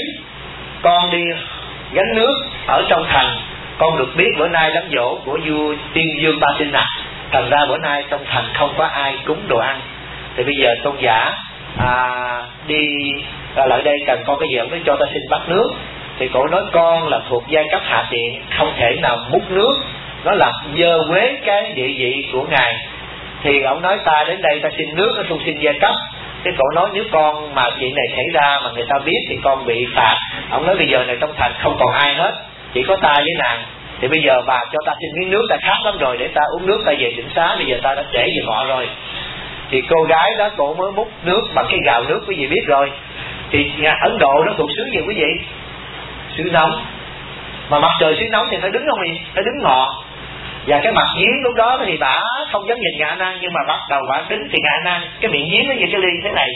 con đi gánh nước ở trong thành, con được biết bữa nay đám giỗ của vua Tiên Dương Ba Tinh Nặc, thành ra bữa nay trong thành không có ai cúng đồ ăn. Thì bây giờ tôn giả à, đi à, lại đây cần con cái giỡn để cho ta xin bát nước. Thì cổ nói con là thuộc giai cấp hạ tiện, không thể nào múc nước, nó làm dơ quế cái địa vị của ngài. Thì ông nói ta đến đây ta xin nước, nó không xin giai cấp. Cái cổ nói nếu con mà chuyện này xảy ra mà người ta biết thì con bị phạt. Ông nói bây giờ này trong thành không còn ai hết, chỉ có ta với nàng. Thì bây giờ bà cho ta xin miếng nước, ta khát lắm rồi, để ta uống nước ta về tịnh xá, bây giờ ta đã trễ về họ rồi. Thì cô gái đó cổ mới múc nước bằng cái gạo nước, quý vị biết rồi. Thì Ấn Độ nó thuộc xứ gì quý vị? Xứ nóng. Mà mặt trời xứ nóng thì nó đứng không gì? Nó đứng ngọ. Và cái mặt giếng lúc đó thì bà không dám nhìn ngài A Nan, nhưng mà bắt đầu bà đứng thì ngài A Nan cái miệng giếng nó như cái ly thế này.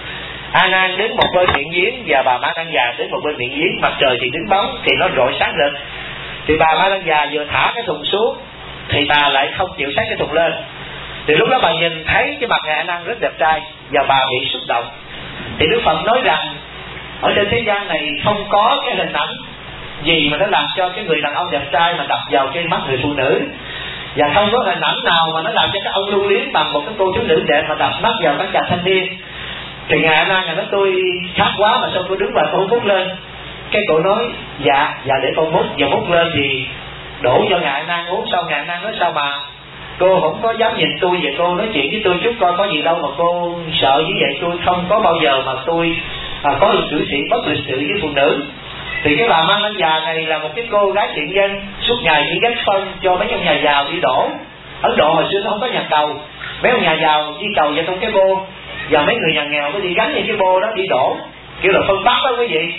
A Nan đứng một bên miệng giếng và bà Ma Đăng Già đứng một bên miệng giếng, mặt trời thì đứng bóng thì nó rọi sáng lên. Thì bà Ma Đăng Già vừa thả cái thùng xuống thì bà lại không chịu xách cái thùng lên. Thì lúc đó bà nhìn thấy cái mặt ngài A Nan rất đẹp trai và bà bị xúc động. Thì Đức Phật nói rằng ở trên thế gian này không có cái hình ảnh gì mà nó làm cho cái người đàn ông đẹp trai mà đập vào cái mắt người phụ nữ, và không có hình ảnh nào mà nó làm cho các ông lưu luyến bằng một cái cô thiếu nữ đẹp mà đập mắt vào các chàng thanh niên. Thì ngài A Nan ngài nói tôi khát quá mà sao tôi đứng và tôi múc lên. Cái cô nói dạ dạ để con múc. Và múc lên thì đổ cho ngài A Nan uống. Xong ngài A Nan nói sao mà cô không có dám nhìn tôi, vậy cô nói chuyện với tôi chút coi có gì đâu mà cô sợ như vậy. Tôi không có bao giờ mà tôi à, có lịch cử sĩ bất lịch sự với phụ nữ. Thì cái bà Ma Đăng Già này là một cái cô gái thiện nhân, suốt ngày chỉ gánh phân cho mấy ông nhà giàu đi đổ. Ấn Độ hồi xưa nó không có nhà cầu, mấy ông nhà giàu đi cầu vào trong cái bô, và mấy người nhà nghèo mới đi gánh những cái bô đó đi đổ, kiểu là phân bát đó quý vị.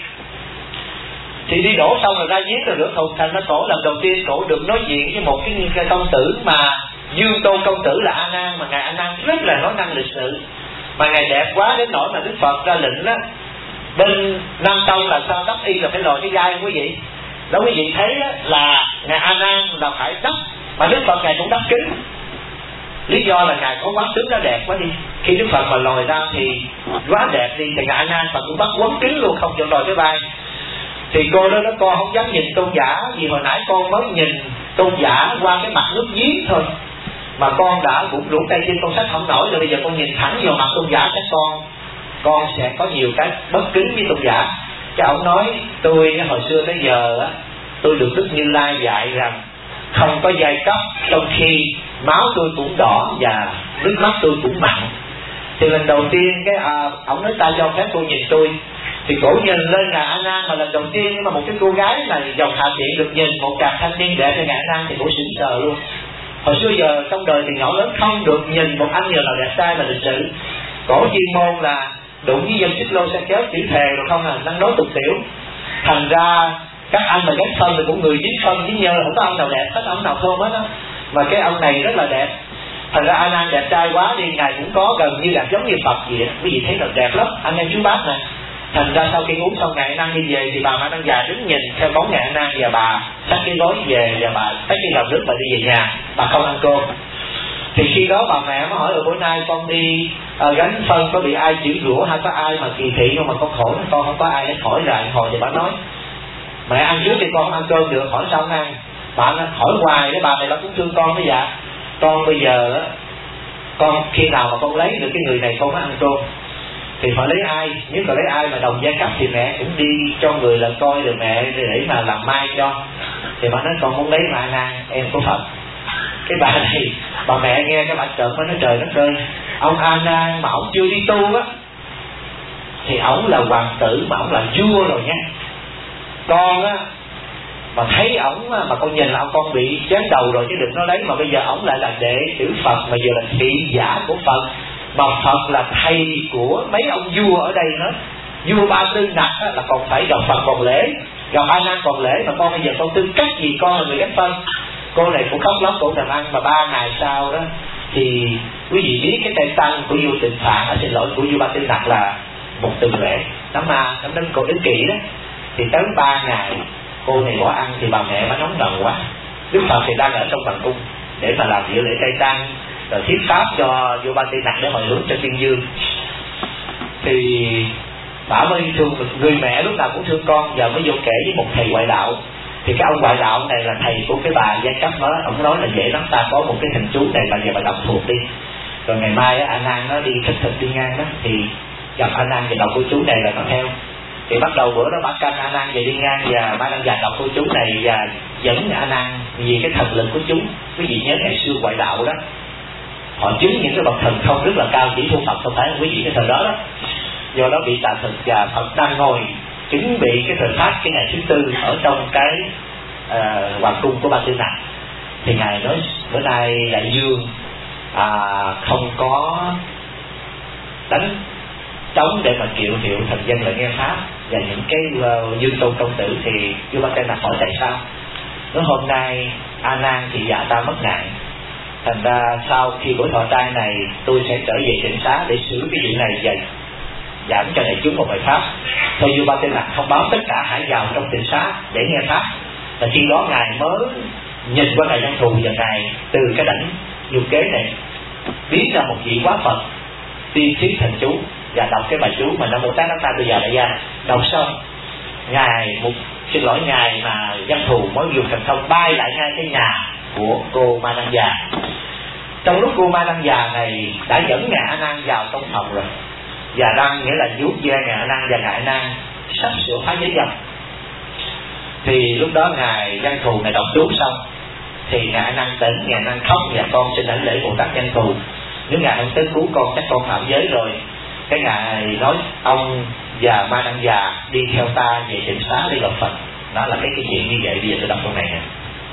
Thì đi đổ xong rồi ra giếng rồi rửa thùng. Thành nó cổ lần đầu tiên cổ được nói chuyện với một cái, cái công tử mà Dương Tôn công tử là A Nan, mà ngài A Nan rất là nói năng lịch sự, mà ngài đẹp quá đến nỗi mà Đức Phật ra lệnh đó bên Nam Tông là sao đắp y là phải lòi cái gai quý vị. Đó quý vị thấy đó, là ngài A Nan là phải đắp, mà Đức Phật ngài cũng đắp kính. Lý do là ngài có quá tướng nó đẹp quá đi. Khi Đức Phật mà lòi ra thì quá đẹp đi, thì ngài A Nan Phật cũng bắt quấn kính luôn, không chịu lòi cái vai. Thì cô đó, đó con không dám nhìn tôn giả, vì hồi nãy con mới nhìn tôn giả qua cái mặt nước giếng thôi mà con đã cũng đủ tay chân con sách không nổi rồi. Bây giờ con nhìn thẳng vào mặt tôn giả các con con sẽ có nhiều cái bất kính với tôn giả. Cái ông nói tôi hồi xưa tới giờ á, tôi được Đức Như Lai dạy rằng không có giai cấp, trong khi máu tôi cũng đỏ và nước mắt tôi cũng mặn. Thì lần đầu tiên cái à, ông nói ta cho phép cô nhìn tôi, thì cổ nhìn lên ngài A Nan mà lần đầu tiên, nhưng mà một cái cô gái mà dòng hạ thiện được nhìn một cặp thanh niên đẹp như ngài A Nan thì cổ sững sờ luôn. Hồi xưa giờ trong đời thì nhỏ lớn không được nhìn một anh nhiều nào đẹp trai mà lịch sự. Cổ chuyên môn là đụng với dân xích lô xe kéo chữ thề rồi không à, năng nói tục tiểu. Thành ra các anh mà ghét phân thì cũng người dính phân với nhơ, không có ông nào đẹp hết, ông nào thơm hết á. Mà cái ông này rất là đẹp. Thành ra A Nan đẹp trai quá đi, ngài cũng có gần như là giống như Phật vậy đó. Quý vị thấy là đẹp lắm, anh em chú bác nè. Thành ra sau khi uống xong ngài A Nan đi về thì bà Ma Đăng Già đứng nhìn theo bóng ngài A Nan, và bà xách cái gối về và bà xách cái gạo nước và đi về nhà, bà không ăn cơm. Thì khi đó bà mẹ mới hỏi: ở bữa nay con đi uh, gánh phân có bị ai chửi rủa hay có ai mà kỳ thị không mà con khổ? Con không có ai hết. Hỏi lại hồi thì bà nói: mẹ ăn trước thì con không ăn cơm được. Hỏi sao không ăn? Bà hỏi hoài cái bà này bà cũng thương con đó. Dạ con bây giờ con khi nào mà con lấy được cái người này con mới ăn cơm. Thì phải lấy ai? Nếu mà lấy ai mà đồng giai cấp thì mẹ cũng đi cho người là coi được mẹ để mà làm mai cho. Thì bà nói: con muốn lấy mà A Nan em có Phật. Cái bà này, bà mẹ nghe cái bà trợn mới nói: trời đất ơi, ông A Nan mà ông chưa đi tu á thì ổng là hoàng tử mà ổng là vua rồi nha. Con á mà thấy ổng mà con nhìn là ông con bị chém đầu rồi chứ đừng nói lấy. Mà bây giờ ổng lại là đệ tử Phật mà giờ là thị giả của Phật, mà Phật là thầy của mấy ông vua ở đây hết. Vua Ba Tư Nặc là còn phải gặp Phật còn lễ, gặp A Nan còn lễ, mà con bây giờ con tư cách gì con là người ghét phân. Cô này cũng khóc lóc cũng làm ăn. Mà ba ngày sau đó thì quý vị biết cái tay tăng của vua Tịnh Phạn, à, xin lỗi, của vua Ba Tư Nặc là một từ lệ nắm ma nắm đến cô ích kỷ đó. Thì tới ba ngày cô này bỏ ăn thì bà mẹ mới nóng giận quá. Đức Phật thì đang ở trong hoàng cung để mà làm dự lễ tây tăng rồi thuyết pháp cho vua Ba Tư Nặc để hồi hướng cho Tiên Dương. Thì bà mới thương người mẹ lúc nào cũng thương con, giờ mới vô kể với một thầy ngoại đạo. Thì cái ông ngoại đạo này là thầy của cái bà giai cấp đó, ông nói là dễ lắm, ta có một cái thần chú này mà giờ bà đọc thuộc đi, rồi ngày mai A Nan nó đi khất thực đi ngang đó thì gặp A Nan và đọc cô chú này là nó theo. Thì bắt đầu bữa đó bà canh A Nan về đi ngang và Ma Đăng Già đọc cô chú này và dẫn A Nan vì cái thần lực của chúng. Quý vị nhớ ngày xưa ngoại đạo đó họ chứng những cái bậc thần thông rất là cao, chỉ thu Phật không phải quý vị cái thời đó đó. Do đó bị tà thực và Phật đang ngồi chuẩn bị cái thời phát cái ngày thứ tư ở trong cái uh, hoàng cung của Ba Tư Nặc. Thì ngài nói bữa nay đại dương à, không có đánh trống để mà kiệu hiệu thần dân là nghe pháp và những cái uh, dương tôn công tử. Thì vua Ba Tư Nặc hỏi tại sao? Nói hôm nay A Nan thì dạ ta mất nạn, thành ra sau khi buổi thọ trai này tôi sẽ trở về Tịnh Xá để xử cái vụ này và giảng cho đại chúng một bài pháp. Thôi vua Ba Tư Nặc thông báo tất cả hãy vào trong Tịnh Xá để nghe pháp. Và khi đó ngài mới nhìn qua ngài Văn Thù và ngài từ cái đảnh vô kế này biến ra một vị quá Phật tiên thuyết thần chú và đọc cái bài chú mà Nam Mô Tát Đắc Ta Bây Giờ Đại Gia. Đọc xong ngài một xin lỗi ngài mà Văn Thù mới dùng thần thông bay lại ngay cái nhà của cô Ma Đăng Già. Trong lúc cô Ma Đăng Già này đã dẫn ngài A Nan vào trong phòng rồi, và đang nghĩa là vuốt ve ngài A Nan và ngài A Nan sắp sửa phá giới dâm. Thì lúc đó ngài Văn Thù này đọc chú xong thì ngài A Nan tỉnh, ngài A Nan khóc: nhà con xin đảnh lễ Bồ Tát Văn Thù, nếu ngài không tới cứu con chắc con phạm giới rồi. Cái ngài nói: ông và Ma Đăng Già đi theo ta về Tịnh Xá để gặp Phật. Đó là cái cái chuyện như vậy. Bây giờ tôi đọc câu này nè.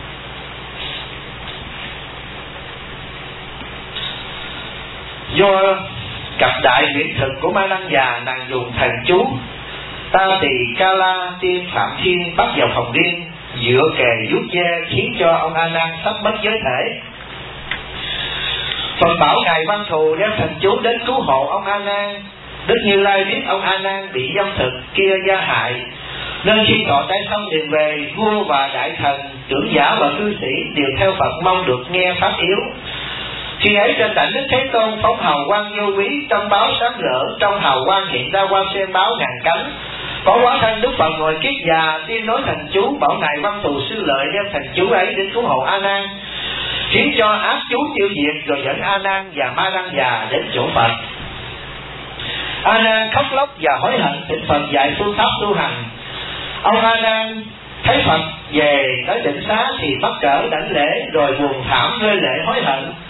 Do cặp đại nguyện thực của Ma Đăng Già, nàng dùng thần chú Ta Tỳ Ca La Tiên Phạm Thiên bắt vào phòng riêng, dựa kề vuốt ve khiến cho ông A Nan sắp mất giới thể. Phật bảo ngài Văn Thù đem thần chú đến cứu hộ ông A Nan. Đức Như Lai biết ông A Nan bị dâm thực kia gia hại, nên khi thọ trai xong liền về, vua và đại thần, trưởng giả và cư sĩ đều theo Phật mong được nghe pháp yếu. Khi ấy trên đảnh Đức Thế Tôn phóng hào quang vô quý, trong báo sáng rỡ, trong hào quang hiện ra hoa sen báo ngàn cánh. Có hóa thân Đức Phật ngồi kiết già, tiên nói thần chú bảo ngài Văn Thù sư lợi đem thần chú ấy đến cứu hộ A Nan, khiến cho ác chú tiêu diệt, rồi dẫn A Nan và Ma Đăng Già đến chỗ Phật. A Nan khóc lóc và hối hận, thỉnh Phật dạy phương pháp tu hành. Ông A Nan thấy Phật về tới Tịnh Xá thì bắt cỡ đảnh lễ, rồi buồn thảm rơi lệ hối hận.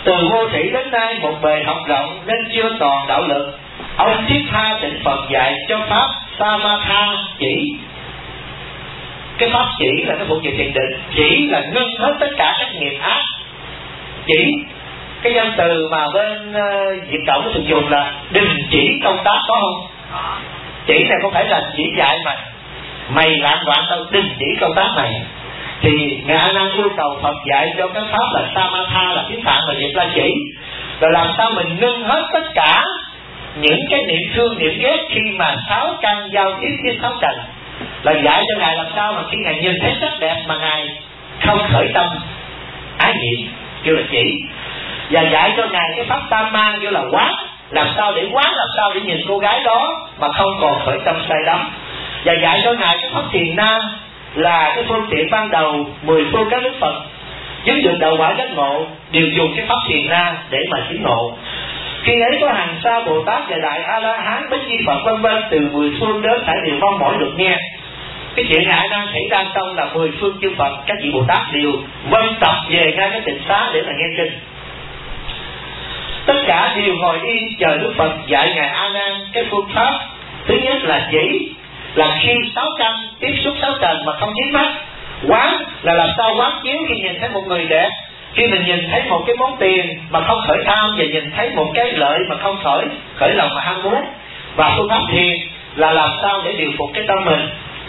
Từ vô thủy đến nay một bề học rộng nên chưa toàn đạo lực. Ông thiết tha tịnh Phật dạy cho pháp Samatha chỉ. Cái pháp chỉ là cái thuộc về thiền định, chỉ là ngưng hết tất cả các nghiệp ác. Chỉ cái danh từ mà bên uh, Việt Cộng thường dùng là đình chỉ công tác, có không? Chỉ này không phải là chỉ dạy mà mày làm loạn đâu, đình chỉ công tác này. Thì Ngài A Nan yêu cầu Phật dạy cho cái pháp là Samatha, là tiếng Phạn và Việt là chỉ. Rồi làm sao mình ngưng hết tất cả những cái niệm thương niệm ghét khi mà sáu căn giao tiếp với sáu trần. Là dạy cho Ngài làm sao mà khi Ngài nhìn thấy sắc đẹp mà Ngài không khởi tâm ái niệm, kêu là chỉ. Và dạy cho Ngài cái pháp tam mang kêu là quán, làm sao để quán, làm sao để nhìn cô gái đó mà không còn khởi tâm say đắm. Và dạy cho Ngài cái pháp thiền na là cái phương tiện ban đầu mười phương các đức Phật chứng được đạo quả giác ngộ đều dùng cái pháp thiền na để mà chứng ngộ. Khi ấy có hàng sa Bồ Tát và Đại A La Hán Bích Chi Phật vân vân từ mười phương đến thảy đều mong mỏi được nghe cái chuyện Ngài đang xảy ra trong là mười phương chư Phật, các vị Bồ Tát đều vân tập về ngay cái tịnh xá để mà nghe kinh. Tất cả đều ngồi yên chờ Đức Phật dạy Ngài A Nan cái phương pháp. Thứ nhất là chỉ, là khi sáu căn tiếp xúc sáu trần mà không dính mắt. Quán là làm sao quán chiếu khi nhìn thấy một người đẹp, khi mình nhìn thấy một cái món tiền mà không khởi tham, và nhìn thấy một cái lợi mà không khởi khởi lòng mà ham muốn. Và phương pháp thiền là làm sao để điều phục cái tâm mình.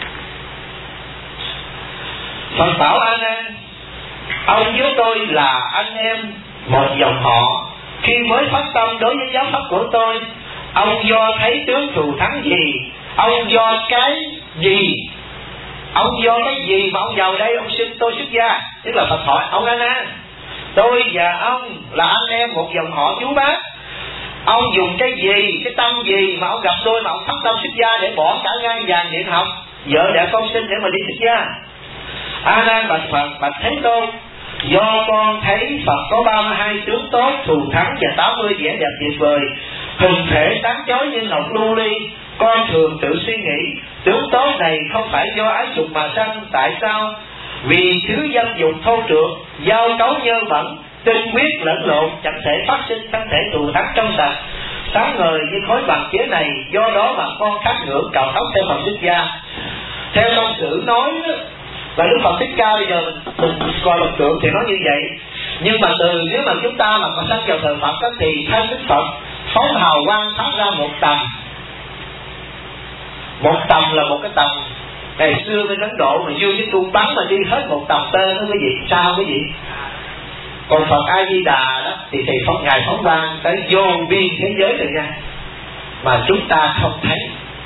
Phật bảo A Nan, ông với tôi là anh em một dòng họ. Khi mới phát tâm đối với giáo pháp của tôi, ông do thấy tướng thù thắng gì, ông do cái gì, ông do cái gì mà ông vào đây ông xin tôi xuất gia. Tức là Phật hỏi ông A Nan, tôi và ông là anh em một dòng họ chú bác, ông dùng cái gì, cái tâm gì mà ông gặp tôi mà ông phát tâm xuất gia để bỏ cả ngang vàng điện học, vợ đẹp con sinh để mà đi xuất gia. A Nan bạch Phật, bạch Thế Tôn, do con thấy Phật có ba mươi hai tướng tốt, thù thắng và tám mươi vẻ đẹp tuyệt vời, hình thể sáng chói như ngọc lưu ly. Con thường tự suy nghĩ, tướng tốt này không phải do ái dục mà sanh. Tại sao? Vì thứ dâm dục thô trượt, giao cấu nhơ bẩn, tinh huyết lẫn lộn, chẳng thể phát sinh thân thể thù thắng trong sạch, sáng ngời như khối bằng chế này. Do đó mà con khát ngưỡng cạo tóc theo Phật xuất gia. Theo trong sử nói là Đức Phật Thích Ca, bây giờ mình, mình coi lập tượng thì nói như vậy. Nhưng mà từ nếu mà chúng ta mà còn sanh vào thời Phật đó, thì thân Đức Phật phóng hào quang phát ra một tầm. Một tầm là một cái tầm. Ngày xưa bên Ấn Độ mà vua với tu bắn mà đi hết một tầm tên đó quý vị, sao quý vị? Còn Phật A Di Đà đó thì thầy phóng ngài phóng quang tới vô biên thế giới rồi nha, mà chúng ta không thấy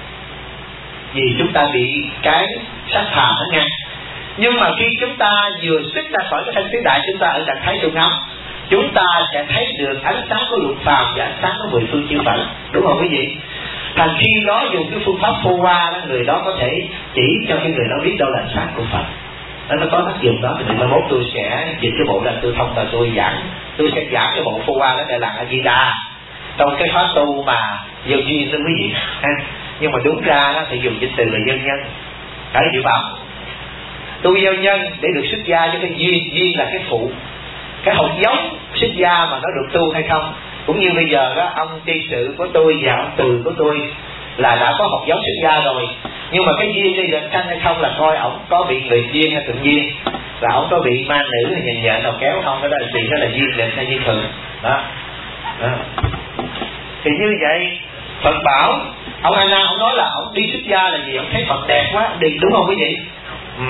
vì chúng ta bị cái sắc phàm đó nha. Nhưng mà khi chúng ta vừa xuất ra khỏi cái thân tứ đại, chúng ta ở trạng thái trung ấm, chúng ta sẽ thấy được ánh sáng của lục phàm và ánh sáng của mười phương chư Phật, đúng không quý vị? Thành khi đó dùng cái phương pháp phô qua đó, người đó có thể chỉ cho cái người đó biết đâu là ánh sáng của Phật. Đó, nó có tác dụng đó. Thì mai mốt tôi sẽ dịch cái bộ là tôi thông và tôi giảng, tôi sẽ giảng cái bộ phô qua đó để làm A Di Đà trong cái pháp tu mà dân duyên đó quý vị. Nhưng mà đúng ra đó thì dùng dịch từ là dân nhân. Đấy chịu bảo tu dân nhân để được xuất gia, cho cái duyên, duyên là cái phụ, cái hột giống xuất gia mà nó được tu hay không. Cũng như bây giờ đó, ông tri sự của tôi và ông từ của tôi là đã có hột giống xuất gia rồi, nhưng mà cái duyên đi được sanh hay không là coi ổng có bị người duyên hay tự nhiên, là ổng có bị ma nữ hay nhìn vợ nào kéo không, cái đó là gì, đó là duyên định hay duyên thường đó. Đó. Thì như vậy Phật bảo ông A Nan, ông nói là ông đi xuất gia là gì, ông thấy Phật đẹp quá đi, đúng không quý vị? Ừ.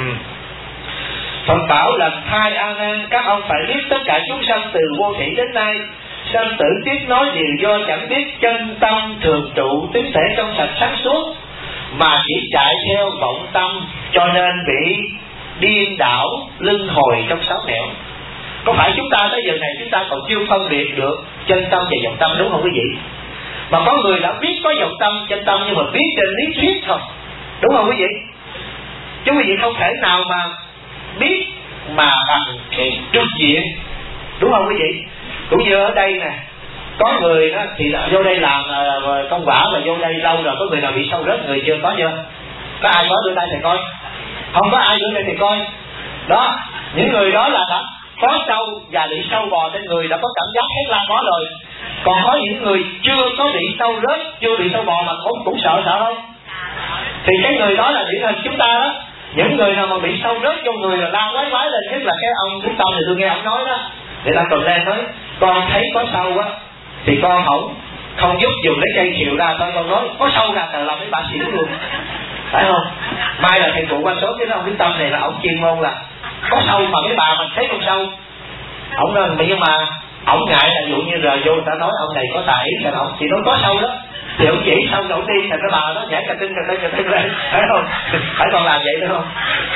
Phật bảo làm thai A Nan, các ông phải biết tất cả chúng sanh từ vô thủy đến nay sanh tử tiếc nói đều do chẳng biết chân tâm thường trụ tính thể trong sạch sáng suốt, mà chỉ chạy theo vọng tâm, cho nên bị điên đảo luân hồi trong sáu nẻo. Có phải chúng ta tới giờ này chúng ta còn chưa phân biệt được chân tâm và vọng tâm, đúng không quý vị? Mà có người đã biết có vọng tâm chân tâm nhưng mà biết trên lý thuyết thôi, đúng không quý vị? Chứ quý vị không thể nào mà biết mà bằng cái trực diện, đúng không quý vị? Cũng như ở đây nè, có người đó thì vô đây làm công quả mà vô đây lâu rồi, có người nào bị sâu rớt người chưa? Có chưa? Có ai có đưa tay thầy coi? Không có ai đưa tay thầy coi. Đó, những người đó là đã có sâu và bị sâu bò trên người đã có cảm giác hết la có rồi. Còn có những người chưa có bị sâu rớt, chưa bị sâu bò mà cũng cũng sợ sợ không? Thì cái người đó là điển hình chúng ta đó. Những người nào mà bị sâu rớt vô người là la quái quái lên, nhất là cái ông Đức Tâm thì tôi nghe ông nói đó, người ta còn lên nói con thấy có sâu á thì con không không giúp dùng lấy cây chịu ra thôi, con nói có sâu ra là làm mấy bà xỉu luôn, phải không? Mai là thầy cụ quan số cái ông Đức Tâm này là ông chuyên môn là có sâu mà mấy bà mình thấy con sâu, ông nói nhưng mà ông ngại là dụ như rồi vô người ta nói ông này có tài ý là ông chỉ nói có sâu đó thì ông chỉ xong đầu tiên thành cái bà nó nhảy cà tưng cà tưng cà tưng lên, phải không? Phải còn làm vậy nữa không?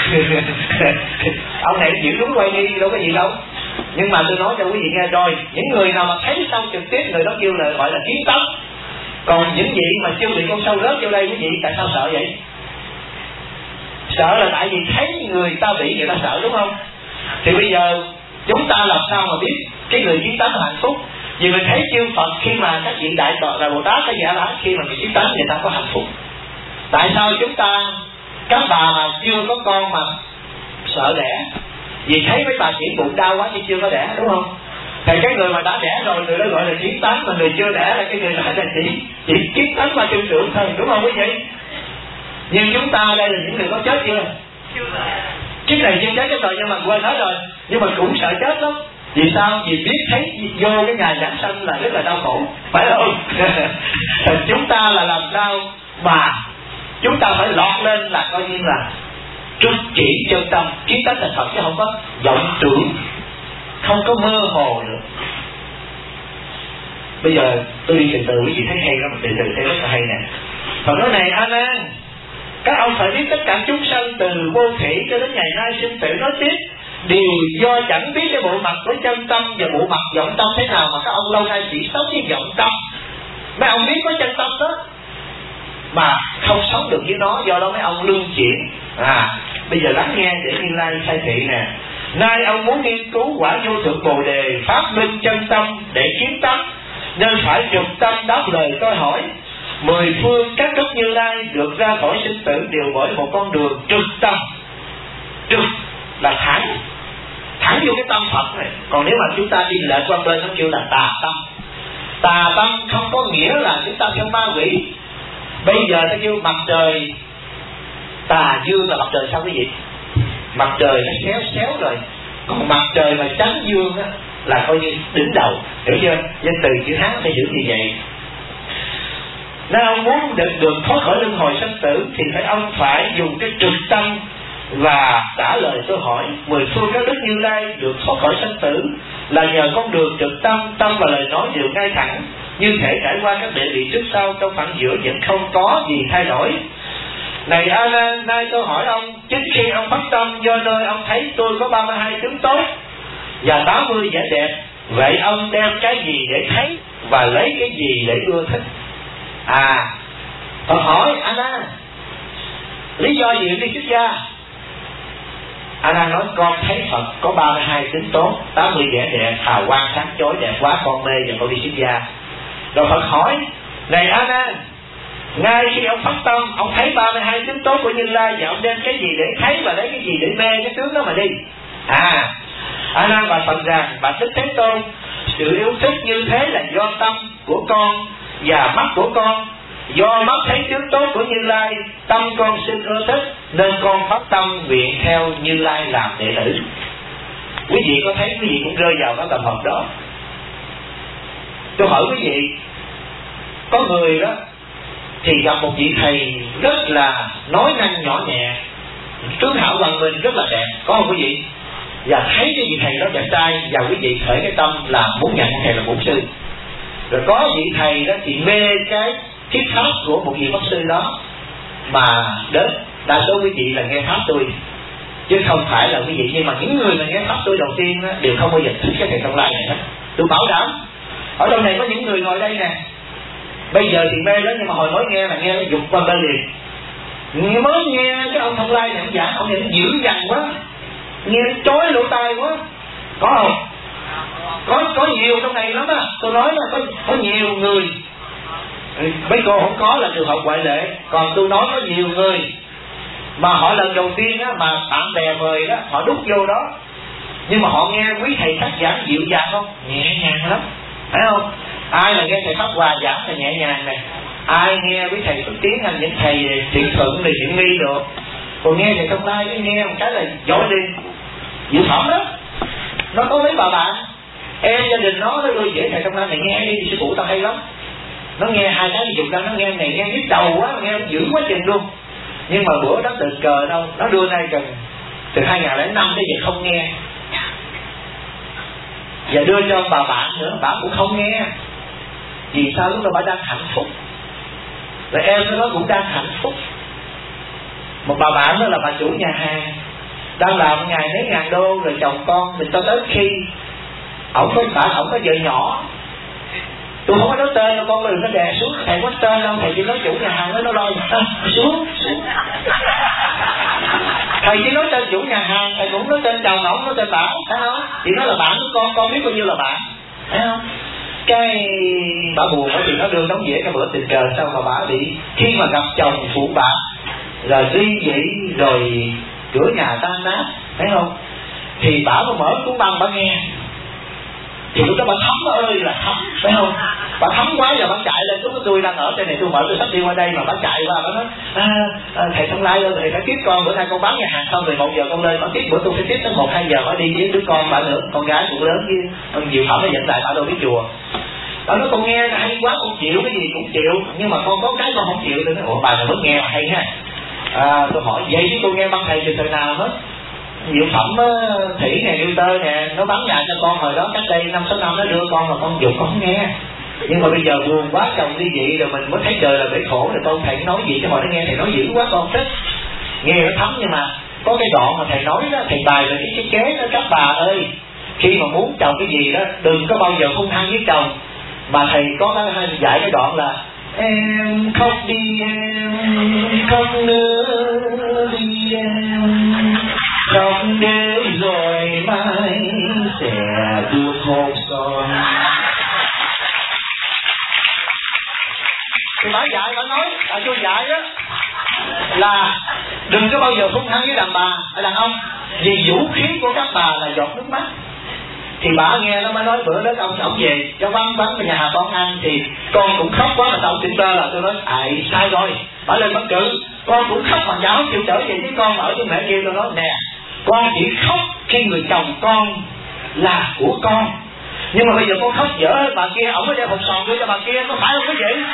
Ông này chịu đúng quay đi đâu có gì đâu. Nhưng mà tôi nói cho quý vị nghe rồi, những người nào mà thấy sâu trực tiếp người đó kêu là gọi là kiến tánh. Còn những vị mà chưa bị con sâu rớt vô đây quý vị tại sao sợ vậy? Sợ là tại vì thấy người ta bị người ta sợ đúng không? Thì bây giờ chúng ta làm sao mà biết cái người kiến tánh là hạnh phúc? Vì mình thấy chư Phật khi mà các vị đại tọa là Bồ Tát, các vị A-la-hán khi mà người kiến tánh người ta có hạnh phúc. Tại sao chúng ta các bà mà chưa có con mà sợ đẻ? Vì thấy mấy bà chỉ bụng đau quá nhưng chưa có đẻ đúng không? Thì cái người mà đã đẻ rồi người đó gọi là kiến tánh, mà người chưa đẻ là cái người đó là chỉ chỉ kiến tánh mà tư tưởng thôi, đúng không quý vị? Nhưng chúng ta đây là những người có chết chưa? Kiếp này chưa chết rồi nhưng mà quên hết rồi, nhưng mà cũng sợ chết lắm. Vì sao? Vì biết thấy vô cái ngày giảng sanh là rất là đau khổ, phải không? Chúng ta là làm sao mà chúng ta phải lọt lên là coi như là trúc chỉ chân tâm, kiến tánh là thật chứ không có vọng tưởng, không có mơ hồ nữa. Bây giờ tôi đi từ từ, quý vị thấy hay lắm, từ từ thấy rất là hay nè. Phật nói này A Nan, các ông phải biết tất cả chúng sanh từ vô thủy cho đến ngày nay sinh tử nói tiếp đều do chẳng biết cái bộ mặt của chân tâm và bộ mặt vọng tâm thế nào mà các ông lâu nay chỉ sống với vọng tâm. Mấy ông biết có chân tâm đó mà không sống được với nó, do đó mấy ông lương chuyển. À, bây giờ lắng nghe để Như Lai khai thị nè. Nay ông muốn nghiên cứu quả vô thượng bồ đề, phát minh chân tâm để kiến tánh, nên phải trực tâm đáp lời tôi hỏi. Mười phương các đức Như Lai được ra khỏi sinh tử đều bởi một con đường trực tâm. Trực là thẳng, thẳng vô cái tâm Phật này. Còn nếu mà chúng ta đi lệch qua bên nó kêu là tà tâm. Tà tâm không có nghĩa là chúng ta theo ma quỷ. Bây giờ ta kêu mặt trời tà dương là mặt trời sao quý vị? Mặt trời nó xéo xéo rồi. Còn mặt trời mà trắng dương á là coi như đỉnh đầu, hiểu chưa? Danh từ chữ Hán phải giữ như vậy. Nếu ông muốn được được thoát khỏi luân hồi sinh tử thì phải ông phải dùng cái trực tâm và trả lời tôi hỏi. Mười phương các đức Như Lai được thoát khỏi sinh tử là nhờ con đường trực tâm, tâm và lời nói đều ngay thẳng, như thể trải qua các địa vị trước sau, trong khoảng giữa vẫn không có gì thay đổi. Này A Nan, nay tôi hỏi ông, chính khi ông phát tâm do nơi ông thấy tôi có ba mươi hai tướng tốt và tám mươi vẻ đẹp, vậy ông đem cái gì để thấy và lấy cái gì để ưa thích? À, Phật hỏi A Nan, lý do gì đi xuất gia? A Nan nói con thấy Phật có ba mươi hai tướng tốt, tám mươi vẻ đẹp, hào quang sáng chói đẹp quá, con mê và con đi xuất gia. Rồi Phật hỏi, này A Nan, ngay khi ông phát tâm, ông thấy ba mươi hai tướng tốt của Như Lai, và ông đem cái gì để thấy và lấy cái gì để mê cái tướng đó mà đi? À, A Nan bà Phật rằng, bà Thích Thế Tôn, sự yêu thích như thế là do tâm của con và mắt của con. Do mắt thấy tướng tốt của Như Lai, tâm con sinh ưa thích, nên con phát tâm nguyện theo Như Lai làm đệ tử. Quý vị có thấy quý vị cũng rơi vào cái tầm hợp đó? Tôi hỏi quý vị, có người đó thì gặp một vị thầy rất là nói năng nhỏ nhẹ, tướng hảo bằng mình rất là đẹp, có không quý vị? Và thấy cái vị thầy đó đẹp trai, và quý vị khởi cái tâm là muốn nhận thầy là bổn sư. Rồi có vị thầy đó thì mê cái thuyết pháp của một vị pháp sư đó mà đến. Đa số quý vị là nghe pháp tôi, chứ không phải là quý vị. Nhưng mà những người mà nghe pháp tôi đầu tiên đó, đều không bao giờ thích cái thầy Thông Lai này hết. Tôi bảo đảm ở trong này có những người ngồi đây nè, bây giờ thì mê lắm, nhưng mà hồi mới nghe là nghe nó dục qua bên liền. Nghe mới nghe cái ông Thông Lai này ông giảng, ông này nó dữ dằn quá, nghe nó chói lỗ tai quá, có không? Có có nhiều trong này lắm á. Tôi nói là có có nhiều người, mấy cô không có là trường hợp ngoại lệ. Còn tôi nói có nhiều người mà họ lần đầu tiên á, mà bạn bè mời đó, họ đút vô đó Nhưng mà họ nghe quý thầy Pháp giảng dịu dàng không? Nhẹ nhàng lắm, phải không? Ai là nghe thầy Pháp Hòa giảng là nhẹ nhàng này, ai nghe quý thầy Phước Tiến hay những thầy Thiện Thuận này Thiện Nghi được, còn nghe thầy Công Lai nghe một cái là giỏi đi. Diệu Phẩm đó, nó có mấy bà bạn em gia đình nó nó đưa dễ thầy Công Lai này nghe đi, sư phụ tao hay lắm. Nó nghe hai cái dục ra, nó nghe này nghe nhức đầu quá, nghe nó dữ quá chừng luôn. Nhưng mà bữa đó tình cờ đâu, nó đưa nay gần từ hai nghìn lẻ năm tới giờ không nghe, và đưa cho bà bạn nữa, bà cũng không nghe. Vì sao? Lúc đó bà đang hạnh phúc, và em nó cũng đang hạnh phúc. Một bà bạn đó là bà chủ nhà hàng, đang làm ngày mấy ngàn đô rồi chồng con, mình cho tới khi ổng có bà ổng có vợ nhỏ. Tôi không có nói tên đâu, con đừng có đè xuống, thầy có tên đâu, thầy chỉ nói chủ nhà hàng đó, nó lo à, xuống xuống. Thầy chỉ nói tên chủ nhà hàng, thầy cũng nói tên chồng ổng, nói tên bà, thấy không? Thì nó là bạn của con, con biết bao nhiêu là bạn, thấy không? Cái bà buồn bởi vì nó đưa đóng dễ cái bữa tình cờ sao mà bà bị khi mà gặp chồng phụ bà rồi ly dị rồi cửa nhà tan nát, thấy không? Thì bà có mở cuốn băng bà nghe, thì lúc đó bà thấm ơi là thấm, phải không? Bà thấm quá giờ bà chạy lên, lúc đó tôi đang ở trên này tôi mở tôi sắp đi qua đây mà bà chạy qua bà nói à, à, thầy Thông Lai ơi, thầy phải tiếp con, bữa nay con bán nhà hàng xong rồi một giờ con lên, bà tiếp bữa tôi phải tiếp đến một hai giờ bà đi với đứa con bà nữa, con gái cũng lớn kia, con Diệu Phẩm nó dẫn lại bà đâu biết chùa. Bà nói con nghe hay quá, con chịu cái gì cũng chịu, nhưng mà con có cái con không chịu. Tôi nói ủa bà này mới nghe mà hay ha. À, tôi hỏi vậy chứ tôi nghe băng thầy từ thời nào hết. Diệu Phẩm Thủy nè, Newton nè, nó bán nhà cho con hồi đó cách đây năm sáu năm nó đưa con mà con dục con không nghe. Nhưng mà bây giờ buồn quá chồng ly dị rồi mình mới thấy trời là bể khổ, rồi con thầy nói gì chứ hồi nó nghe thầy nói dữ quá con thích. Nghe nó thấm, nhưng mà có cái đoạn mà thầy nói đó, thầy bài về cái cái kế đó, các bà ơi, khi mà muốn chồng cái gì đó đừng có bao giờ hung hăng với chồng. Mà thầy có cái dạy cái đoạn là em khóc đi em khóc nữa đi em khóc để rồi mai sẽ được hôn son. Thì bà dạy, bà nói, bà cho dạy đó là đừng có bao giờ hung hăng với đàn bà hay đàn ông, vì vũ khí của các bà là giọt nước mắt. Thì bà nghe nó mới nói bữa đó ông ổng về cho vắng vắng về nhà hàng con ăn, thì con cũng khóc quá mà sao tỉnh tơ là tôi nói ại sai rồi. Bà lên bất cử, con cũng khóc mà cháu chịu trở về với con ở với mẹ kia. Tôi nói nè, con chỉ khóc khi người chồng con là của con, nhưng mà bây giờ con khóc dở hơn bà kia, ổng mới đeo hộp sòn đưa cho bà kia, có phải không quý vị?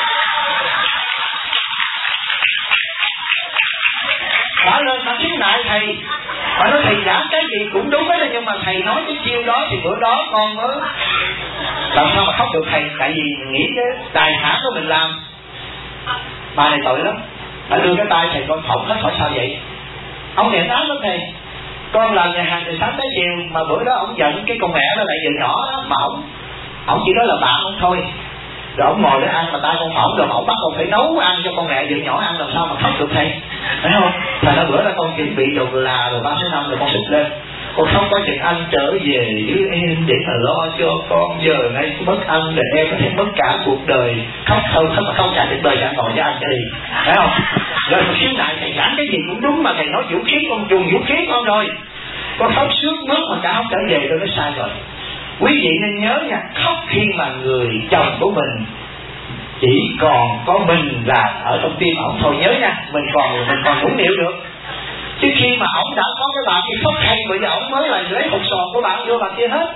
Bà lên bà khiếu nại thầy, bà nói thầy giảng cái gì cũng đúng hết, nhưng mà thầy nói cái chiêu đó thì bữa đó con mới làm sao mà khóc được thầy. Tại vì mình nghĩ cái tài sản của mình làm. Bà này tội lắm, bà đưa cái tay thầy con phỏng hết. Hỏi sao vậy? Ông này ác lắm thầy, con làm nhà hàng từ sáng tới chiều, mà bữa đó ông giận cái con mẹ nó lại vợ nhỏ đó, mà ổng ổng chỉ nói là bạn ông thôi. Rồi ông ngồi để ăn mà tay con phỏng, rồi ổng bắt con phải nấu ăn cho con mẹ vợ nhỏ ăn, làm sao mà khóc được thầy, phải không? Thầy nói bữa đó con chuẩn bị đồ là rồi ba số năm rồi con xích lên, con không có chừng anh trở về với em để mà lo cho con, giờ nay mất anh là em có thể mất cả cuộc đời, khóc không khóc mà không cả cuộc đời cả ngồi với anh cho đi, phải không? Rồi mà khiếu nại thầy giảng cái gì cũng đúng, mà thầy nói vũ khí con dùng vũ khí con rồi, con khóc sướt mướt mà cả không trở về. Tôi nói sai rồi. Quý vị nên nhớ nha, khóc khi mà người chồng của mình chỉ còn có mình là ở trong tim ổng thôi, nhớ nha, mình còn mình còn đúng hiểu được. Chứ khi mà ổng đã có cái bà kia khóc hay, bây giờ ổng mới là lấy hộp sòn của bạn vô bà kia hết.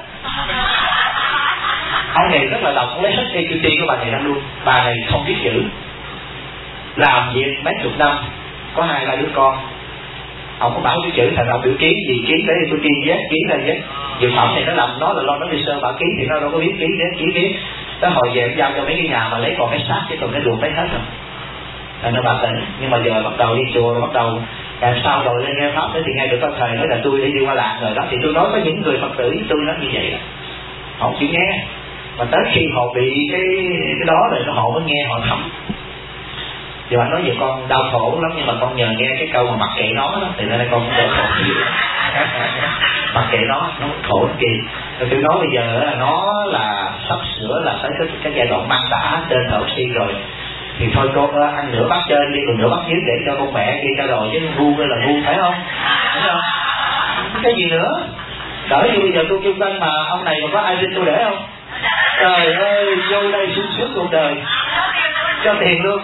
Ông này rất là độc, lấy hết e quy tê của bà này ra luôn. Bà này không biết chữ, làm việc mấy chục năm, có hai ba đứa con. Ông có bảo cái chữ, thằng ông biểu ký gì ký đấy tôi ký vết, ký là vết. Dược phẩm này nó làm nó là lo nó đi sơ bà ký thì nó đâu có biết ký vết ký viết. Nó hồi về giao cho mấy cái nhà mà lấy còn cái xác chứ còn cái ruột lấy hết rồi. Thành nó bà tỉnh. Nhưng mà giờ bắt đầu đi chùa rồi bắt đầu làm sao rồi lên nghe pháp đó thì nghe được các thầy nói là tôi đi đi qua làng rồi đó, thì tôi nói với những người Phật tử tôi nói như vậy đó, họ không chịu nghe. Mà tới khi họ bị cái cái đó rồi họ mới nghe, họ thấm. Giờ anh nói về con đau khổ lắm, nhưng mà con nhờ nghe cái câu mà mặc kệ nó đó, thì nên con cũng đỡ khổ nhiều. Mặc kệ nó, nó khổ lắm kìa. Rồi tôi nói bây giờ là nó là sắp sửa là tới cái, cái giai đoạn mang tả trên thở oxy rồi, thì thôi con ăn nửa bát trên đi, còn nửa bát dưới để cho con mẹ kia trao đổi, chứ ngu là ngu, phải không? Phải không? Cái gì nữa? Cỡ như bây giờ tôi kêu tên mà ông này mà có ai xin tôi để không? Trời ơi, vô đây sung sướng cuộc đời, cho tiền luôn.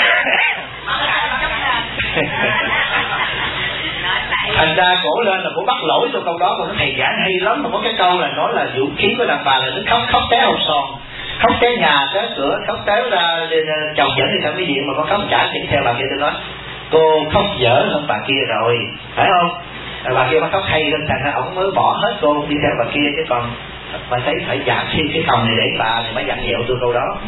Thành ra cổ lên là cổ bắt lỗi cho câu đó, còn cái thầy giảng hay lắm, mà có cái câu là nói là vũ khí của đàn bà là nó khóc khóc té hột sòn, khóc té nhà té cửa, khóc té ra chồng dẫn đi thẩm mỹ viện mà có khóc trả tiền theo bà kia. Tôi nói cô khóc dở hơn bà kia rồi, phải không? Bà kia bà khóc hay lên, thành ra ổng mới bỏ hết cô đi theo bà kia, chứ còn bà thấy phải giảm khi cái còng này để bà thì mới dặn dẹo tôi câu đó. Ừ.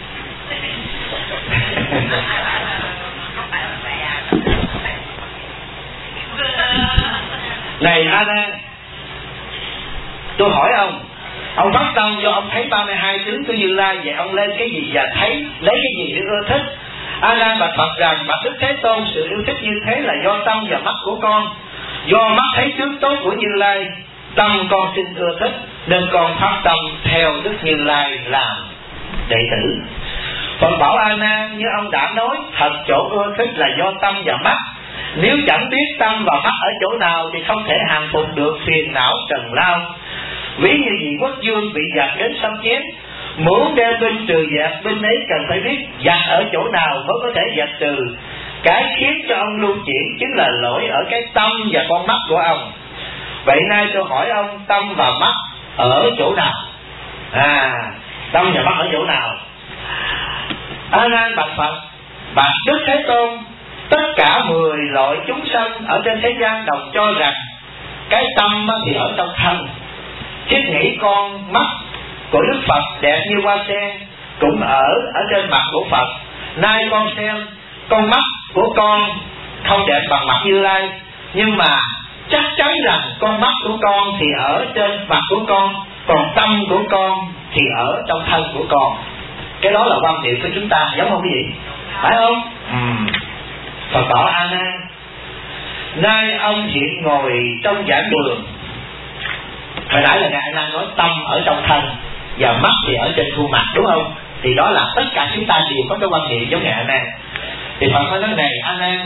Này Anna, tôi hỏi ông, ông phát tâm do ông thấy ba mươi hai tướng của Như Lai, vậy ông lên cái gì và thấy lấy cái gì để ưa thích? Anna bạch Phật rằng bạch Đức Thế Tôn, sự yêu thích như thế là do tâm và mắt của con, do mắt thấy tướng tốt của Như Lai, tâm con xin ưa thích, nên con phát tâm theo Đức Như Lai làm đệ tử. Phật bảo Anna, như ông đã nói, thật chỗ ưa thích là do tâm và mắt. Nếu chẳng biết tâm và mắt ở chỗ nào thì không thể hàng phục được phiền não trần lao. Ví như vị quốc vương bị giặc đến xâm chiếm, muốn đem binh trừ giặc, binh ấy cần phải biết giặc ở chỗ nào mới có thể giặc trừ. Cái khiến cho ông lưu chuyển chính là lỗi ở cái tâm và con mắt của ông. Vậy nay tôi hỏi ông, tâm và mắt ở chỗ nào? À, tâm và mắt ở chỗ nào? A Nan bạch Phật, bạch Đức Thế Tôn, tất cả mười loại chúng sanh ở trên thế gian đồng cho rằng cái tâm thì ở trong thân. Thiết nghĩ con mắt của Đức Phật đẹp như hoa sen cũng ở ở trên mặt của Phật. Nay con xem con mắt của con không đẹp bằng mặt Như Lai, nhưng mà chắc chắn rằng con mắt của con thì ở trên mặt của con, còn tâm của con thì ở trong thân của con. Cái đó là quan niệm của chúng ta, giống không quý vị? Phải không? Ừ. Phật bảo A Nan, nay ông hiện ngồi trong giảng đường. Hồi nãy là ngài A Nan nói tâm ở trong thân và mắt thì ở trên khuôn mặt, đúng không? Thì đó là tất cả chúng ta đều có cái quan niệm giống ngài A Nan. Thì Phật nói này, A Nan,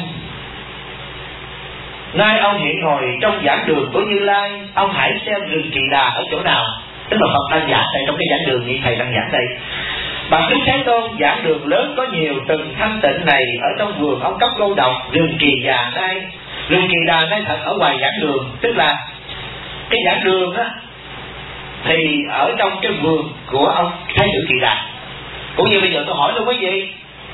nay ông hiện ngồi trong giảng đường của Như Lai, ông hãy xem rừng Kỳ Đà ở chỗ nào. Tức là Phật đang giảng đây, trong cái giảng đường như thầy đang giảng đây. Bạch Đức Thế Tôn, giảng đường lớn có nhiều từng thanh tịnh này ở trong vườn ông cấp Câu Độc, rừng Kỳ Đà đây. Rừng Kỳ Đà đây thật ở ngoài giảng đường, tức là cái giảng đường á thì ở trong cái vườn của ông Thái tử Kỳ Đà. Cũng như bây giờ tôi hỏi luôn quý vị,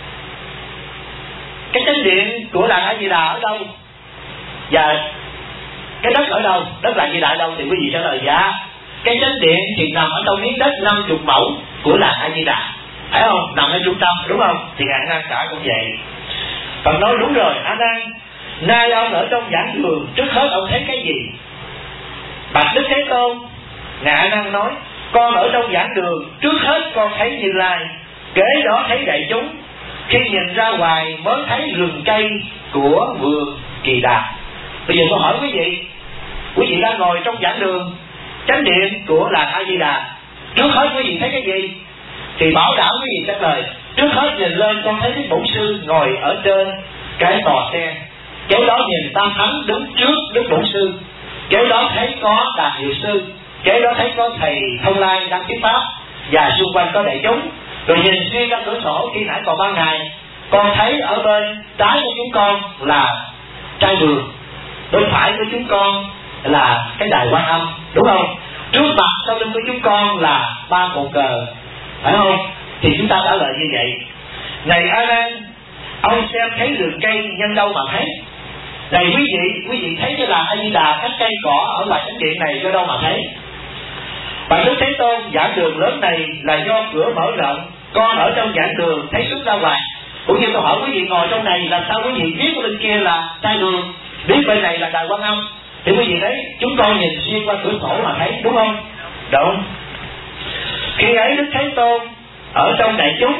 cái chánh điện của Làng A Di Đà ở đâu? Và cái đất ở đâu? Đất Làng A Di Đà ở đâu? Thì quý vị trả lời dạ, cái chánh điện thì nằm ở trong miếng đất năm mươi mẫu của Làng A Di Đà, phải không? Nằm ở trung tâm, đúng không? Thì ngài A Nan cả cũng vậy. Phật nói đúng rồi, A Nan, nay ông ở trong giảng đường, trước hết ông thấy cái gì? Bạch Đức Thế Tôn, ngài A Nan nói, con ở trong giảng đường, trước hết con thấy Như Lai, kế đó thấy đại chúng, khi nhìn ra ngoài mới thấy rừng cây của vườn Kỳ Đà. Bây giờ tôi hỏi quý vị, quý vị đang ngồi trong giảng đường chánh điện của Làng A Di Đà, trước hết quý vị thấy cái gì? Thì bảo đảm quý vị trả lời, trước hết nhìn lên con thấy Đức Bổn Sư ngồi ở trên cái tòa sen, kế đó nhìn Tam Thánh đứng trước Đức Bổn Sư, kế đó thấy có Đàn Hiệu Sư, kế đó thấy có thầy Thông Lai đang thuyết pháp, và xung quanh có đại chúng. Rồi nhìn xuyên ra cửa sổ, khi nãy còn ban ngày, con thấy ở bên trái của chúng con là trai vườn, bên phải của chúng con là cái đài Quan Âm, đúng không? Trước mặt sau lưng của chúng con là ba cột cờ, phải không? Thì chúng ta trả lời như vậy. Này A Nan, ông xem thấy rừng cây nhân đâu mà thấy? Này quý vị, quý vị thấy cái Làng A Di Đà các cây cỏ ở ngoài chánh điện này do đâu mà thấy? Bạch Đức Thế Tôn, giảng đường lớn này là do cửa mở rộng, con ở trong giảng đường thấy xuất ra ngoài. Cũng như tôi hỏi quý vị ngồi trong này, làm sao quý vị biết bên kia là trai đường, biết bên này là đài Quan Âm? Thì quý vị thấy chúng con nhìn xuyên qua cửa sổ mà thấy, đúng không? Đúng. Khi ấy Đức Thế Tôn ở trong đại chúng,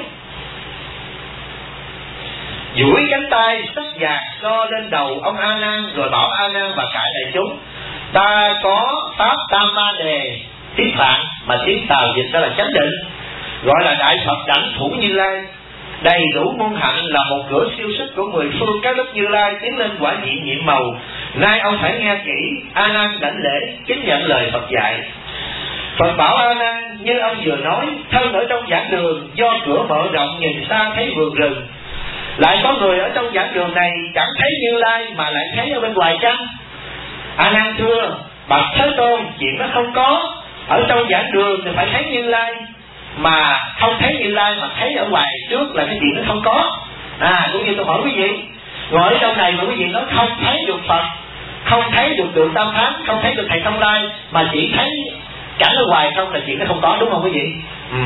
duỗi cánh tay sắc vàng so lên đầu ông A Nan, rồi bảo A Nan và cả đại chúng, ta có pháp Tam Ma Đề, tiếng Phạn mà tiếng Tàu dịch đó là chánh định, gọi là Đại Phật Đảnh Thủ Như Lai. Đầy đủ môn hạnh là một cửa siêu sức của mười phương các đức Như Lai tiến lên quả nhiệm nhiệm màu, Nay ông phải nghe kỹ. A Nan đảnh lễ kính nhận lời Phật dạy. Phật bảo A Nan, như ông vừa nói, thân ở trong giảng đường, do cửa mở rộng nhìn xa thấy vườn rừng. Lại có người ở trong giảng đường này chẳng thấy Như Lai mà lại thấy ở bên ngoài chăng? A Nan thưa, bạch Thế Tôn, chuyện đó không có. Ở trong giảng đường thì phải thấy Như Lai, mà không thấy Như Lai mà thấy ở ngoài trước là cái chuyện đó không có. À, cũng như tôi hỏi quý vị, ngồi ở trong này mà quý vị nói không thấy được Phật, không thấy được Tượng Tam Thánh, không thấy được Thầy Thông Lai, mà chỉ thấy cảnh ở ngoài không, là chuyện đó không có, đúng không quý vị? Ừ.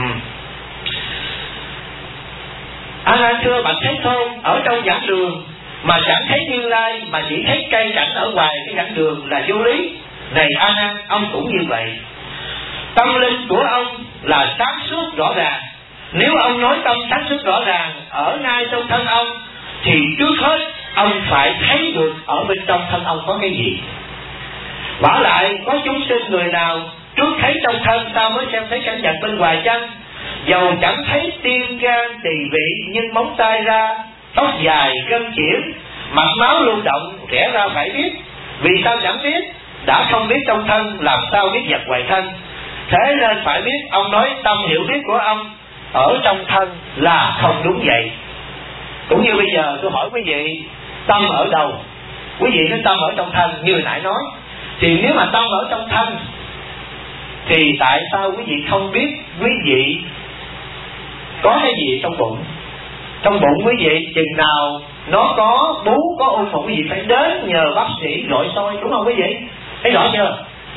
A Nan thưa bạch Thế Tôn, ở trong giảng đường mà chẳng thấy Như Lai, mà chỉ thấy cây cảnh ở ngoài cái giảng đường là vô lý. Này A Nan, ông cũng như vậy. Tâm linh của ông là sáng suốt rõ ràng. Nếu ông nói tâm sáng suốt rõ ràng ở ngay trong thân ông, thì trước hết ông phải thấy được ở bên trong thân ông có cái gì. Vả lại có chúng sinh người nào trước thấy trong thân sao mới xem thấy cảnh vật bên ngoài chăng? Dầu chẳng thấy tim gan tỳ vị, nhưng móng tay ra, tóc dài gân chuyển, mạch máu lưu động, rẽ ra phải biết. Vì sao chẳng biết? Đã không biết trong thân, làm sao biết vật ngoài thân? Thế nên phải biết, ông nói tâm hiểu biết của ông ở trong thân là không đúng vậy. Cũng như bây giờ tôi hỏi quý vị, tâm ở đâu? Quý vị nói tâm ở trong thân như hồi nãy nói. Thì nếu mà tâm ở trong thân, thì tại sao quý vị không biết quý vị có cái gì trong bụng? Trong bụng quý vị chừng nào nó có bú, có ung phụ, quý vị phải đến nhờ bác sĩ nội soi, đúng không quý vị? Thấy rõ chưa?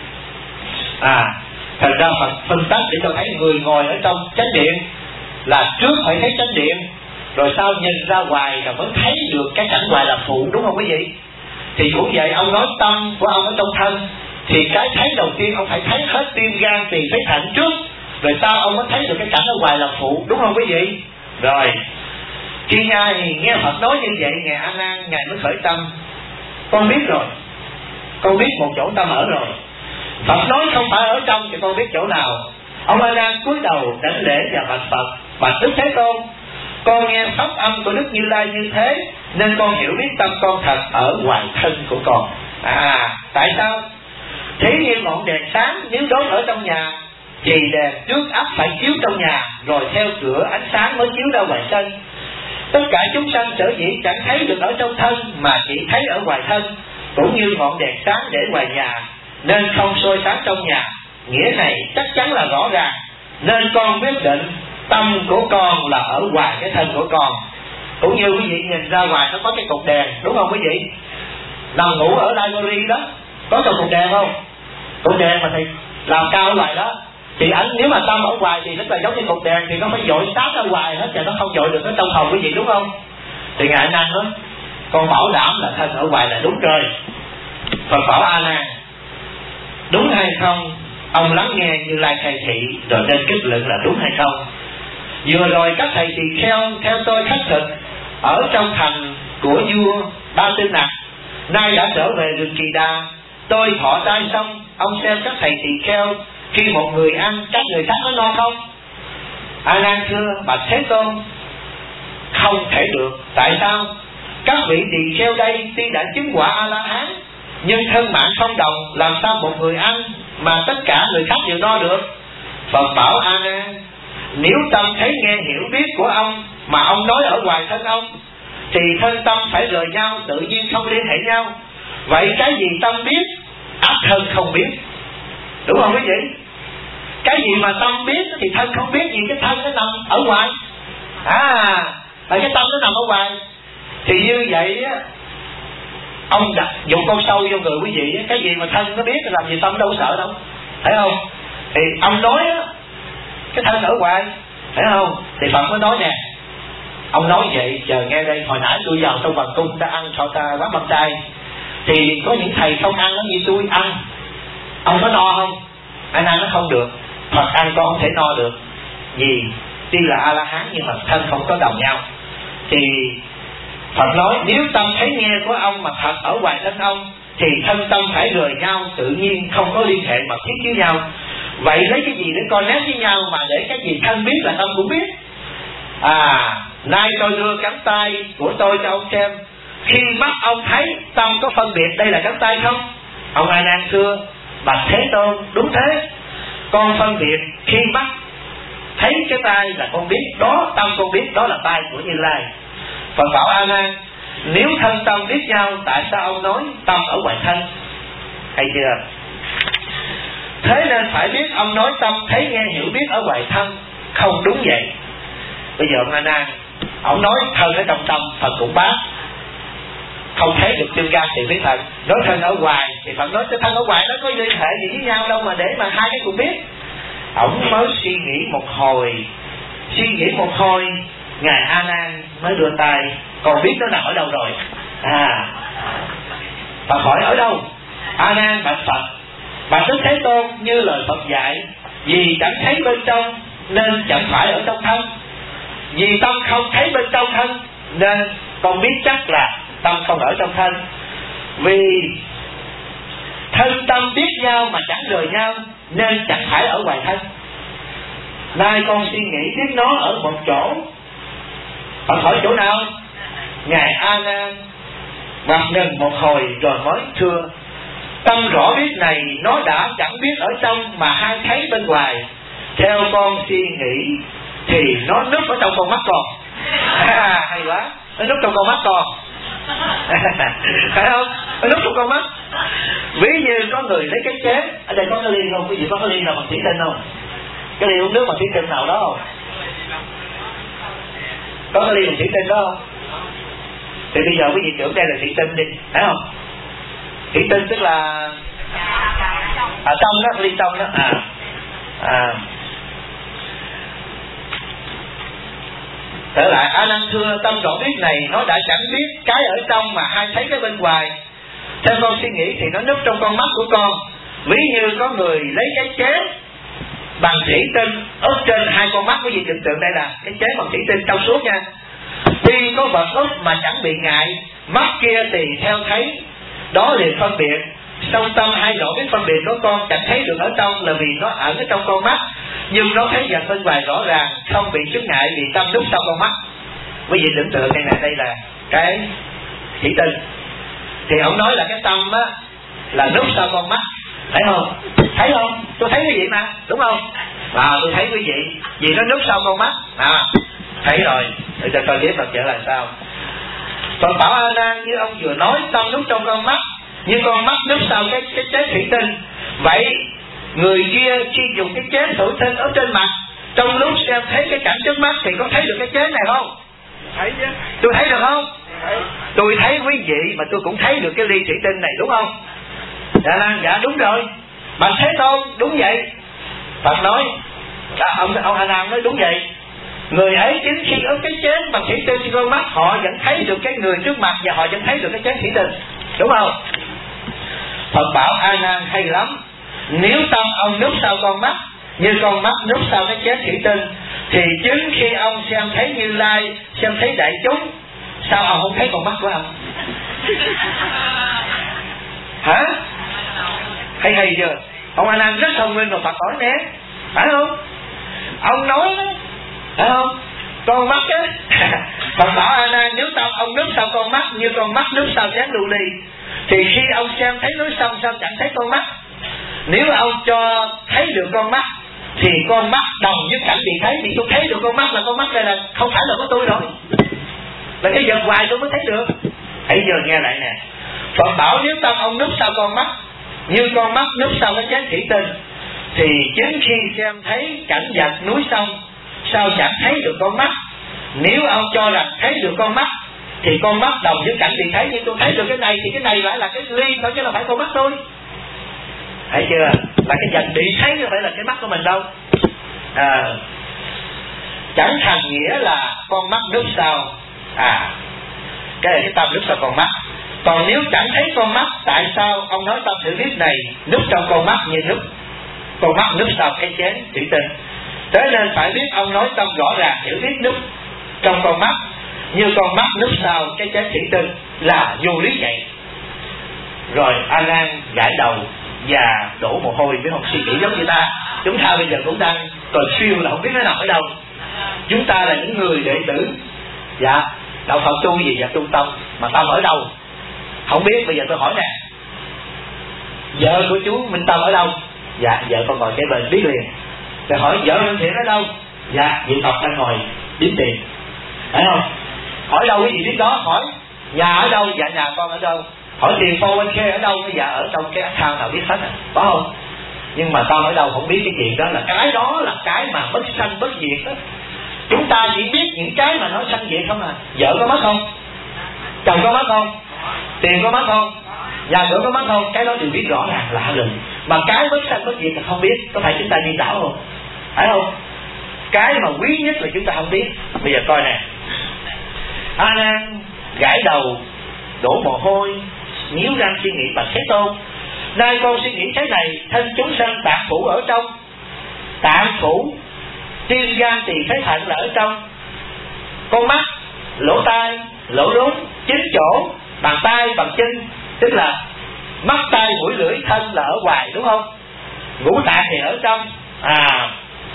À, thật ra Phật phân tích để cho thấy người ngồi ở trong chánh điện là trước phải thấy chánh điện, rồi sau nhìn ra ngoài là mới thấy được cái cảnh ngoài là phụ, đúng không quý vị? Thì cũng vậy, ông nói tâm của ông ở trong thân, thì cái thấy đầu tiên ông phải thấy hết tim gan tỳ phế thận trước, rồi sau ông mới thấy được cái cảnh ở ngoài là phụ, đúng không quý vị? Rồi khi Ngài nghe Phật nói như vậy, Ngài A Nan Ngài mới khởi tâm. Con biết rồi, con biết một chỗ tâm ở rồi. Phật nói không phải ở trong thì con biết chỗ nào. Ông A Nan cúi đầu đảnh lễ và bạch Phật: bạch Đức Thế Tôn, con nghe pháp âm của Đức Như Lai như thế, nên con hiểu biết tâm con thật ở ngoài thân của con. À, tại sao? Thế như ngọn đèn sáng nếu đốt ở trong nhà, thì đèn trước ắt phải chiếu trong nhà, rồi theo cửa ánh sáng mới chiếu ra ngoài sân. Tất cả chúng sanh sở dĩ chẳng thấy được ở trong thân, mà chỉ thấy ở ngoài thân, cũng như ngọn đèn sáng để ngoài nhà, nên không soi sáng trong nhà. Nghĩa này chắc chắn là rõ ràng, nên con quyết định tâm của con là ở ngoài cái thân của con. Cũng như quý vị nhìn ra ngoài nó có cái cục đèn, đúng không quý vị? Nằm ngủ ở library đó, có cái cục đèn không? Cục đèn mà thì làm cao ở ngoài đó, thì ảnh nếu mà tâm ở ngoài thì nó là giống như cục đèn, thì nó phải dội sáng ở ngoài hết, và nó không dội được ở trong phòng quý vị, đúng không? Thì Ngài A Nan nói, con bảo đảm là thân ở ngoài là đúng rồi. Phật bảo A Nan, đúng hay không? Ông lắng nghe Như Lai khai thị, rồi nên kết luận là đúng hay không. Vừa rồi các thầy tỳ kheo theo tôi khất thực ở trong thành của vua Ba Tư Nặc, nay đã trở về rừng Kỳ Đà. Tôi thọ trai xong, ông xem các thầy tỳ kheo khi một người ăn, các người khác có no không? A Nan thưa bạch Thế Tôn, không thể được. Tại sao? Các vị tỳ kheo đây tuy đã chứng quả A La Hán, nhưng thân mạng không đồng, làm sao một người ăn mà tất cả người khác đều no được? Phật bảo A Nan, nếu tâm thấy nghe hiểu biết của ông mà ông nói ở ngoài thân ông, thì thân tâm phải rời nhau, tự nhiên không liên hệ nhau. Vậy cái gì tâm biết, ắt thân không biết, đúng không quý vị? Cái gì mà tâm biết thì thân không biết, vì cái thân nó nằm ở ngoài. À, là cái tâm nó nằm ở ngoài. Thì như vậy á, ông đặt dùng con sâu vô người quý vị, cái gì mà thân nó biết làm gì tâm đâu sợ đâu, thấy không? Thì ông nói á, cái thân ở ngoài, thấy không? Thì Phật mới nói nè, ông nói vậy, chờ nghe đây, hồi nãy tôi vào trong hoàng cung ta ăn thọ ta quán băm chay, thì có những thầy không ăn nó như tôi ăn, ông có no không? Anh ăn nó không được. Phật ăn con không thể no được, vì tuy là A La Hán nhưng mà thân không có đồng nhau. Thì Phật nói nếu tâm thấy nghe của ông mà thật ở ngoài thân ông, thì thân tâm phải rời nhau, tự nhiên không có liên hệ mà thiết với nhau. Vậy lấy cái gì để coi nét với nhau, mà để cái gì thân biết là tâm cũng biết? À, nay tôi đưa cánh tay của tôi cho ông xem, khi mắt ông thấy, tâm có phân biệt đây là cánh tay không? Ông A Nan thưa bạch Thế Tôn, đúng thế, con phân biệt khi mắt thấy cái tay là con biết, đó tâm con biết đó là tay của Như Lai. Phật bảo A Nan, nếu thân tâm biết nhau, tại sao ông nói tâm ở ngoài thân? Hay chưa? Thế nên phải biết ông nói tâm thấy nghe hiểu biết ở ngoài thân, không đúng vậy. Bây giờ ông A Nan, ông nói thân ở trong tâm, Phật cũng bác, không thấy được chân gan thì biết thật. Nói thân ở ngoài thì Phật nói cái thân ở ngoài nó có liên hệ gì với nhau đâu mà để mà hai cái cũng biết. Ông mới suy nghĩ một hồi, suy nghĩ một hồi, ngài A Nan mới đưa tay, còn biết nó nằm ở đâu rồi. À, Phật hỏi ở đâu? A Nan bạch Phật, bạch Đức Thế Tôn, như lời Phật dạy, vì chẳng thấy bên trong nên chẳng phải ở trong thân, vì tâm không thấy bên trong thân nên con biết chắc là tâm không ở trong thân. Vì thân tâm biết nhau mà chẳng rời nhau nên chẳng phải ở ngoài thân. Nay con suy nghĩ biết nó ở một chỗ. Phật hỏi chỗ nào? Ngài A Nan bạch ngừng một hồi rồi mới thưa, tâm rõ biết này nó đã chẳng biết ở trong mà hay thấy bên ngoài. Theo con suy nghĩ thì nó núp ở trong con mắt con. À, hay quá, nó núp trong con mắt con. Phải không? Nó núp trong con mắt. Ví như có người lấy cái chén, ở đây có cái ly không? Quý vị có cái ly nào bằng thủy tinh không? Cái ly uống nước bằng thủy tinh nào đó không? Có cái ly bằng thủy tinh đó không? Thì bây giờ quý vị tưởng đây là thủy tinh đi, phải không? Thủy tinh tức là ở trong đó, ly trong đó. À, à. Trở lại, A Nan thưa, tâm rõ biết này nó đã chẳng biết cái ở trong mà hay thấy cái bên ngoài. Theo con suy nghĩ thì nó núp trong con mắt của con. Ví như có người lấy cái chén bằng thủy tinh ốp trên hai con mắt. Quý vị tưởng tượng đây là cái chén bằng thủy tinh trong suốt nha. Tuy có vật ốp mà chẳng bị ngại, mắt kia thì theo thấy, đó liền phân biệt. Song tâm hay rõ biết phân biệt của con chẳng thấy được ở trong là vì nó ẩn ở trong con mắt, nhưng nó thấy vật bên ngoài rõ ràng, không bị chướng ngại vì tâm núp sau con mắt. Quý vị tưởng tượng đây này, đây là cái thủy tinh, thì ông nói là cái tâm á là núp sau con mắt, thấy không? Thấy không? Tôi thấy quý vị mà, đúng không? À, tôi thấy quý vị, vì nó núp sau con mắt. À, thấy rồi. Để cho coi tiếp Phật trở là sao. Phật bảo A Nan, như ông vừa nói tâm núp trong con mắt, như con mắt núp sau cái cái chén thủy tinh. Vậy người kia khi dùng cái chén thủy tinh ở trên mặt, trong lúc xem thấy cái cảnh trước mắt thì có thấy được cái chén này không? Thấy chứ. Tôi thấy được không? Thấy. Tôi thấy quý vị mà tôi cũng thấy được cái ly thủy tinh này, đúng không? Dạ Lan, dạ đúng rồi. Bạch Thế Tôn, đúng vậy. Phật nói, đã, ông ông A Nan nói đúng vậy. Người ấy chính khi ở cái chén bằng thủy tinh trên con mắt, họ vẫn thấy được cái người trước mặt và họ vẫn thấy được cái chén thủy tinh, đúng không? Phật bảo A Nan hay lắm. Nếu tâm ông núp sau con mắt, như con mắt núp sau cái chén thủy tinh, thì chính khi ông xem thấy Như Lai, xem thấy đại chúng, sao ông không thấy con mắt của ông? Hả? Hay hay chưa? Ông A Nan rất thông minh mà Phật hỏi nè, phải không? Ông nói đó, phải không? Con mắt á. Phật bảo A Nan, nếu tâm ông núp sau con mắt như con mắt núp sau chén lưu ly, thì khi ông xem thấy núi sông sao chẳng thấy con mắt? Nếu ông cho thấy được con mắt thì con mắt đồng với cảnh bị thấy, thì tôi thấy được con mắt là con mắt này là không phải là của tôi rồi, là cái vật ngoài tôi mới thấy được. Hãy giờ nghe lại nè. Phật bảo nếu tâm ông núp sau con mắt như con mắt núp sau cái chén thủy tinh, thì chính khi xem thấy cảnh vật núi sông sao chẳng thấy được con mắt? Nếu ông cho rằng thấy được con mắt thì con mắt đồng với cảnh bị thấy, nhưng tôi thấy được cái này thì cái này lại là cái ly thôi chứ là phải con mắt tôi. Thấy chưa? Là cái vật bị thấy chứ phải là cái mắt của mình đâu. À, chẳng thành nghĩa là con mắt núp sau. À, cái này cái tâm núp sau con mắt. Còn nếu chẳng thấy con mắt, tại sao ông nói tâm hiểu biết này núp trong con mắt như núp con mắt núp sau cái chén thủy tinh? Thế nên phải biết ông nói tâm rõ ràng hiểu biết núp trong con mắt như con mắt núp sau cái chén thủy tinh là vô lý vậy. Rồi A Nan gãi đầu và đổ mồ hôi, với một suy nghĩ giống như ta. Chúng ta bây giờ cũng đang còn siêu là không biết nó nằm ở đâu. Chúng ta là những người đệ tử, dạ, đạo Phật tu gì và tu tâm, mà tâm ở đâu không biết. Bây giờ tôi hỏi nè, vợ của chú Minh Tâm ở đâu? Dạ vợ con ngồi kế bên biết liền. Rồi hỏi vợ Minh Thiện ở đâu? Dạ vị Phật đang ngồi đếm tiền, phải không? Hỏi đâu cái gì biết đó. Hỏi nhà ở đâu? Dạ nhà con ở đâu. Hỏi tiền phô anh Khê ở đâu? Dạ ở trong cái account nào biết hết à, có không? Nhưng mà con ở đâu không biết. Cái chuyện đó là cái đó là cái mà bất sanh bất diệt đó. Chúng ta chỉ biết những cái mà nó sanh diệt không à. Vợ có mất không? Chồng có mất không? Tiền có mất không? Nhà cửa có mất không? Cái đó đều biết rõ ràng lạ lùng. Mà cái bất sanh bất diệt là không biết. Có phải chúng ta điên đảo không? Phải không? Cái mà quý nhất là chúng ta không biết. Bây giờ coi nè, A Nan gãi đầu đổ mồ hôi, níu răng suy nghĩ bạch Thế Tôn, nay con suy nghĩ thế này, thân chúng sanh tạng phủ ở trong, tạng phủ tim gan tỳ phế thận là ở trong, con mắt, lỗ tai, lỗ rốn, chín chỗ, bàn tay, bàn chân, tức là mắt, tai, mũi, lưỡi, thân là ở ngoài, đúng không? Ngũ tạng thì ở trong. À,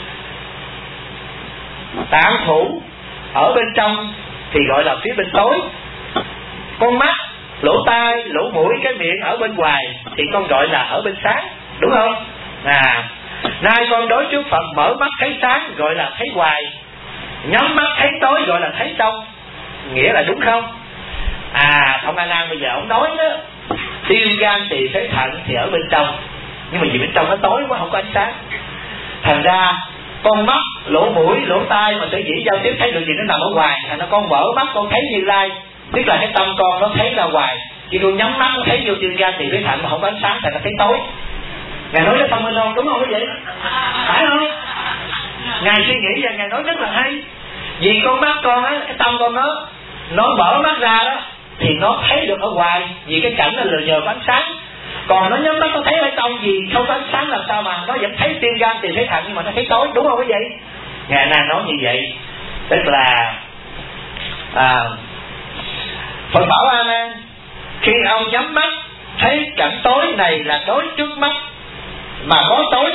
tạng phủ ở bên trong thì gọi là phía bên tối. Con mắt, lỗ tai, lỗ mũi, cái miệng ở bên ngoài thì con gọi là ở bên sáng, đúng không? À, nay con đối trước Phật mở mắt thấy sáng gọi là thấy ngoài, nhắm mắt thấy tối gọi là thấy trong. Nghĩa là đúng không? À, ông A Nan bây giờ ông nói đó, tim gan tỳ phế thận thì ở bên trong, nhưng mà vì bên trong nó tối quá không có ánh sáng, thành ra con mắt, lỗ mũi, lỗ tai mà sở dĩ giao tiếp thấy được gì nó nằm ở ngoài. Thành ra con mở mắt con thấy Như Lai, tức là cái tâm con nó thấy ra ngoài. Khi con nhắm mắt nó thấy vô tim gan tỳ phế thận mà không có ánh sáng, thành ra thấy tối. Ngài nói nó thông minh không? Đúng không quý vị? Phải không? Ngài suy nghĩ và Ngài nói rất là hay. Vì con mắt con á, cái tâm con nó nó mở mắt ra đó thì nó thấy được ở ngoài, vì cái cảnh là nhờ có ánh sáng. Còn nó nhắm mắt nó thấy ở trong gì không có ánh sáng làm sao mà nó vẫn thấy tim gan tỳ phế thận, nhưng mà nó thấy tối, đúng không quý vị? Ngài Nan nói như vậy, tức là à, Phật bảo A Nan, khi ông nhắm mắt thấy cảnh tối này là đối trước mắt mà có tối,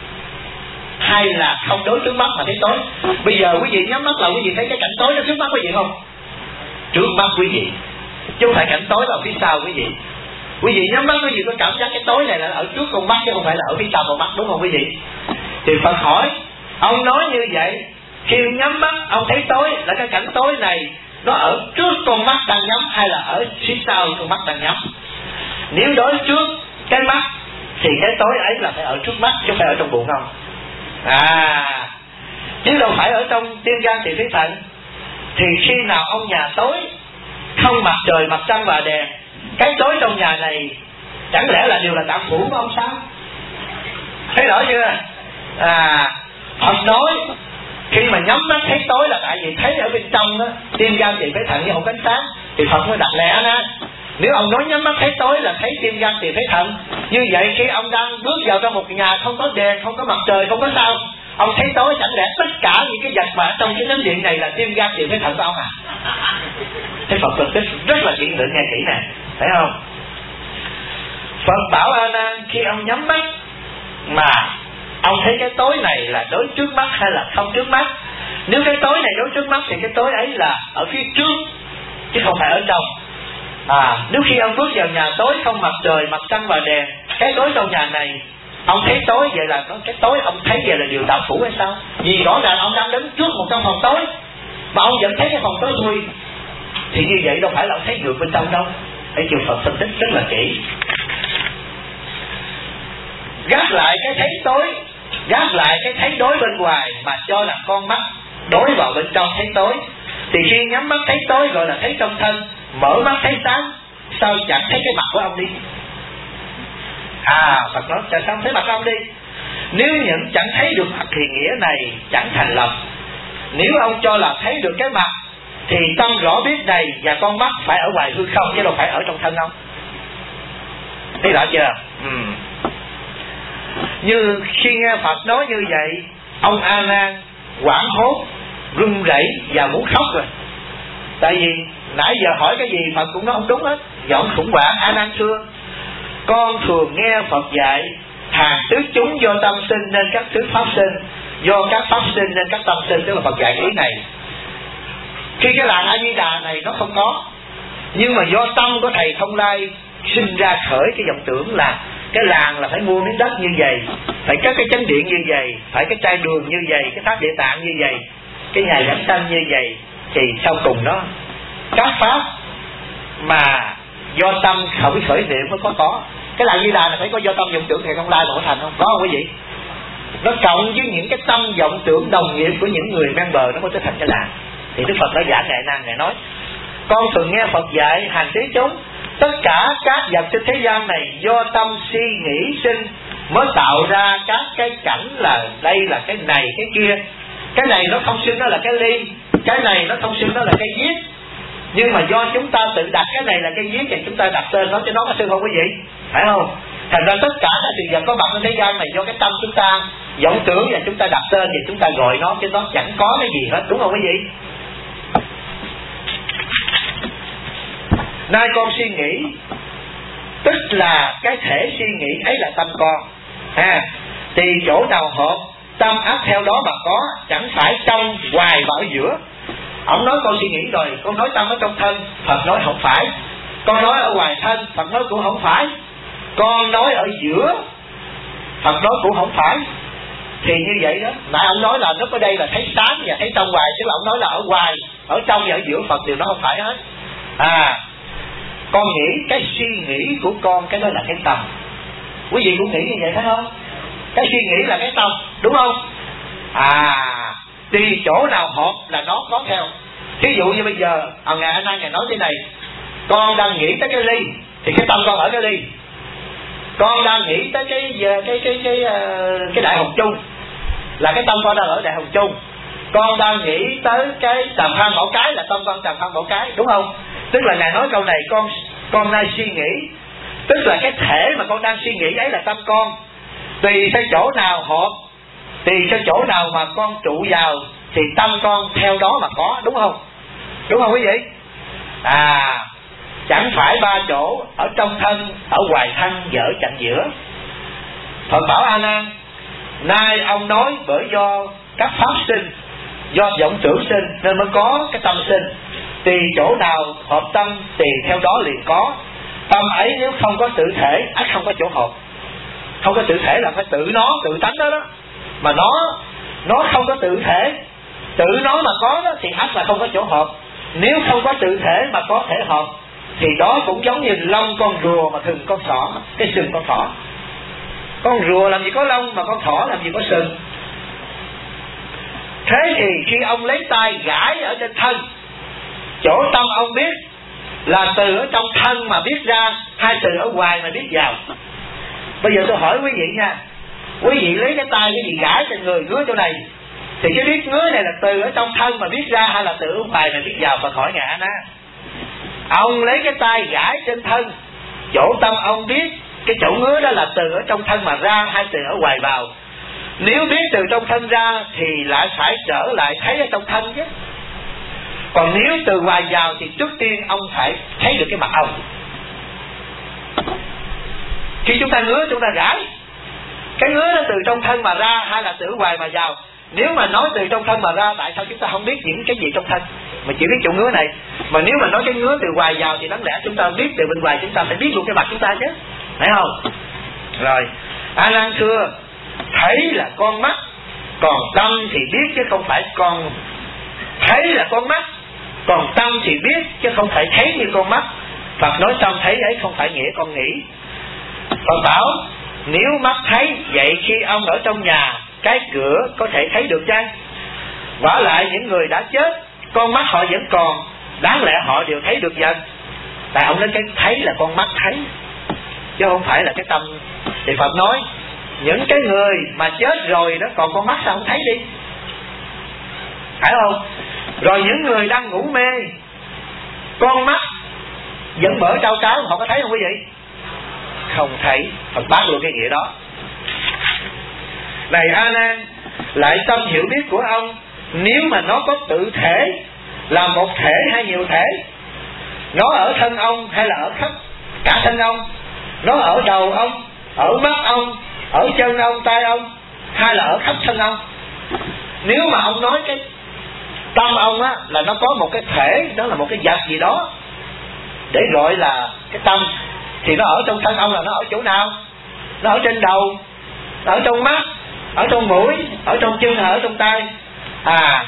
hay là không đối trước mắt mà thấy tối? Bây giờ quý vị nhắm mắt là quý vị thấy cái cảnh tối nó trước mắt quý vị không? Trước mắt quý vị, chứ không phải cảnh tối là phía sau quý vị. Quý vị nhắm mắt quý vị có cảm giác cái tối này là ở trước con mắt chứ không phải là ở phía sau con mắt, đúng không quý vị? Thì Phật hỏi, ông nói như vậy, khi nhắm mắt ông thấy tối là cái cảnh tối này nó ở trước con mắt đang nhắm hay là ở phía sau con mắt đang nhắm? Nếu đối trước cái mắt thì cái tối ấy là phải ở trước mắt chứ không phải ở trong bụng không? À, chứ đâu phải ở trong tim gan tỳ phế thận. Thì khi nào ông nhà tối, không mặt trời mặt trăng và đèn, cái tối trong nhà này chẳng lẽ là đều là tạng phủ của ông sao? Thấy rõ chưa? À, Phật nói khi mà nhắm mắt thấy tối là tại vì thấy ở bên trong đó, tim gan tỳ phế thận như không ánh sáng, thì Phật mới đặt lẽ ra. Nếu ông nói nhắm mắt thấy tối là thấy tim gan tỳ phế thận, như vậy khi ông đang bước vào trong một nhà không có đèn, không có mặt trời, không có sao, ông thấy tối, chẳng lẽ tất cả những cái vật mà trong cái tấm điện này là tim gan tỳ phế thận của ông à? Thế Phật phân tích rất là kỹ lưỡng, nghe kỹ nè, thấy không? Phật bảo A Nan, khi ông nhắm mắt mà ông thấy cái tối này là đối trước mắt hay là không trước mắt? Nếu cái tối này đối trước mắt thì cái tối ấy là ở phía trước chứ không phải ở trong. À, nếu khi ông bước vào nhà tối không mặt trời, mặt trăng và đèn, cái tối trong nhà này ông thấy tối, vậy là cái tối ông thấy vậy là điều đạo phủ hay sao? Vì rõ ràng ông đang đứng trước một căn phòng tối mà ông vẫn thấy cái phòng tối thui, thì như vậy đâu phải là ông thấy ngược bên trong đâu. Hãy chịu Phật phân tích rất là kỹ. Gác lại cái thấy tối, gác lại cái thấy đối bên ngoài mà cho là con mắt đối vào bên trong thấy tối, thì khi nhắm mắt thấy tối gọi là thấy trong thân, mở mắt thấy sáng, sao chẳng thấy cái mặt của ông đi? À, Phật nói tại sao thấy mặt ông đi? Nếu những chẳng thấy được mặt thì nghĩa này chẳng thành lập. Nếu ông cho là thấy được cái mặt thì tâm rõ biết này và con mắt phải ở ngoài hư không chứ đâu phải ở trong thân ông. Thấy rõ chưa? Ừ. Như khi nghe Phật nói như vậy, ông A Nan hoảng hốt, run rẩy và muốn khóc rồi. Tại vì nãy giờ hỏi cái gì Phật cũng nói không đúng hết. Giọng khủng hoảng. A Nan thưa, con thường nghe Phật dạy hàng tứ chúng do tâm sinh nên các thứ pháp sinh, do các pháp sinh nên các tâm sinh, tức là Phật dạy ý này. Khi cái làng A Di Đà này nó không có, nhưng mà do tâm của thầy Thông Lai sinh ra khởi cái vọng tưởng là cái làng là phải mua miếng đất như vậy, phải có cái chánh điện như vậy, phải cái trai đường như vậy, cái tháp địa tạng như vậy, cái nhà giảng sanh như vậy, thì sau cùng đó các pháp mà do tâm khởi khởi niệm mới có có. Cái làng Di Đà là phải có do tâm vọng tưởng thầy Thông Lai mà có thành không? Có không quý vị? Nó cộng với những cái tâm vọng tưởng đồng nghiệp của những người ven bờ nó mới trở thành cái làng. Thì Đức Phật đã giảng Ngài Nan, Ngài nói: con thường nghe Phật dạy hành thí chúng, tất cả các vật trên thế gian này do tâm suy nghĩ sinh mới tạo ra các cái cảnh là đây là cái này cái kia. Cái này nó không sinh nó là cái ly, cái này nó không sinh nó là cái giết. Nhưng mà do chúng ta tự đặt cái này là cái giết thì chúng ta đặt tên nó cho nó có sư không quý vị? Phải không? Thành ra tất cả các sự vật có mặt trên thế gian này do cái tâm chúng ta vọng tưởng và chúng ta đặt tên thì chúng ta gọi nó, chứ nó chẳng có cái gì hết, đúng không quý vị? Nay con suy nghĩ, tức là cái thể suy nghĩ ấy là tâm con. À, thì chỗ nào hợp, tâm áp theo đó mà có, chẳng phải trong hoài vào ở giữa. Ông nói con suy nghĩ rồi, con nói tâm ở trong thân, Phật nói không phải. Con nói ở ngoài thân, Phật nói cũng không phải. Con nói ở giữa, Phật nói cũng không phải. Thì như vậy đó, nãy ông nói là nó có đây là thấy sáng và thấy trong ngoài, chứ là ông nói là ở ngoài, ở trong và ở giữa Phật đều nó không phải hết. À, con nghĩ cái suy nghĩ của con, cái đó là cái tâm. Quý vị cũng nghĩ như vậy phải không? Cái suy nghĩ là cái tâm, đúng không? À, thì chỗ nào hợp là nó có theo. Thí dụ như bây giờ ông Ngài An An Ngài nói thế này: con đang nghĩ tới cái ly thì cái tâm con ở cái ly. Con đang nghĩ tới cái cái cái cái cái, cái đại hồng chung là cái tâm con đang ở đại hồng chung. Con đang nghĩ tới cái Tràm Phan Bảo Cái là tâm con Tràm Phan Bảo Cái, đúng không? Tức là Ngài nói câu này, con con đang suy nghĩ, tức là cái thể mà con đang suy nghĩ ấy là tâm con. Tùy theo chỗ nào hợp, tùy theo chỗ nào mà con trụ vào thì tâm con theo đó mà có, đúng không? Đúng không quý vị? À, chẳng phải ba chỗ, ở trong thân, ở ngoài thân và ở chặng giữa. Phật bảo A Nan: nay ông nói bởi do các pháp sinh, do vọng tưởng sinh nên mới có cái tâm sinh. Tùy chỗ nào hợp tâm thì theo đó liền có. Tâm ấy nếu không có tự thể, ắt không có chỗ hợp. Không có tự thể là phải tự nó, tự tánh đó đó. Mà nó nó không có tự thể, tự nó mà có đó, thì ắt là không có chỗ hợp. Nếu không có tự thể mà có thể hợp thì đó cũng giống như lông con rùa mà thừng con thỏ, cái sừng con thỏ. Con rùa làm gì có lông, mà con thỏ làm gì có sừng. Thế thì khi ông lấy tay gãi ở trên thân, chỗ tâm ông biết là từ ở trong thân mà biết ra, hay từ ở ngoài mà biết vào? Bây giờ tôi hỏi quý vị nha, quý vị lấy cái tay cái gì gãi trên người, ngứa chỗ này, thì cái biết ngứa này là từ ở trong thân mà biết ra, hay là từ ở ngoài mà biết vào? Phật hỏi Ngài A Nan. Ông lấy cái tay gãi trên thân, chỗ tâm ông biết cái chỗ ngứa đó là từ ở trong thân mà ra, hay từ ở ngoài vào? Nếu biết từ trong thân ra thì lại phải trở lại thấy ở trong thân chứ. Còn nếu từ ngoài vào thì trước tiên ông phải thấy được cái mặt ông. Khi chúng ta ngứa chúng ta gãi, cái ngứa nó từ trong thân mà ra hay là từ ngoài mà vào? Nếu mà nói từ trong thân mà ra, tại sao chúng ta không biết những cái gì trong thân mà chỉ biết chỗ ngứa này? Mà nếu mà nói cái ngứa từ ngoài vào thì đáng lẽ chúng ta biết từ bên ngoài, chúng ta phải biết luôn cái mặt chúng ta chứ, phải không? Rồi, A Nan thưa: thấy là con mắt, còn tâm thì biết chứ không phải con thấy là con mắt, còn tâm thì biết chứ không phải thấy như con mắt. Phật nói tâm thấy ấy không phải nghĩa con nghĩ. Phật bảo: nếu mắt thấy, vậy khi ông ở trong nhà, cái cửa có thể thấy được chăng? Vả lại những người đã chết, con mắt họ vẫn còn, đáng lẽ họ đều thấy được dần. Tại ông nói cái thấy là con mắt thấy, chứ không phải là cái tâm. Thì Phật nói những cái người mà chết rồi đó, còn con mắt sao không thấy đi? Phải không? Rồi những người đang ngủ mê, con mắt vẫn mở trao cáo, họ có thấy không quý vị? Không thấy. Phật bác luôn cái nghĩa đó. Này A Nan, lại tâm hiểu biết của ông, nếu mà nó có tự thể, là một thể hay nhiều thể, nó ở thân ông hay là ở khắp cả thân ông, nó ở đầu ông, ở mắt ông, ở chân ông, tay ông, hay là ở khắp thân ông? Nếu mà ông nói cái Tâm ông á là nó có một cái thể, đó là một cái vật gì đó để gọi là cái tâm. Thì nó ở trong thân ông là nó ở chỗ nào? Nó ở trên đầu, nó ở trong mắt, ở trong mũi, ở trong chân, ở trong tay. À,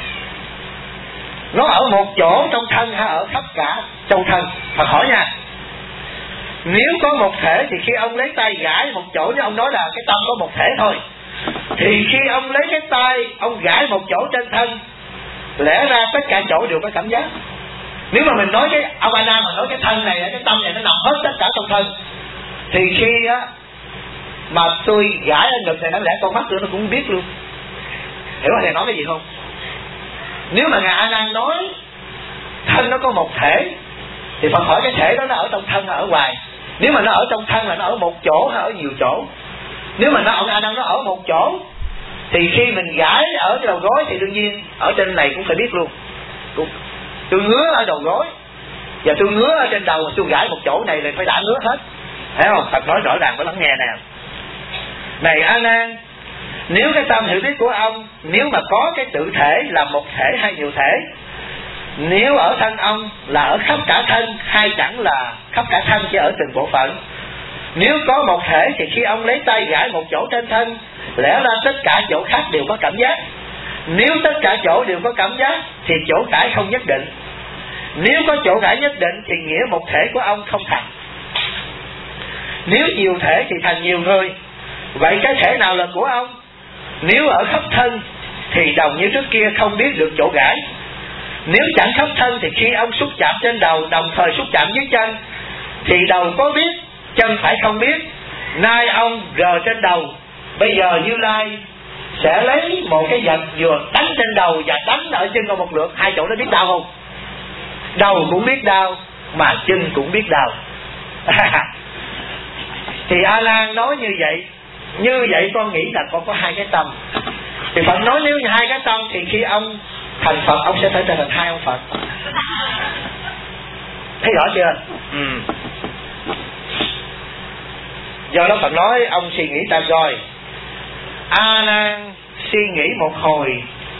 nó ở một chỗ trong thân hay ở khắp cả trong thân? Phật hỏi nha. Nếu có một thể thì khi ông lấy tay gãi một chỗ, nếu ông nói là cái tâm có một thể thôi, thì khi ông lấy cái tay ông gãi một chỗ trên thân, lẽ ra tất cả chỗ đều có cảm giác. Nếu mà mình nói cái ông A Nan mà nói cái thân này, cái tâm này nó nằm hết tất cả trong thân, thì khi á mà tôi gãi ở ngực này, nó lẽ con mắt tôi nó cũng biết luôn. Hiểu thầy nói cái gì không? Nếu mà ngài A Nan nói thân nó có một thể, thì Phật hỏi cái thể đó nó ở trong thân hay ở ngoài? Nếu mà nó ở trong thân là nó ở một chỗ hay ở nhiều chỗ? Nếu mà nó ông A Nan nó ở một chỗ, thì khi mình gãi ở cái đầu gối thì đương nhiên ở trên này cũng phải biết luôn. Tôi ngứa ở đầu gối và tôi ngứa ở trên đầu, tôi gãi một chỗ này là phải đã ngứa hết. Thấy không? Phật nói rõ ràng, phải lắng nghe nè. Này A Nan, nếu cái tâm hiểu biết của ông, nếu mà có cái tự thể là một thể hay nhiều thể, nếu ở thân ông là ở khắp cả thân hay chẳng là khắp cả thân, chỉ ở từng bộ phận. Nếu có một thể thì khi ông lấy tay gãi một chỗ trên thân, lẽ ra tất cả chỗ khác đều có cảm giác. Nếu tất cả chỗ đều có cảm giác thì chỗ gãi không nhất định. Nếu có chỗ gãi nhất định thì nghĩa một thể của ông không thành. Nếu nhiều thể thì thành nhiều người. Vậy cái thể nào là của ông? Nếu ở khắp thân thì đồng như trước kia không biết được chỗ gãi. Nếu chẳng khắp thân thì khi ông xúc chạm trên đầu, đồng thời xúc chạm dưới chân, thì đầu có biết, chân phải không biết. Nay ông rờ trên đầu, bây giờ Như Lai sẽ lấy một cái vật vừa đánh trên đầu và đánh ở chân vào một lượt, hai chỗ nó biết đau không? Đầu cũng biết đau mà chân cũng biết đau. Thì A Nan nói như vậy, như vậy con nghĩ là con có hai cái tâm. Thì Phật nói nếu như hai cái tâm thì khi ông thành Phật, ông sẽ phải trở thành hai ông Phật. Thấy rõ chưa? Ừ. Do đó Phật nói ông suy nghĩ ta rồi. A Nan suy nghĩ một hồi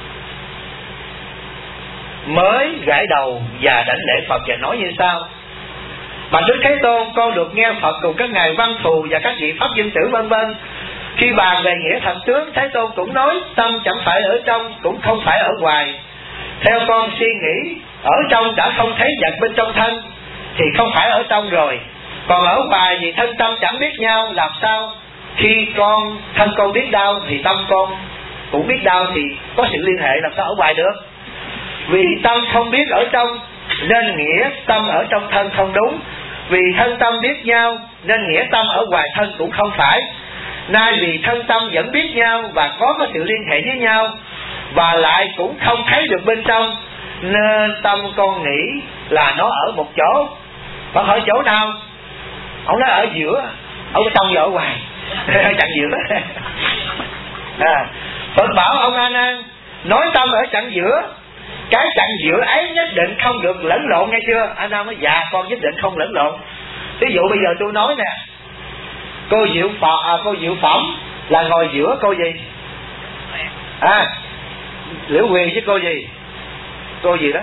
mới gãi đầu và đảnh lễ Phật và nói như sau: Bạch Đức Thế Tôn, con được nghe Phật cùng các ngài Văn Thù và các vị Pháp Dân Tử vân vân khi bàn về nghĩa thật tướng, Thế Tôn cũng nói tâm chẳng phải ở trong, cũng không phải ở ngoài. Theo con suy nghĩ, ở trong đã không thấy vật bên trong thân thì không phải ở trong rồi. Còn ở ngoài vì thân tâm chẳng biết nhau, làm sao khi con thân con biết đau thì tâm con cũng biết đau, thì có sự liên hệ làm sao ở ngoài được? Vì tâm không biết ở trong nên nghĩa tâm ở trong thân không đúng. Vì thân tâm biết nhau nên nghĩa tâm ở ngoài thân cũng không phải. Nay vì thân tâm vẫn biết nhau và có cái sự liên hệ với nhau, và lại cũng không thấy được bên trong, nên tâm con nghĩ là nó ở một chỗ. Bạn hỏi chỗ nào? Ông nói ở giữa, ở trong và ở ngoài. Chặng giữa. À, Phật bảo ông A Nan nói tâm ở chặng giữa, cái chặng giữa ấy nhất định không được lẫn lộn, nghe chưa? A Nan nói dạ con nhất định không lẫn lộn. Ví dụ bây giờ tôi nói nè, cô Diệu Phật, à, cô Diệu Phẩm là ngồi giữa cô gì? À, Liễu Huyền với cô gì? Cô gì đó?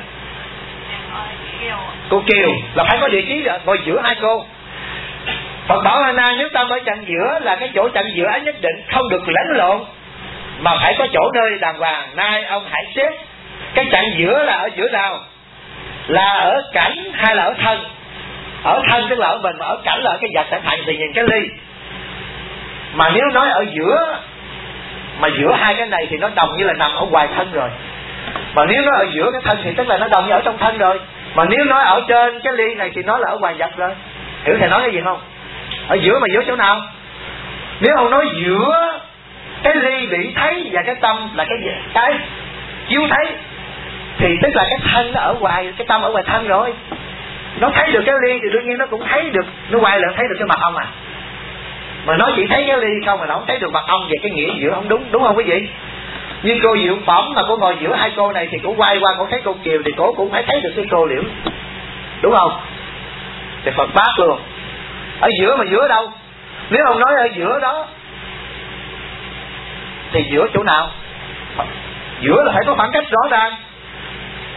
Cô Kiều là phải có địa chí rồi, ngồi giữa hai cô. Phật bảo A Nan nếu tâm ở chặng giữa là cái chỗ chặng giữa ấy nhất định không được lẫn lộn, mà phải có chỗ nơi đàng hoàng. Nay ông hãy xét cái chặng giữa là ở giữa nào? Là ở cảnh hay là ở thân? Ở thân tức là ở mình, mà ở cảnh là ở cái vật chẳng hạn thì nhìn cái ly. Mà nếu nói ở giữa, mà giữa hai cái này thì nó đồng như là nằm ở ngoài thân rồi. Mà nếu nó ở giữa cái thân thì tức là nó đồng như ở trong thân rồi. Mà nếu nói ở trên cái ly này thì nó là ở ngoài vật rồi. Hiểu thầy nói cái gì không? Ở giữa mà giữa chỗ nào? Nếu ông nói giữa cái ly bị thấy và cái tâm là cái gì? Cái chiếu thấy, thì tức là cái thân nó ở ngoài, cái tâm ở ngoài thân rồi. Nó thấy được cái ly thì đương nhiên nó cũng thấy được, nó quay lại thấy được cái mặt ông à. Mà nó chỉ thấy cái ly không mà nó không thấy được mặt ông, về cái nghĩa giữa không đúng, đúng không quý vị? Như cô Diệu Phẩm mà cô ngồi giữa hai cô này thì cô quay qua cô thấy cô Kiều thì cô cũng phải thấy được cái cô Liễu, đúng không? Thì Phật bác luôn. Ở giữa mà giữa đâu? Nếu ông nói ở giữa đó thì giữa chỗ nào? Giữa là phải có khoảng cách rõ ràng.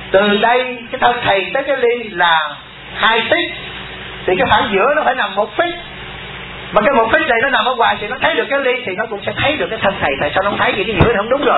từ đây cái thân thầy tới cái ly là hai feet, thì cái khoảng giữa nó phải nằm một feet. Mà cái một feet này nó nằm ở ngoài thì nó thấy được cái ly, thì nó cũng sẽ thấy được cái thân thầy. Tại sao nó không thấy? Vì cái giữa này không đúng rồi.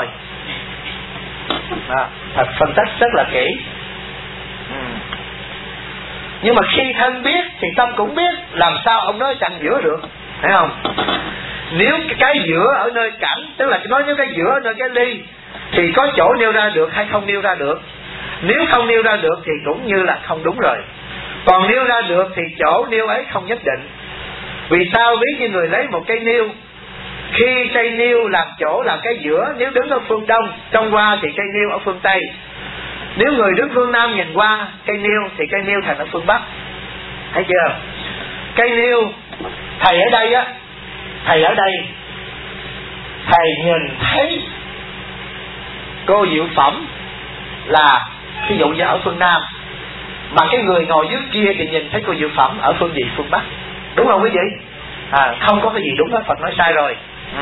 À, thật phân tích rất là kỹ. ừ. Nhưng mà khi thân biết thì tâm cũng biết, làm sao ông nói chặn giữa được, thấy không? Nếu cái giữa ở nơi cảnh, tức là nói nếu cái giữa ở nơi cái ly, thì có chỗ nêu ra được hay không nêu ra được? Nếu không nêu ra được thì cũng như là không đúng rồi. Còn nêu ra được thì chỗ nêu ấy không nhất định. Vì sao? Ví như người lấy một cây niêu, khi cây niêu làm chỗ làm cái giữa, nếu đứng ở phương đông trông qua thì cây niêu ở phương tây. Nếu người đứng phương nam nhìn qua cây niêu thì cây niêu thành ở phương bắc. Thấy chưa? Cây niêu, thầy ở đây á, thầy ở đây, thầy nhìn thấy cô Diệu Phẩm là ví dụ như ở phương nam, mà cái người ngồi dưới kia thì nhìn thấy cô Diệu Phẩm ở phương gì? Phương bắc. Đúng không quý vị? À, không có cái gì đúng hết, Phật nói sai rồi. ừ.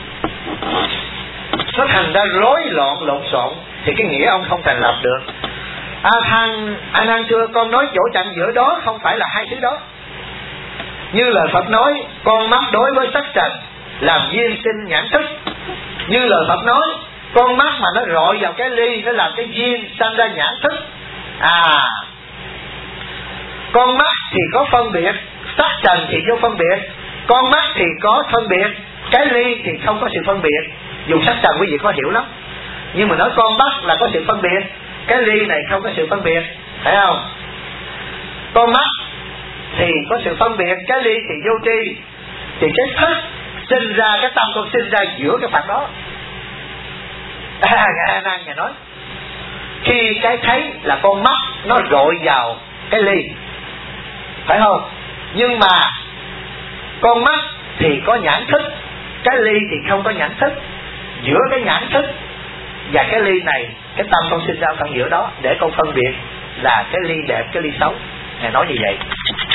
Nó thành ra rối loạn lộn xộn thì cái nghĩa ông không thành lập được. A Thằng A Nan thưa, con nói chỗ chặn giữa đó không phải là hai thứ đó. Như lời Phật nói, con mắt đối với sắc trần làm duyên sinh nhãn thức. Như lời Phật nói, con mắt mà nó rọi vào cái ly, nó làm cái duyên sanh ra nhãn thức. À, con mắt thì có phân biệt, sắc trần thì vô phân biệt. Con mắt thì có phân biệt, cái ly thì không có sự phân biệt. Dùng sắc trần quý vị có hiểu lắm, nhưng mà nói con mắt là có sự phân biệt, cái ly này không có sự phân biệt, phải không? Con mắt thì có sự phân biệt, cái ly thì vô tri. Thì cái thức sinh ra, cái tâm con sinh ra giữa cái phạt đó. À, Ngài A Nan Ngài nói, khi cái thấy là con mắt nó rọi vào cái ly, phải không? Nhưng mà con mắt thì có nhãn thức, cái ly thì không có nhãn thức. Giữa cái nhãn thức và cái ly này, cái tâm con sinh ra phần giữa đó để con phân biệt là cái ly đẹp, cái ly xấu. Ngài nói như vậy.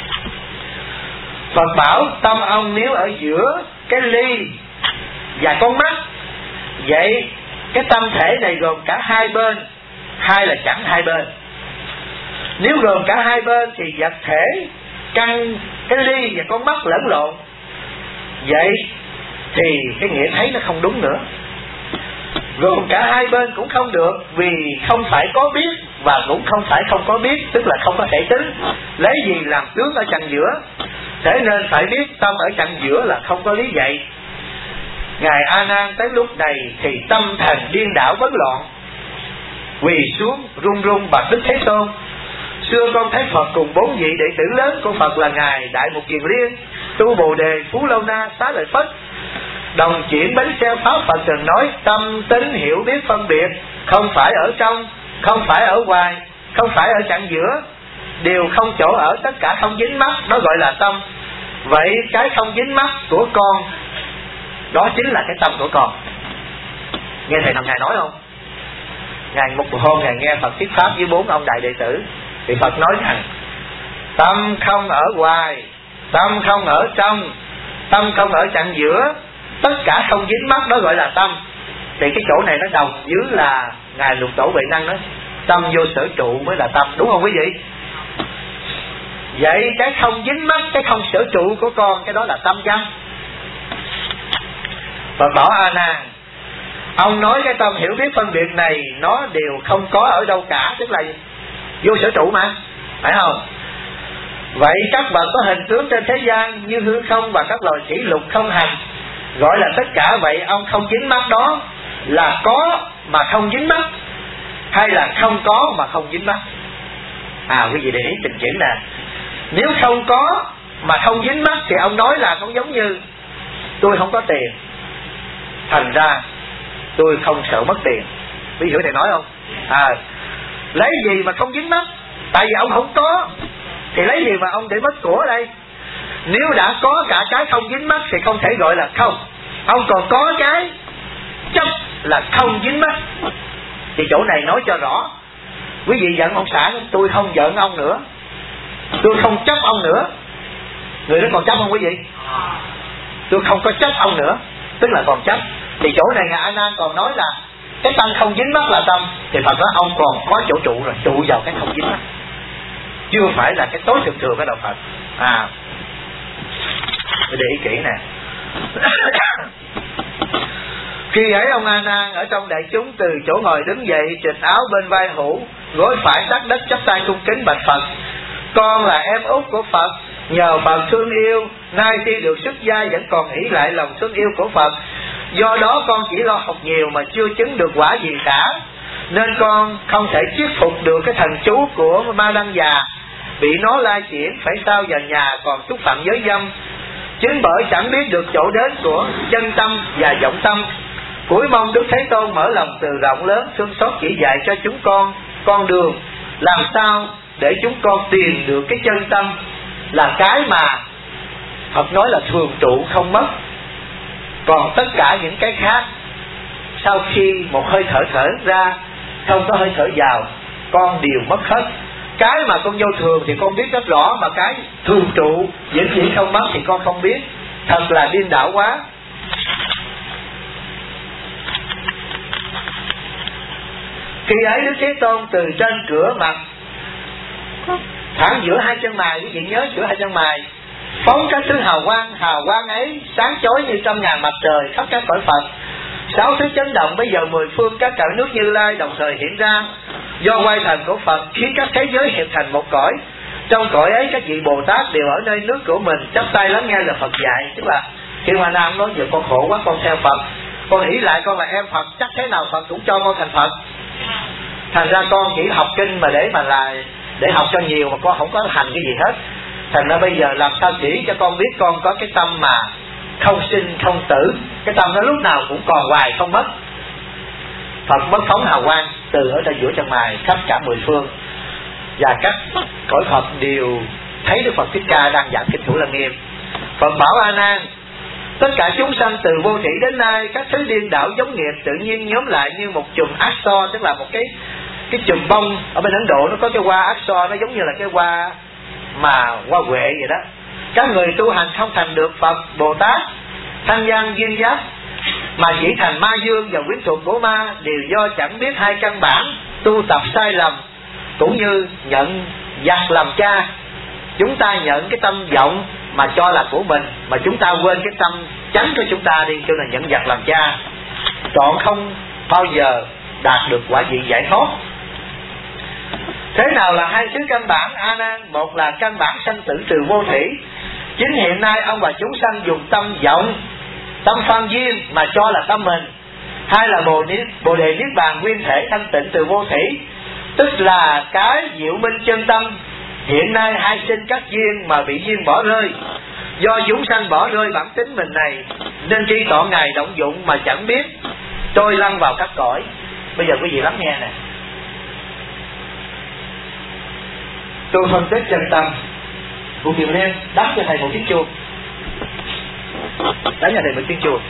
Phật bảo tâm ông nếu ở giữa cái ly và con mắt, vậy cái tâm thể này gồm cả hai bên, hai là chẳng hai bên. Nếu gồm cả hai bên thì vật thể căn cái ly và con mắt lẫn lộn, vậy thì cái nghĩa thấy nó không đúng nữa. Gồm cả hai bên cũng không được, vì không phải có biết và cũng không phải không có biết, tức là không có thể tính. Lấy gì làm tướng ở chặng giữa? Thế nên phải biết tâm ở chặng giữa là không có lý vậy. Ngài A Nan tới lúc này thì tâm thần điên đảo bấn loạn, quỳ xuống run run bạch Đức Thế Tôn: xưa con thấy Phật cùng bốn vị đệ tử lớn của Phật là Ngài Đại Mục Kiền Liên, Tu Bồ Đề, Phú Lâu Na, Xá Lợi Phất, đồng chuyển bánh xe pháp Phật từng nói tâm tính hiểu biết phân biệt, không phải ở trong, không phải ở ngoài, không phải ở chặng giữa, đều không chỗ ở, tất cả không dính mắc, đó gọi là tâm. Vậy cái không dính mắc của con đó chính là cái tâm của con. Nghe thầy Năm Ngài nói không? Ngài một hôm Ngài nghe Phật thuyết pháp với bốn ông đại đệ tử, thì Phật nói rằng tâm không ở ngoài, tâm không ở trong, tâm không ở chặng giữa, tất cả không dính mắc, đó gọi là tâm. Thì cái chỗ này nó đồng dưới là Ngài Lục Tổ Huệ Năng nói tâm vô sở trụ mới là tâm, đúng không quý vị? Vậy cái không dính mắc, cái không sở trụ của con, cái đó là tâm chăng? Phật bảo A Nan, ông nói cái tâm hiểu biết phân biệt này nó đều không có ở đâu cả, tức là vô sở trụ mà, phải không? Vậy các bậc có hình tướng trên thế gian như hư không và các loài kỷ lục không hành, gọi là tất cả vậy, ông không dính mắc đó là có mà không dính mắc, hay là không có mà không dính mắc? À, quý vị để ý tình chữ nè. Nếu không có mà không dính mắc thì ông nói là cũng giống như tôi không có tiền, thành ra tôi không sợ mất tiền. Ví dụ thầy nói không? À, lấy gì mà không dính mắc? Tại vì ông không có thì lấy gì mà ông để mất của đây? Nếu đã có cả cái không dính mắc thì không thể gọi là không. Ông còn có cái chấp là không dính mắc. Thì chỗ này nói cho rõ. Quý vị giận ông xã, tôi không giận ông nữa, tôi không chấp ông nữa. Người đó còn chấp không quý vị? Tôi không có chấp ông nữa, tức là còn chấp. Thì chỗ này Ngài A Nan còn nói là cái tâm không dính mắc là tâm, thì Phật nói ông còn có chỗ trụ rồi, trụ vào cái không dính mắc, chưa phải là cái tối thượng thừa của đạo Phật. À, để ý kỹ nè. Khi ấy ông A Nan ở trong đại chúng từ chỗ ngồi đứng dậy, trịch áo bên vai hữu, gối phải sát đất, chắp tay cung kính bạch Phật: con là em út của Phật, nhờ Phật thương yêu, nay tuy được xuất gia vẫn còn ỷ lại lòng thương yêu của Phật. Do đó con chỉ lo học nhiều mà chưa chứng được quả gì cả, nên con không thể thuyết phục được cái thần chú của Ma Đăng già, bị nó lai chuyển phải sao vào nhà còn xúc phạm giới dâm. Chính bởi chẳng biết được chỗ đến của chân tâm và vọng tâm, cuối mong Đức Thế Tôn mở lòng từ rộng lớn thương xót chỉ dạy cho chúng con con đường làm sao để chúng con tìm được cái chân tâm, là cái mà Phật nói là thường trụ không mất. Còn tất cả những cái khác, sau khi một hơi thở thở ra, không có hơi thở vào, con đều mất hết. Cái mà con vô thường thì con biết rất rõ, mà cái thường trụ vĩnh viễn không mất thì con không biết. Thật là điên đảo quá. Khi ấy Đức Thế Tôn từ trên cửa mặt, thẳng giữa hai chân mày, quý vị nhớ giữa hai chân mày, phóng các thứ hào quang, hào quang ấy sáng chói như trăm ngàn mặt trời khắp các cõi Phật. Sáu thứ chấn động bây giờ mười phương các cõi nước Như Lai đồng thời hiện ra, do quay thần của Phật khiến các thế giới hiệp thành một cõi. Trong cõi ấy các vị Bồ Tát đều ở nơi nước của mình, chắp tay lắng nghe lời Phật dạy. Tức là khi mà Nam nói giờ con khổ quá, con theo Phật, con nghĩ lại con là em Phật, chắc thế nào Phật cũng cho con thành Phật. Thành ra con chỉ học kinh mà để mà là để học cho nhiều, mà con không có hành cái gì hết. Thành ra bây giờ làm sao chỉ cho con biết con có cái tâm mà không sinh không tử, cái tâm nó lúc nào cũng còn hoài không mất. Phật bất phóng hào quang từ ở trên giữa chân mày khắp cả mười phương, và các cõi Phật đều thấy Đức Phật Thích Ca đang giảng kinh Thủ Lăng Nghiêm. Phật bảo A Nan: tất cả chúng sanh từ vô thủy đến nay, các thứ điên đảo giống nghiệp tự nhiên nhóm lại như một chùm ác so, tức là một cái cái chùm bông. Ở bên Ấn Độ nó có cái hoa ác so, nó giống như là cái hoa mà hoa huệ vậy đó. Các người tu hành không thành được Phật, Bồ Tát, Thanh Văn, Duyên Giác, mà chỉ thành ma dương và quyến thuộc của ma, đều do chẳng biết hai căn bản tu tập sai lầm, cũng như nhận giặc làm cha. Chúng ta nhận cái tâm vọng mà cho là của mình, mà chúng ta quên cái tâm chánh của chúng ta đi, kêu là nhận giặc làm cha, chọn không bao giờ đạt được quả vị giải thoát. Thế nào là hai thứ căn bản A Nan? Một là căn bản sanh tử từ vô thủy, chính hiện nay ông và chúng sanh dùng tâm vọng, tâm phan duyên mà cho là tâm mình. Hai là bồ niết bồ đề niết bàn nguyên thể thanh tịnh từ vô thủy, tức là cái diệu minh chân tâm. Hiện nay hai sinh các duyên mà bị duyên bỏ rơi, do chúng sanh bỏ rơi bản tính mình này, nên khi tọa ngày động dụng mà chẳng biết, trôi lăn vào các cõi. Bây giờ quý vị lắng nghe nè, tôi phân tích chân tâm. Cô Kiều Liên đáp cho thầy một tiếng chuông, đánh cho thầy một tiếng chuông.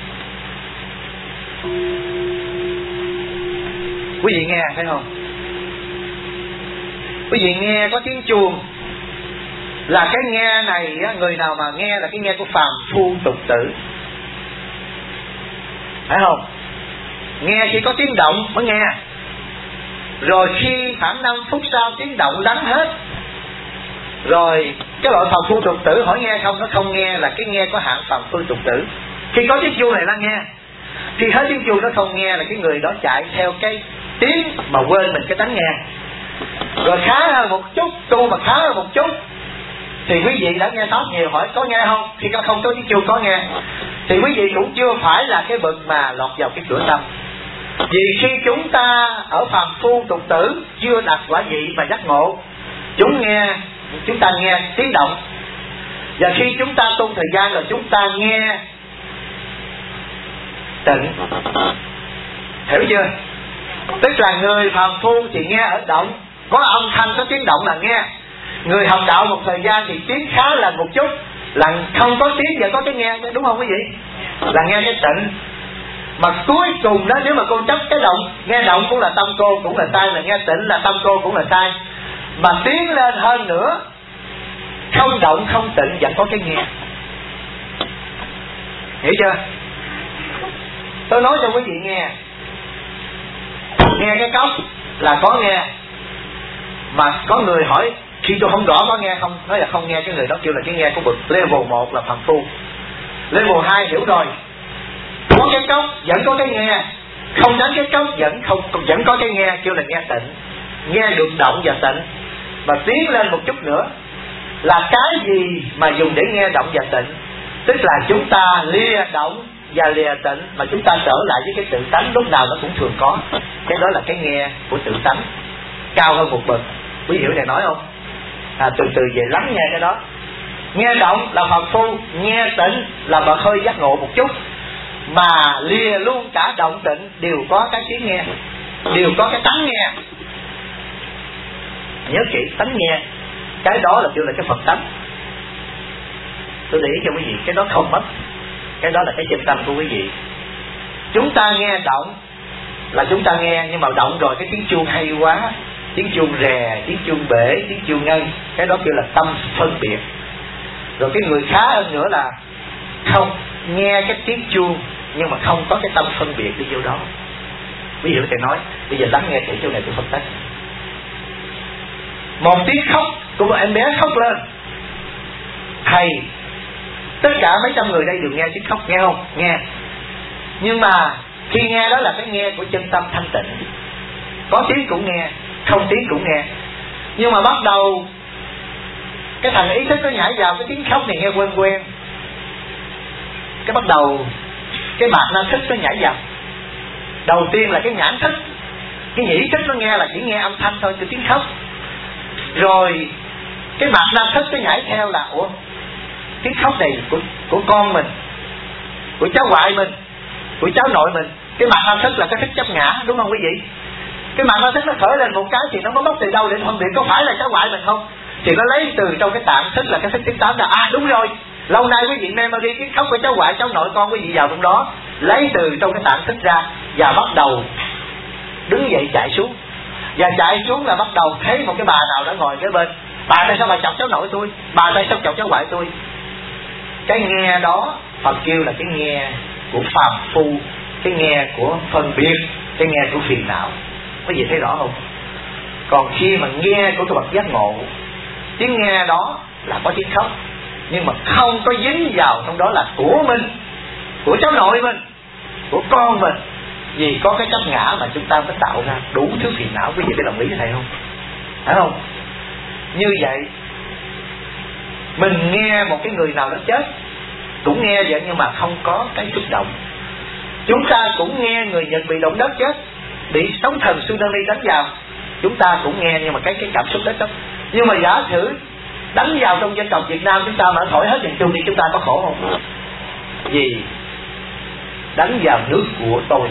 Quý vị nghe phải không? Quý vị nghe có tiếng chuông là cái nghe này, người nào mà nghe là cái nghe của phàm phu tục tử, phải không? Nghe khi có tiếng động mới nghe, rồi khi khoảng năm phút sau tiếng động lắng hết, rồi cái loại phàm phu tục tử hỏi nghe không, nó không nghe, là cái nghe có hạng phàm phu tục tử. Khi có tiếng chuông này nó nghe, khi hết tiếng chuông nó không nghe, là cái người đó chạy theo cái tiếng mà quên mình cái tánh nghe. Rồi khá hơn một chút, tu mà khá hơn một chút thì quý vị đã nghe pháp nhiều, hỏi có nghe không? Khi có không có tiếng chuông có nghe, thì quý vị cũng chưa phải là cái bậc mà lọt vào cái cửa tâm. Vì khi chúng ta ở phàm phu tục tử chưa đạt quả vị mà giác ngộ, chúng nghe chúng ta nghe tiếng động, và khi chúng ta tu thời gian rồi chúng ta nghe tịnh. Hiểu chưa? Tức là người phàm phu thì nghe ở động, có âm thanh có tiếng động là nghe. Người học đạo một thời gian thì tiếng khá là một chút, là không có tiếng và có cái nghe, đúng không quý vị? Là nghe cái tịnh. Mà cuối cùng đó, nếu mà cô chấp cái động, nghe động cũng là tâm cô cũng là sai, mà nghe tịnh là tâm cô cũng là sai. Mà tiến lên hơn nữa, không động không tịnh vẫn có cái nghe. Hiểu chưa? Tôi nói cho quý vị nghe, Nghe cái cốc là có nghe, mà có người hỏi khi tôi không rõ có nghe không, nói là không nghe, cái người đó kêu là cái nghe của bậc level một là phàm phu. Level hai hiểu rồi, có cái cốc vẫn có cái nghe, không đánh cái cốc vẫn không vẫn có cái nghe, kêu là nghe tịnh, nghe được động và tịnh. Và tiến lên một chút nữa là cái gì mà dùng để nghe động và tịnh, tức là chúng ta lìa động và lìa tịnh, mà chúng ta trở lại với cái tự tánh lúc nào nó cũng thường có. Cái đó là cái nghe của tự tánh, cao hơn một bậc. Quý hiểu này nói không? À, từ từ về lắng nghe cái đó. Nghe động là phàm phu, nghe tịnh là bậc hơi giác ngộ một chút. Mà lìa luôn cả động tịnh đều có cái tiếng nghe, đều có cái tánh nghe. Nhớ kỹ, tánh nghe, cái đó là kêu là cái Phật tánh. Tôi để ý cho quý vị, cái đó không mất, cái đó là cái chân tâm của quý vị. Chúng ta nghe động là chúng ta nghe, nhưng mà động rồi cái tiếng chuông hay quá, tiếng chuông rè, tiếng chuông bể, tiếng chuông ngân, cái đó kêu là tâm phân biệt. Rồi cái người khá hơn nữa là không nghe cái tiếng chuông nhưng mà không có cái tâm phân biệt đi vô đó. Ví dụ thầy nói, bây giờ lắng nghe kỹ chỗ này tôi phân tích. Một tiếng khóc của một em bé khóc lên, thầy tất cả mấy trăm người đây đều nghe tiếng khóc, nghe không? Nghe. Nhưng mà khi nghe đó là cái nghe của chân tâm thanh tịnh, có tiếng cũng nghe, không tiếng cũng nghe. Nhưng mà bắt đầu cái thằng ý thức nó nhảy vào cái tiếng khóc này nghe quen quen, cái bắt đầu cái mạt na thức nó nhảy vào. Đầu tiên là cái nhãn thức, cái nhĩ thức nó nghe là chỉ nghe âm thanh thôi, cái tiếng khóc. Rồi cái mạt na thức nó nhảy theo là ủa, tiếng khóc này của của con mình, của cháu ngoại mình, của cháu nội mình. Cái mạt na thức là cái thức chấp ngã, đúng không quý vị? Cái mạt na thức nó khởi lên một cái thì nó có mất từ đâu để phân biệt có phải là cháu ngoại mình không? Thì nó lấy từ trong cái tạng thức là cái thức thứ tám là à đúng rồi, lâu nay quý vị memory tiếng khóc của cháu ngoại cháu nội con quý vị vào trong đó, lấy từ trong cái tạng thức ra và bắt đầu đứng dậy chạy xuống. Và chạy xuống là bắt đầu thấy một cái bà nào đã ngồi kế bên. Bà tại sao bà chọc cháu nội tôi, bà tại sao chọc cháu ngoại tôi? Cái nghe đó Phật kêu là cái nghe của phàm phu, cái nghe của phân biệt, cái nghe của phiền não. Có gì thấy rõ không? Còn khi mà nghe của cái bậc giác ngộ, tiếng nghe đó là có tiếng khóc, nhưng mà không có dính vào trong đó là của mình, của cháu nội mình, của con mình. Vì có cái chấp ngã mà chúng ta mới tạo ra đủ thứ phiền não. Quý vị có đồng ý với thầy không? Phải không? Như vậy mình nghe một cái người nào đó chết cũng nghe vậy, nhưng mà không có cái xúc động. Chúng ta cũng nghe người Nhật bị động đất chết, bị sóng thần tsunami đánh vào, chúng ta cũng nghe, nhưng mà cái cái cảm xúc đó không. Nhưng mà giả sử đánh vào trong dân tộc Việt Nam chúng ta mà thổi hết miền Trung thì chúng ta có khổ không? Vì đánh vào nước của tôi,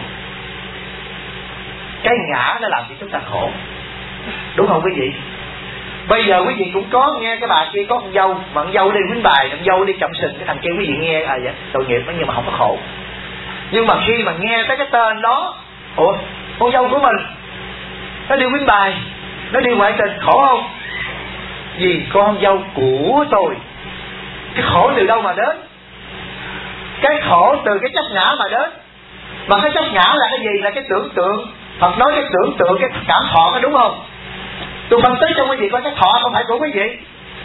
cái ngã nó làm cho chúng ta khổ, đúng không quý vị? Bây giờ quý vị cũng có nghe cái bà kia có con dâu, mà con dâu đi quýnh bài, con dâu đi chậm sình, cái thằng kia quý vị nghe à vậy tội nghiệp nó, nhưng mà không có khổ. Nhưng mà khi mà nghe tới cái tên đó, ủa con dâu của mình nó đi quýnh bài, nó đi ngoại tình, khổ không? Vì con dâu của tôi. Cái khổ từ đâu mà đến? Cái khổ từ cái chấp ngã mà đến. Mà cái chấp ngã là cái gì? Là cái tưởng tượng. Phật nói cái tưởng tượng, cái cảm thọ đó, đúng không? Tôi phân tích cho quý vị coi, cái thọ không phải của quý vị.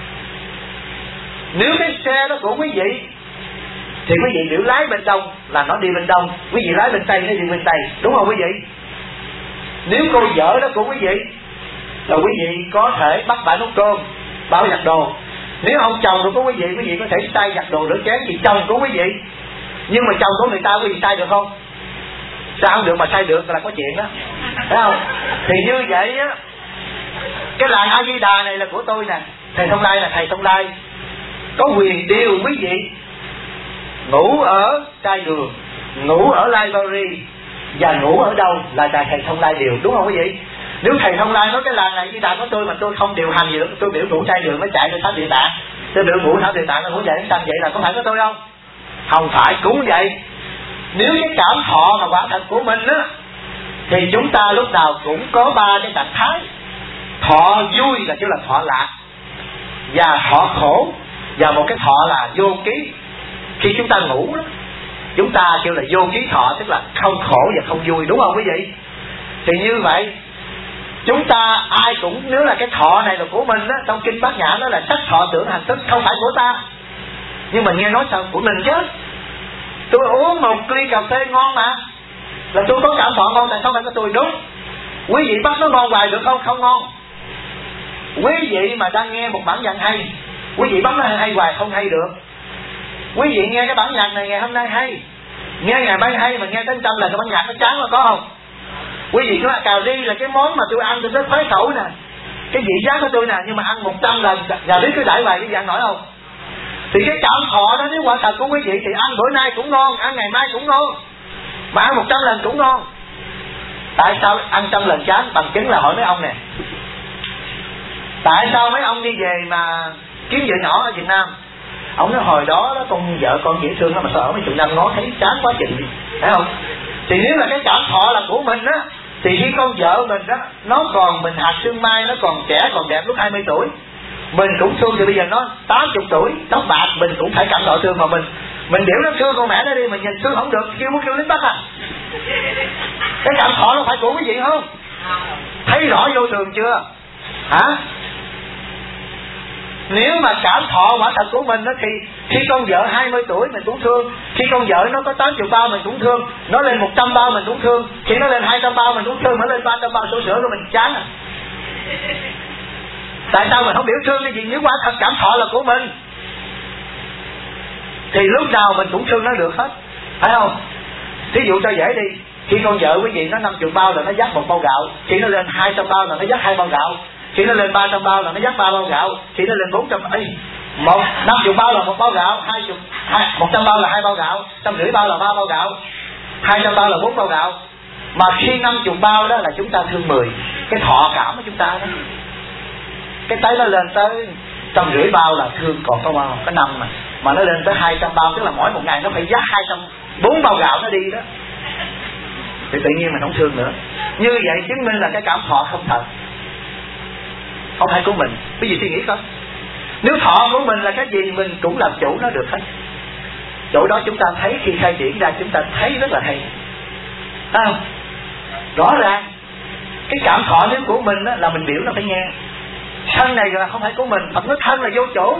Nếu cái xe đó của quý vị thì quý vị biểu lái bên đông là nó đi bên đông, quý vị lái bên tây nó đi bên tây, đúng không quý vị? Nếu cô vợ đó của quý vị là quý vị có thể bắt bà nấu cơm, bảo giặt đồ. Nếu ông chồng của quý vị, quý vị có thể tay giặt đồ rửa chén thì chồng của quý vị. Nhưng mà chồng của người ta quý vị tay được không? Sao không được, mà sai được là có chuyện đó, phải không? Thì như vậy á, cái làng A Di Đà này là của tôi nè, thầy Thông Lai là thầy Thông Lai có quyền điều quý vị ngủ ở trai đường, ngủ ở library và ngủ ở đâu là thầy Thông Lai điều, đúng không quý vị? Nếu thầy Thông Lai nói cái làng này Di Đà của tôi mà tôi không điều hành gì nữa, tôi biểu ngủ trai đường nó chạy lên tháp địa tạng, tôi biểu ngủ tháp địa tạng nó ngủ dậy đến xanh, vậy là có phải của tôi không? Không phải. Cũng vậy, nếu cái cảm thọ mà quả thật của mình á, thì chúng ta lúc nào cũng có ba cái trạng thái. Thọ vui là kêu là thọ lạc, và thọ khổ, và một cái thọ là vô ký. Khi chúng ta ngủ đó, chúng ta kêu là vô ký thọ, tức là không khổ và không vui, đúng không quý vị? Thì như vậy chúng ta ai cũng, nếu là cái thọ này là của mình á, trong kinh Bát Nhã đó là sắc thọ tưởng hành thức không phải của ta, nhưng mình nghe nói sao của mình chứ. Tôi uống một ly cà phê ngon mà, là tôi có cảm thọ ngon, tại sao phải của tôi? Đúng. Quý vị bắt nó ngon hoài được không? Không ngon. Quý vị mà đang nghe một bản nhạc hay, quý vị bắt nó hay hoài không hay được. Quý vị nghe cái bản nhạc này ngày hôm nay hay, nghe ngày mai hay, mà nghe tới trăm lần cái bản nhạc nó chán mà có không? Quý vị nói cà ri là cái món mà tôi ăn tôi rất khoái khẩu nè, cái vị giác của tôi nè, nhưng mà ăn một trăm lần gà ri cứ đãi hoài cái gì ăn nổi không? Thì cái cảm thọ đó nếu quả thật của quý vị thì ăn bữa nay cũng ngon, ăn ngày mai cũng ngon, mà ăn một trăm lần cũng ngon. Tại sao ăn trăm lần chán? Bằng chứng là hỏi mấy ông nè, tại sao mấy ông đi về mà kiếm vợ nhỏ ở Việt Nam, ông nói hồi đó đó con vợ con dễ thương lắm mà sao ở mấy chục năm nó thấy chán quá chừng đi, thấy không? Thì nếu là cái cảm thọ là của mình á, thì khi con vợ mình đó nó còn mình hạt xương mai, nó còn trẻ còn đẹp lúc hai mươi tuổi, mình cũng thương. Thì bây giờ nó tám mươi tuổi tóc bạc, mình cũng phải cảm thọ thương. Mà mình mình biểu nó thương con mẹ nó đi, mình nhìn thương không được, kêu muốn kêu lính bắt à. Cái cảm thọ nó phải của quý vị không? Thấy rõ vô thường chưa hả? Nếu mà cảm thọ quả thật của mình đó, thì khi con vợ hai mươi tuổi mình cũng thương, khi con vợ nó có tám mươi bao mình cũng thương, nó lên một trăm bao mình cũng thương, khi nó lên hai trăm bao mình cũng thương, nó lên ba trăm bao sổ sữa rồi mình chán à. Tại sao mình không biểu thương cái gì? Nếu quả thật cảm thọ là của mình thì lúc nào mình cũng thương nó được hết, phải không? Ví dụ cho dễ đi, khi con vợ quý vị nó năm mươi bao là nó dắt một bao gạo, khi nó lên hai trăm bao là nó dắt hai bao gạo, khi nó lên ba trăm bao là nó dắt ba bao gạo, khi nó lên bốn trăm ấy một năm mươi bao là một bao gạo, hai chục hai một trăm bao là hai bao gạo, trăm rưỡi bao là ba bao gạo, hai trăm bao là bốn bao gạo. Mà khi năm mươi bao đó là chúng ta thương mười, cái thọ cảm của chúng ta đó. Cái tới nó lên tới trăm rưỡi bao là thương còn có bao có năm, mà mà nó lên tới hai trăm bao tức là mỗi một ngày nó phải dắt hai trăm bốn bao gạo nó đi đó, thì tự nhiên mình không thương nữa. Như vậy chứng minh là cái cảm thọ không thật, không phải của mình. Quý vị suy nghĩ coi, nếu thọ của mình là cái gì mình cũng làm chủ nó được hết. Chỗ đó chúng ta thấy khi khai triển ra chúng ta thấy rất là hay, à, rõ ràng cái cảm thọ nếu của mình đó, là mình biểu nó phải nghe. Thân này là không phải của mình, Phật nói thân là vô chỗ.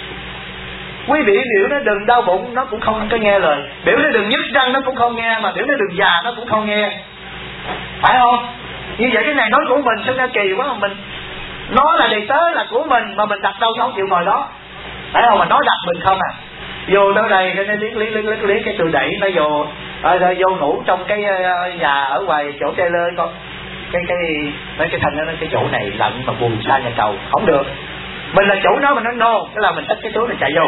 Quý vị biểu nó đừng đau bụng nó cũng không có nghe lời, biểu nó đừng nhức răng nó cũng không nghe, mà biểu nó đừng già nó cũng không nghe, phải không? Như vậy cái này nói của mình sao ra kỳ quá. Mà mình nó là đầy tớ là của mình mà mình đặt đâu nó không chịu ngồi đó, phải không? Mà nói đặt mình không à. Vô tới đây cái nó liếc liếc liếc liếc liếc cái tôi đẩy nó vô à, rồi vô ngủ trong cái nhà ở ngoài chỗ tre lơi con, cái cái mấy cái thanh đó nói cái chỗ này lạnh mà buồn xa nhà cầu không được. Mình là chủ nó, mình nói no, cái là mình xách cái túi mình chạy vô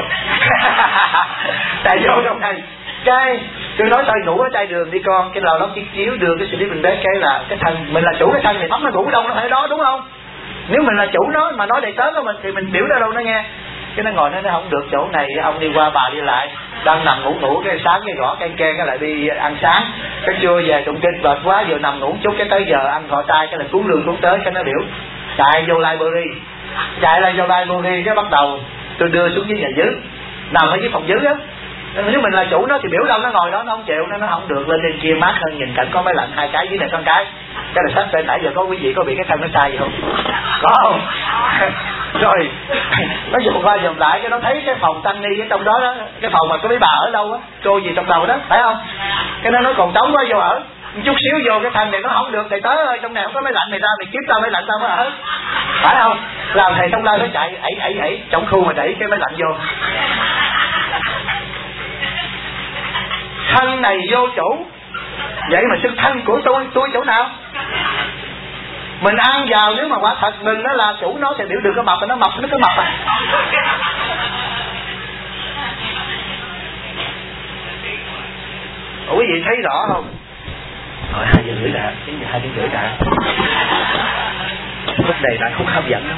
chạy vô trong này. Cái tôi nói tôi ngủ ở chai đường đi con, cái lò lóc chiếc chiếu đưa cái sleeping bag, cái là cái thân mình là chủ cái thân này, tắm nó ngủ đâu nó phải đó, đúng không? Nếu mình là chủ nó mà nói đầy tớ của mình thì mình biểu ra đâu nó nghe. Cái nó ngồi nó nói không được, chỗ này ông đi qua bà đi lại, đang nằm ngủ ngủ cái sáng cái gõ can can cái lại đi ăn sáng, cái trưa về tụng kinh mệt quá vừa nằm ngủ chút, cái tới giờ ăn gọi tay cái là cuốn lương cuốn tới, cái nó biểu chạy vô library, chạy lại vô library, cái bắt đầu tôi đưa xuống dưới nhà dưới, nằm ở dưới phòng dưới á. Nếu mình là chủ nó thì biểu đâu nó ngồi đó, nó không chịu, nó nó không được, lên trên kia mát hơn, nhìn cảnh có máy lạnh hai cái, dưới này có một cái. Cái là sách bên nãy giờ có quý vị có bị cái thân nó sai gì không? Có không? Rồi nó dùm qua dùm lại, cái nó thấy cái phòng tăng ni ở trong đó, đó cái phòng mà có mấy bà ở đâu á, trôi gì trong đầu đó, phải không? Cái nó nói còn trống quá vô ở, chút xíu vô cái thân này nó không được, thầy tới ơi trong này không có máy lạnh, này ra mày kiếm tao máy lạnh tao mới ở, phải không? Làm thầy trong lai nó chạy ẩy ẩy ẩy trong khu mà đẩy cái máy lạnh vô. Thân này vô chủ, vậy mà xưng thân của tôi, tôi chỗ nào? Mình ăn vào nếu mà quả thật mình nó là chủ nó thì biểu được cái mập, nó mập nó cái mập à. Ủa quý vị thấy rõ không? Rồi hai giờ rưỡi đã, đến giờ hai tiếng rưỡi đã. Lúc này bạn không hấp dẫn lắm.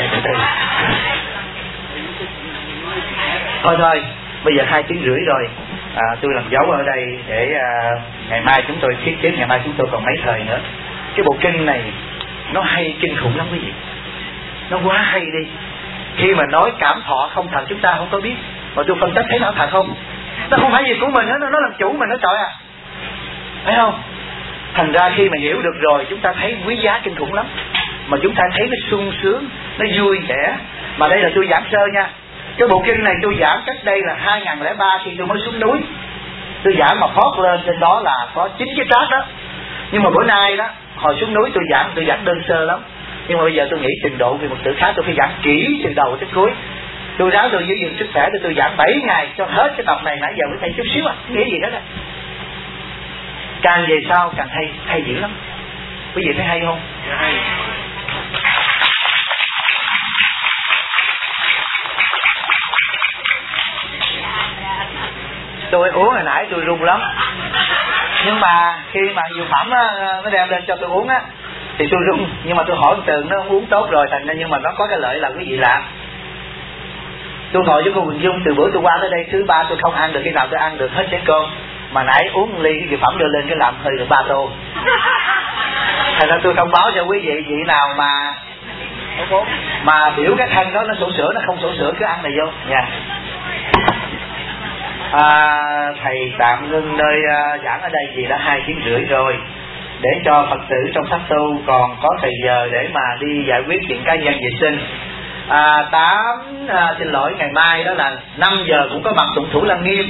Thôi thôi, bây giờ hai tiếng rưỡi rồi. À, tôi làm dấu ở đây để à, ngày mai chúng tôi thiết kế, ngày mai chúng tôi còn mấy thời nữa. Cái bộ kinh này nó hay kinh khủng lắm quý vị, nó quá hay đi. Khi mà nói cảm thọ không thật chúng ta không có biết, mà tôi phân tích thấy nó thật không? Nó không phải gì của mình hết, nó làm chủ mình nó trời à, phải không? Thành ra khi mà hiểu được rồi chúng ta thấy quý giá kinh khủng lắm, mà chúng ta thấy nó sung sướng, nó vui vẻ. Mà đây là tôi giảng sơ nha. Cái bộ kinh này tôi giảng cách đây là hai nghìn lẻ ba khi tôi mới xuống núi. Tôi giảng mà phót lên trên đó là có chín cái trát đó. Nhưng mà bữa nay đó, hồi xuống núi tôi giảng, tôi giảng đơn sơ lắm. Nhưng mà bây giờ tôi nghĩ trình độ vì một tử khác tôi phải giảng kỹ từ đầu tới cuối. Tôi ráng tôi giữ gìn sức khỏe để tôi giảng bảy ngày cho hết cái tập này, nãy giờ mới thấy chút xíu à, nghĩa gì hết á. Càng về sau càng hay, hay dữ lắm. Quý vị thấy hay không? Hay. Tôi uống hồi nãy tôi run lắm, nhưng mà khi mà dược phẩm á, nó đem lên cho tôi uống á thì tôi run. Nhưng mà tôi hỏi từ nó uống tốt rồi, thành ra nhưng mà nó có cái lợi là quý vị lạ. Tôi ngồi với cô Quỳnh Dung từ bữa tôi qua tới đây thứ ba tôi không ăn được cái nào tôi ăn được hết chén cơm. Mà nãy uống một ly cái dược phẩm đưa lên cái làm hơi được ba tô. Thành ra tôi thông báo cho quý vị, vị nào mà mà biểu cái thân đó nó sổ sữa, nó không sổ sữa cứ ăn này vô nha. À, thầy tạm ngưng nơi uh, giảng ở đây vì đã hai tiếng rưỡi rồi, để cho Phật tử trong pháp tu còn có thời giờ để mà đi giải quyết chuyện cá nhân vệ sinh. À, tám à, xin lỗi, ngày mai đó là năm giờ cũng có mặt tụng Thủ Lăng Nghiêm.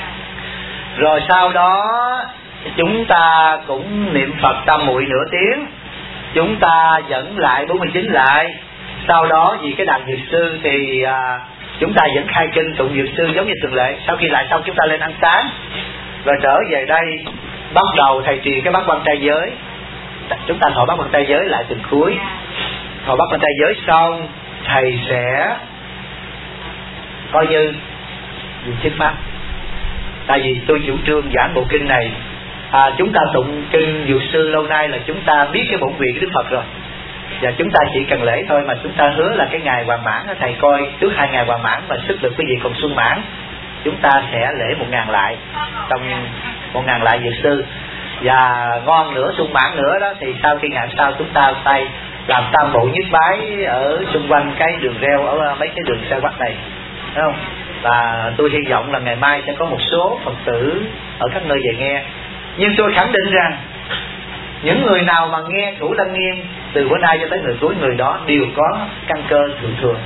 Rồi sau đó chúng ta cũng niệm Phật tam muội nửa tiếng, chúng ta dẫn lại bốn mươi chín lại. Sau đó vì cái đàn dược sư thì à, chúng ta vẫn khai kinh tụng dược sư giống như thường lệ. Sau khi lại xong chúng ta lên ăn sáng, rồi trở về đây bắt đầu thầy truyền cái bát quan trai giới. Chúng ta thọ bát quan trai giới lại từng cuối. Thọ bát quan trai giới xong thầy sẽ coi như dùng thuyết pháp. Tại vì tôi chủ trương giảng bộ kinh này, à, chúng ta tụng kinh dược sư lâu nay là chúng ta biết cái bổn nguyện của Đức Phật rồi, và chúng ta chỉ cần lễ thôi. Mà chúng ta hứa là cái ngày hoàn mãn, thầy coi trước hai ngày hoàn mãn mà sức lực quý vị còn xuân mãn, chúng ta sẽ lễ một ngàn lại trong một ngàn lại dược sư. Và ngon nữa, xuân mãn nữa đó, thì sau khi ngày sau chúng ta tay làm tam bộ nhất bái ở xung quanh cái đường reo ở mấy cái đường xe quách này, thấy không? Và tôi hy vọng là ngày mai sẽ có một số Phật tử ở các nơi về nghe. Nhưng tôi khẳng định rằng những người nào mà nghe Thủ Lăng Nghiêm từ bữa nay cho tới người cuối, người đó đều có căn cơ thượng thường,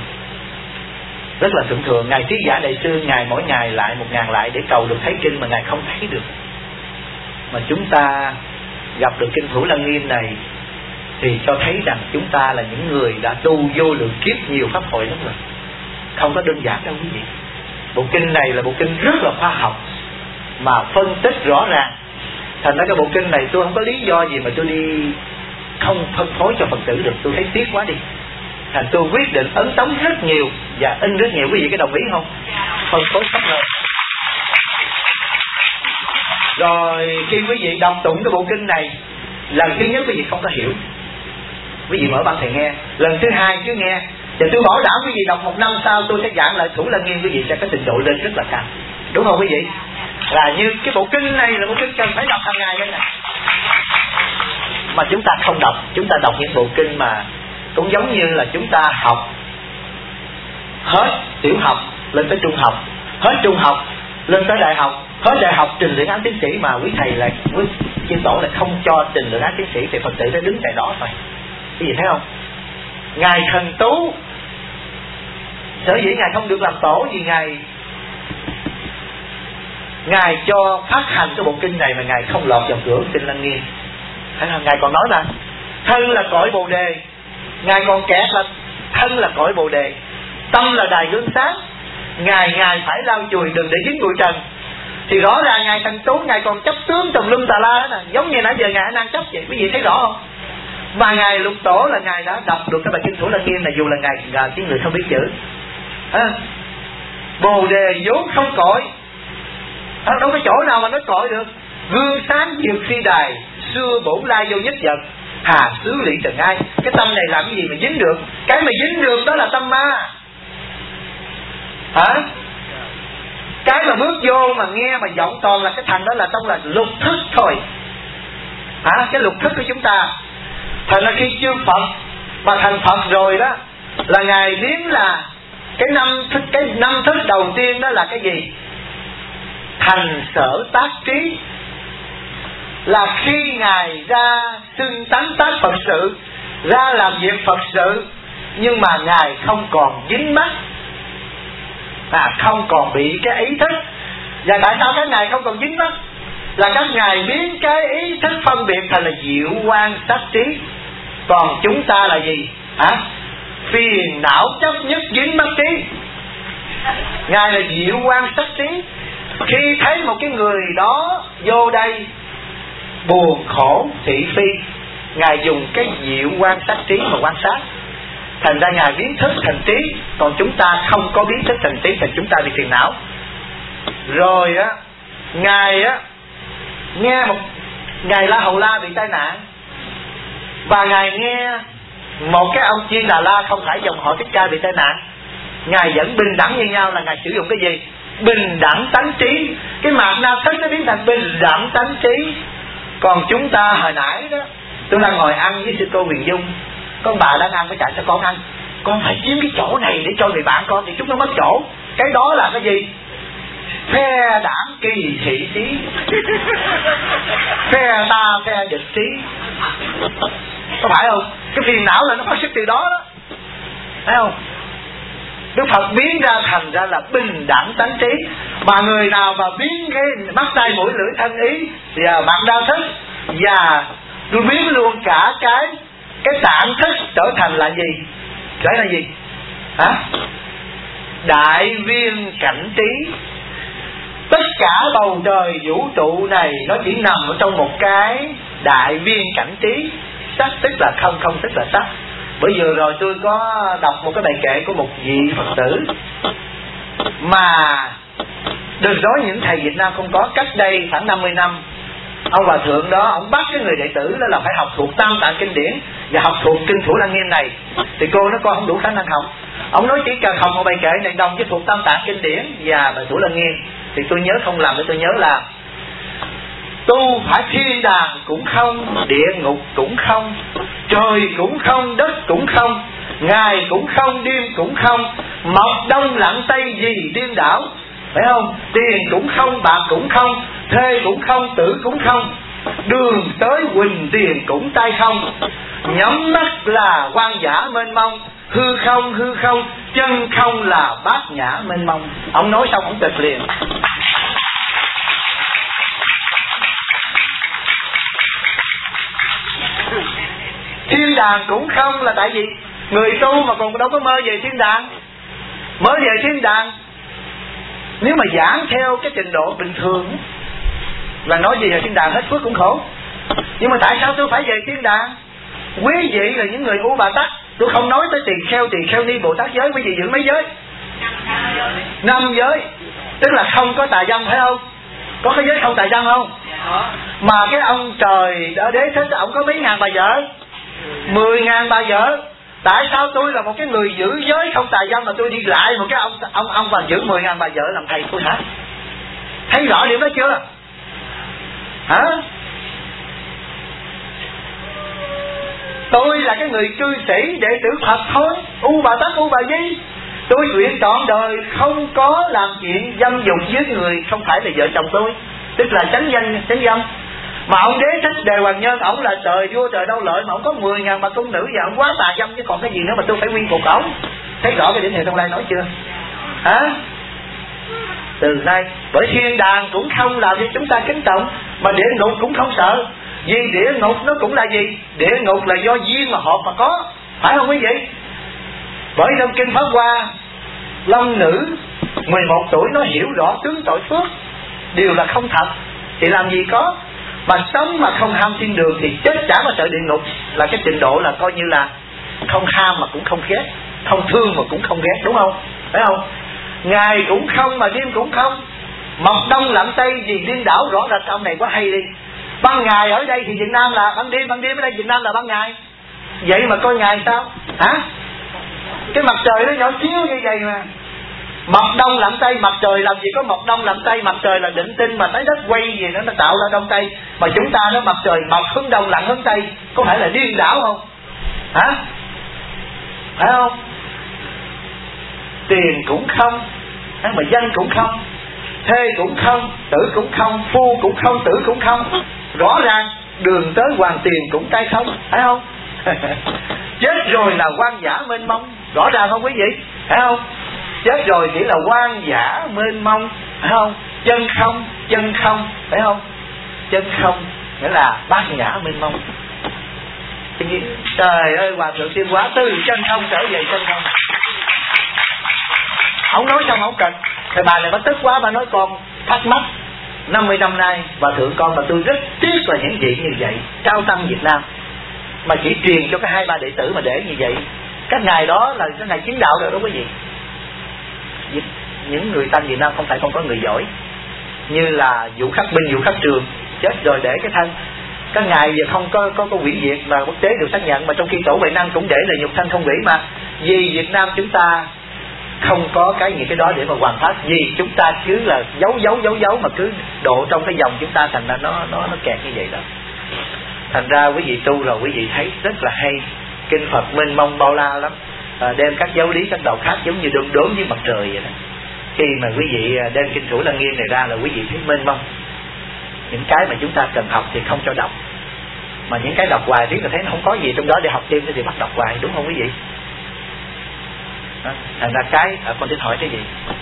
rất là thượng thường. Ngài Triết Giả Đại Sư Ngài mỗi ngày lại một ngàn lại để cầu được thấy kinh mà Ngài không thấy được. Mà chúng ta gặp được kinh Thủ Lăng Nghiêm này thì cho thấy rằng chúng ta là những người đã tu vô lượng kiếp nhiều pháp hội lắm rồi, không có đơn giản đâu quý vị. Bộ kinh này là bộ kinh rất là khoa học mà phân tích rõ ràng. Thành ra cái bộ kinh này tôi không có lý do gì mà tôi đi không phân phối cho Phật tử được, tôi thấy tiếc quá đi. Thành tôi quyết định ấn tống rất nhiều và in rất nhiều. Quý vị có đồng ý không? Phân phối khắp nơi. Rồi khi quý vị đọc tụng cái bộ kinh này, lần thứ nhất quý vị không có hiểu, quý vị mở băng thầy nghe. Lần thứ hai cứ nghe. Và tôi bảo đảm quý vị đọc một năm sau tôi sẽ giảng lại Thủ Lăng Nghiêm, quý vị sẽ có trình độ lên rất là cao. Đúng không quý vị? Là như cái bộ kinh này là bộ kinh cần phải đọc hàng ngày đây nè. Mà chúng ta không đọc, chúng ta đọc những bộ kinh mà cũng giống như là chúng ta học hết tiểu học lên tới trung học, hết trung học lên tới đại học, hết đại học trình luyện án tiến sĩ, mà quý thầy lại quý chư tổ lại không cho trình luyện án tiến sĩ thì Phật tử sẽ đứng tại đó thôi. Quý vị thấy không? Ngài Thần Tú sở dĩ Ngài không được làm tổ vì Ngài Ngài cho phát hành cái bộ kinh này mà Ngài không lọt vào cửa kinh Lăng Nghiêm. Thấy không? Ngài còn nói là thân là cõi Bồ Đề, Ngài còn kẹt là thân là cõi Bồ Đề, tâm là đài gương sáng, Ngài Ngài phải lau chùi đừng để dính bụi trần. Thì rõ ràng Ngài Thần Tú Ngài còn chấp tướng tùm lum tà la đó nè, giống như nãy giờ Ngài đang chấp vậy. Quý vị thấy rõ không? Mà Ngài Lục Tổ là Ngài đã đọc được cái bài kinh Thủ Lăng Nghiêm này, dù là Ngài là cái người không biết chữ. À, Bồ Đề vốn không cõi, à, đâu có chỗ nào mà nói cõi được. Gương sáng diệu phi đài, xưa bổn lai vô nhất vật, hà xứ lụy trần ai. Cái tâm này làm cái gì mà dính được? Cái mà dính được đó là tâm ma. Hả? Cái mà bước vô mà nghe mà vọng toàn là cái thằng đó là trong là lục thức thôi. Hả? Cái lục thức của chúng ta. Thành ra khi chư Phật mà thành Phật rồi đó là Ngài biến là cái năm thức, cái năm thức đầu tiên đó là cái gì? Thành sở tác trí. là khi Ngài ra xưng tánh tác Phật sự, ra làm việc Phật sự, nhưng mà Ngài không còn dính mắc, à, không còn bị cái ý thức. Và tại sao các Ngài không còn dính mắc? Là các Ngài biến cái ý thức phân biệt thành là diệu quan sắc trí. Còn chúng ta là gì? Hả? Phiền não chấp nhất dính mắc trí. Ngài là diệu quan sắc trí. Khi thấy một cái người đó vô đây buồn khổ thị phi, Ngài dùng cái diệu quan sắc trí mà quan sát, thành ra Ngài biến thức thành trí. Còn chúng ta không có biến thức thành trí, thành chúng ta bị phiền não. Rồi á, Ngài á nghe một Ngài La Hầu La bị tai nạn, và Ngài nghe một cái ông Chiên Đà La không phải dòng họ Thích Ca bị tai nạn, Ngài vẫn bình đẳng như nhau. Là Ngài sử dụng cái gì? Bình đẳng tánh trí. Cái mạt na thức nó biến thành bình đẳng tánh trí. Còn chúng ta hồi nãy đó, tôi đang ngồi ăn với sư cô Huyền Dung, con bà đang ăn, mới chạy cho con ăn, con phải chiếm cái chỗ này để cho người bạn con, thì chúng nó mất chỗ. Cái đó là cái gì? Phe đảng kỳ thị trí, phe ta phe địch trí, có phải không? Cái phiền não là nó phát xuất từ đó đó, thấy không? Đức Phật biến ra thành ra là bình đẳng tánh trí. Mà người nào mà biến cái mắt tay mũi lưỡi thân ý và mặt đau thức, và tôi biến luôn cả cái cái tạng thức trở thành là gì? Trở thành gì? Hả? Đại viên cảnh trí. Tất cả bầu trời vũ trụ này nó chỉ nằm ở trong một cái đại viên cảnh trí. Sắc tức là không, không tức là sắc. Bởi vừa rồi tôi có đọc một cái bài kệ của một vị Phật tử mà được nói những thầy Việt Nam không có. Cách đây khoảng năm mươi năm, ông hòa thượng đó, ông bắt cái người đệ tử đó là phải học thuộc Tam Tạng Kinh Điển và học thuộc Kinh Thủ Lăng Nghiêm này. Thì cô nói con không đủ khả năng học. Ông nói chỉ cần học một bài kệ này đồng với thuộc Tam Tạng Kinh Điển và bài Thủ Lăng Nghiêm. Thì tôi nhớ không làm, để tôi nhớ là tu phải thiên đàng cũng không, địa ngục cũng không, trời cũng không, đất cũng không, ngày cũng không, đêm cũng không, mọc đông lặn tây gì điên đảo, phải không? Tiền cũng không, bạc cũng không, thê cũng không, tử cũng không, đường tới huỳnh tiền cũng tay không, nhắm mắt là quan dã mênh mông, hư không hư không, chân không là bát nhã mênh mông. Ông nói xong ông tuyệt liền. Thiên đàng cũng không là tại vì người tu mà còn đâu có mơ về thiên đàng. Mới về thiên đàng, nếu mà giảng theo cái trình độ bình thường là nói gì về thiên đàng hết phước cũng khổ. Nhưng mà tại sao tôi phải về thiên đàng? Quý vị là những người U Bà Tắc. Tôi không nói tới tỳ kheo, tỳ kheo ni Bồ Tát giới. Quý vị giữ mấy giới? Năm giới. Tức là không có tà dâm, phải không? Có cái giới không tà dâm không? Mà cái ông trời ở đế thích, ông có mấy ngàn bà vợ? Mười ngàn bà vợ. Tại sao tôi là một cái người giữ giới không tà dâm mà tôi đi lại một cái ông ông ông và giữ mười ngàn bà vợ làm thầy tôi hả? Thấy rõ điểm đó chưa? Hả? Tôi là cái người cư sĩ đệ tử Phật thôi. U Bà Tắc, U Bà Di. Tôi nguyện trọn đời không có làm chuyện dâm dục với người không phải là vợ chồng tôi, tức là chánh danh chánh dâm. Mà ông đế thích Đề Hoàng Nhân, ông là trời vua trời đâu lợi, mà ông có mười ngàn bà cung nữ và ông quá tà dâm, chứ còn cái gì nữa mà tôi phải quy phục ông. Thấy rõ cái điểm này trong đây nói chưa? Hả? Từ nay, bởi thiên đàng cũng không làm cho chúng ta kính trọng, mà địa ngục cũng không sợ. Vì địa ngục nó cũng là gì? Địa ngục là do duyên mà hợp mà có, phải không quý vị? Bởi trong Kinh Pháp Hoa, long nữ mười một tuổi nó hiểu rõ tướng tội phước đều là không thật, thì làm gì có. Mà sống mà không ham thiên đường thì chết chả mà sợ địa ngục. Là cái trình độ là coi như là không ham mà cũng không ghét, không thương mà cũng không ghét, đúng không? Phải không? Ngày cũng không mà đêm cũng không, mọc đông lặn tây gì điên đảo. Rõ ràng ông này quá hay đi. Ban ngày ở đây thì Việt Nam là ban đêm, ban đêm ở đây Việt Nam là ban ngày. Vậy mà coi ngày sao? Hả? Cái mặt trời nó nhỏ xíu như vậy mà. Mọc đông lặn tây, mặt trời làm gì có mọc đông lặn tây? Mặt trời là định tinh mà trái đất quay gì nó nó tạo ra đông tây. Mà chúng ta nó mặt trời mọc hướng đông lặn hướng tây, có phải là điên đảo không? Hả? Phải không? Tiền cũng không, mà danh cũng không, thê cũng không, tử cũng không, phu cũng không, tử cũng không. rõ ràng đường tới hoàn tiền cũng tay không, phải không? Chết rồi là hoang dã mênh mông, rõ ràng không quý vị, phải không? Chết rồi chỉ là hoang dã mênh mông, phải không? Chân không, chân không, phải không? Chân không nghĩa là bát nhã mênh mông. Trời ơi, Hòa Thượng Tiên Hóa từ chân không trở về chân không. Ông nói xong không cần. Thì bà này bà tức quá, bà nói con thắc mắc năm mươi năm nay Hòa Thượng con mà tôi rất tiếc là những vị như vậy cao tăng Việt Nam mà chỉ truyền cho cái hai ba đệ tử mà để như vậy. Các ngài đó là các ngài chứng đạo rồi đó quý vị. Những người tăng Việt Nam không phải không có người giỏi, như là Vũ Khắc Binh, Vũ Khắc Trường chết rồi để cái thân. Các ngài giờ không có có có hủy diệt mà quốc tế được xác nhận, mà trong khi tổ Huệ Năng cũng để là nhục thân không hủy mà. Vì Việt Nam chúng ta không có cái những cái đó để mà hoàn phát, vì chúng ta cứ là giấu giấu giấu giấu mà cứ độ trong cái dòng chúng ta, thành ra nó nó nó kẹt như vậy đó. Thành ra quý vị tu rồi quý vị thấy rất là hay, kinh Phật mênh mông bao la lắm, à, đem các giáo lý các đạo khác giống như đom đóm với mặt trời vậy đó. Khi mà quý vị đem kinh Thủ Lăng Nghiêm này ra là quý vị thấy mênh mông. Những cái mà chúng ta cần học thì không cho đọc, mà những cái đọc hoài riết là thấy nó không có gì trong đó để học thêm thì bắt đọc hoài, đúng không quý vị? Đó. Thành ra cái à, con thích hỏi cái gì?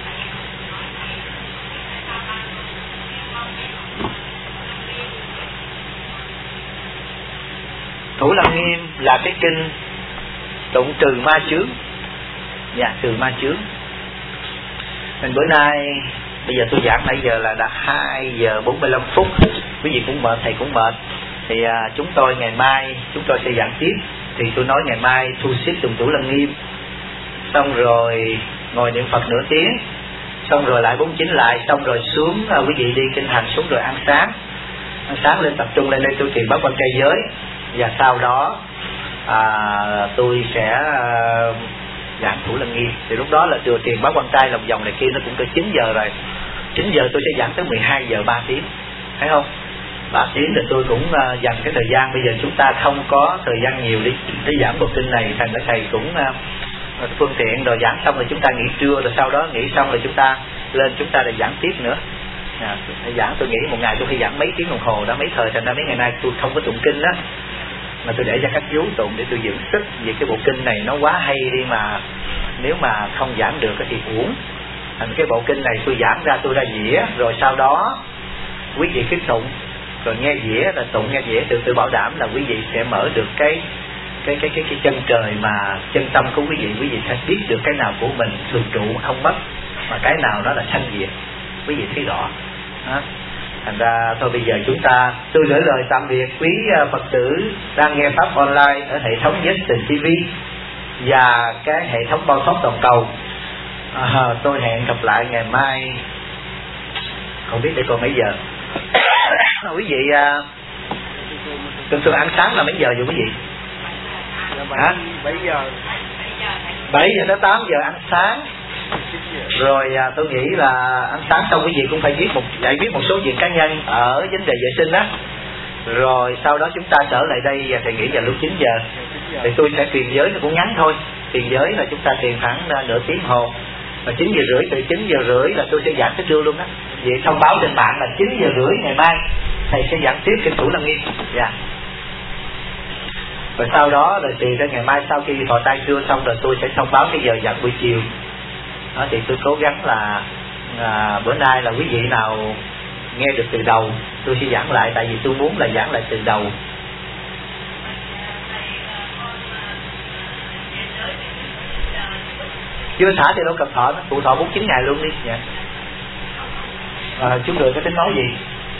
Thủ Lăng Nghiêm là cái kinh tụng trừ ma chướng. Dạ, trừ ma chướng. Nên bữa nay bây giờ tôi giảng nãy giờ là đã hai giờ bốn mươi lăm phút. Quý vị cũng mệt, thầy cũng mệt. Thì à, chúng tôi ngày mai chúng tôi sẽ giảng tiếp. Thì tôi nói ngày mai thu xếp tụng Thủ Lăng Nghiêm, xong rồi ngồi niệm Phật nửa tiếng, xong rồi lại bốn chín lại, xong rồi xuống à, quý vị đi kinh hành xuống rồi ăn sáng. Ăn sáng lên tập trung lên đây tôi truyền báo quan trai giới. Và sau đó à, tôi sẽ à, giảng Thủ Lăng Nghiêm. Thì lúc đó là chùa tiền báo quan trai lòng vòng này kia nó cũng tới chín giờ rồi. Chín giờ tôi sẽ giảng tới mười hai giờ ba tiếng, thấy không? Ba tiếng thì tôi cũng uh, dành cái thời gian. Bây giờ chúng ta không có thời gian nhiều đi để giảng bộ kinh này, thành cái thầy cũng uh, phương tiện rồi giảng xong rồi chúng ta nghỉ trưa, rồi sau đó nghỉ xong rồi chúng ta lên chúng ta lại giảng tiếp nữa. À, giảng tôi nghĩ một ngày tôi phải giảng mấy tiếng đồng hồ đó, mấy thời, thành ra mấy ngày nay tôi không có tụng kinh đó, mà tôi để cho các chú tụng để tôi dưỡng sức. Vì cái bộ kinh này nó quá hay đi, mà nếu mà không giảng được thì uổng. Thành cái bộ kinh này tôi giảng ra, tôi ra dĩa, rồi sau đó quý vị cứ tụng, rồi nghe dĩa, là tụng nghe dĩa, tự tự bảo đảm là quý vị sẽ mở được cái cái cái cái cái chân trời mà chân tâm của quý vị. Quý vị sẽ biết được cái nào của mình thường trụ không mất, mà cái nào nó là sanh diệt, quý vị thấy rõ. Đó. Thành ra thôi bây giờ chúng ta, tôi gửi lời tạm biệt quý Phật tử đang nghe pháp online ở hệ thống Justin ti vi và cái hệ thống Bao Thoát toàn cầu. À, tôi hẹn gặp lại ngày mai, không biết để coi mấy giờ. Quý vị thường thường ăn sáng là mấy giờ vậy quý vị? Hả? bảy giờ. bảy giờ tới tám giờ ăn sáng. Rồi à, tôi nghĩ là ăn sáng xong quý vị cũng phải viết một giải viết một số chuyện cá nhân ở vấn đề vệ sinh đó. Rồi sau đó chúng ta trở lại đây và thầy nghĩ vào lúc chín giờ. Thì tôi sẽ truyền giới, nó cũng ngắn thôi. Truyền giới là chúng ta truyền khoảng nửa tiếng hồ. Và chín giờ rưỡi, từ chín giờ rưỡi là tôi sẽ giảng tới trưa luôn đó. Vậy thông báo trên mạng là chín giờ rưỡi ngày mai thầy sẽ giảng tiếp kinh Thủ Lăng Nghiêm. Dạ. Rồi sau đó rồi tùy tới ngày mai sau khi thọ tay trưa xong rồi tôi sẽ thông báo cái giờ giảng buổi chiều. Đó, thì tôi cố gắng là à, bữa nay là quý vị nào nghe được từ đầu tôi sẽ giảng lại, tại vì tôi muốn là giảng lại từ đầu. Chưa xả thì đâu cần thọ, nó cụ thọ bốn mươi chín ngày luôn đi. Dạ. À, chú người có tính nói gì?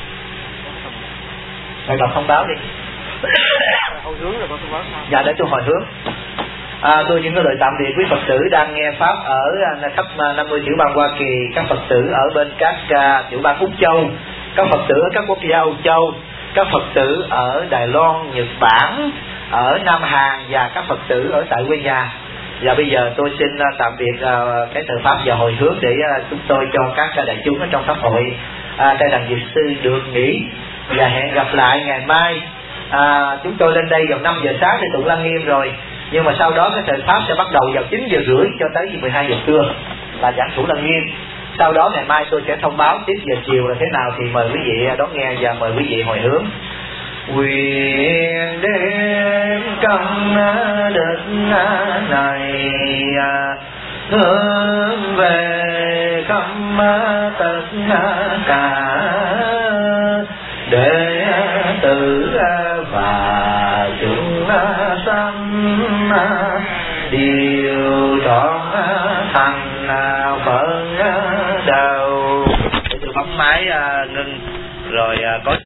Rồi đọc thông báo đi. Hồi hướng rồi con thông báo sao? Dạ, để tôi hồi hướng. À, tôi những cái lời tạm biệt quý Phật tử đang nghe pháp ở khắp năm mươi tiểu bang Hoa Kỳ, các Phật tử ở bên các uh, tiểu bang Úc Châu, các Phật tử ở các quốc gia Âu Châu, các Phật tử ở Đài Loan, Nhật Bản, ở Nam Hàn và các Phật tử ở tại quê nhà. Và bây giờ tôi xin uh, tạm biệt uh, cái thời pháp và hồi hướng để uh, chúng tôi cho các uh, đại chúng ở trong pháp hội uh, Trai Đằng Diệp Sư được nghỉ, và hẹn gặp lại ngày mai. À, chúng tôi lên đây vào năm giờ sáng để tụng Lăng Nghiêm rồi, nhưng mà sau đó cái thời pháp sẽ bắt đầu vào chín giờ rưỡi cho tới mười hai giờ trưa là giảng Thủ Lăng Nghiêm. Sau đó ngày mai tôi sẽ thông báo tiếp giờ chiều là thế nào, thì mời quý vị đón nghe và mời quý vị hồi hướng. quyền đến công đức này hướng về khắp tất cả đệ tử và chúng sanh đều trọn thành Phật đạo. Bấm máy ngưng rồi có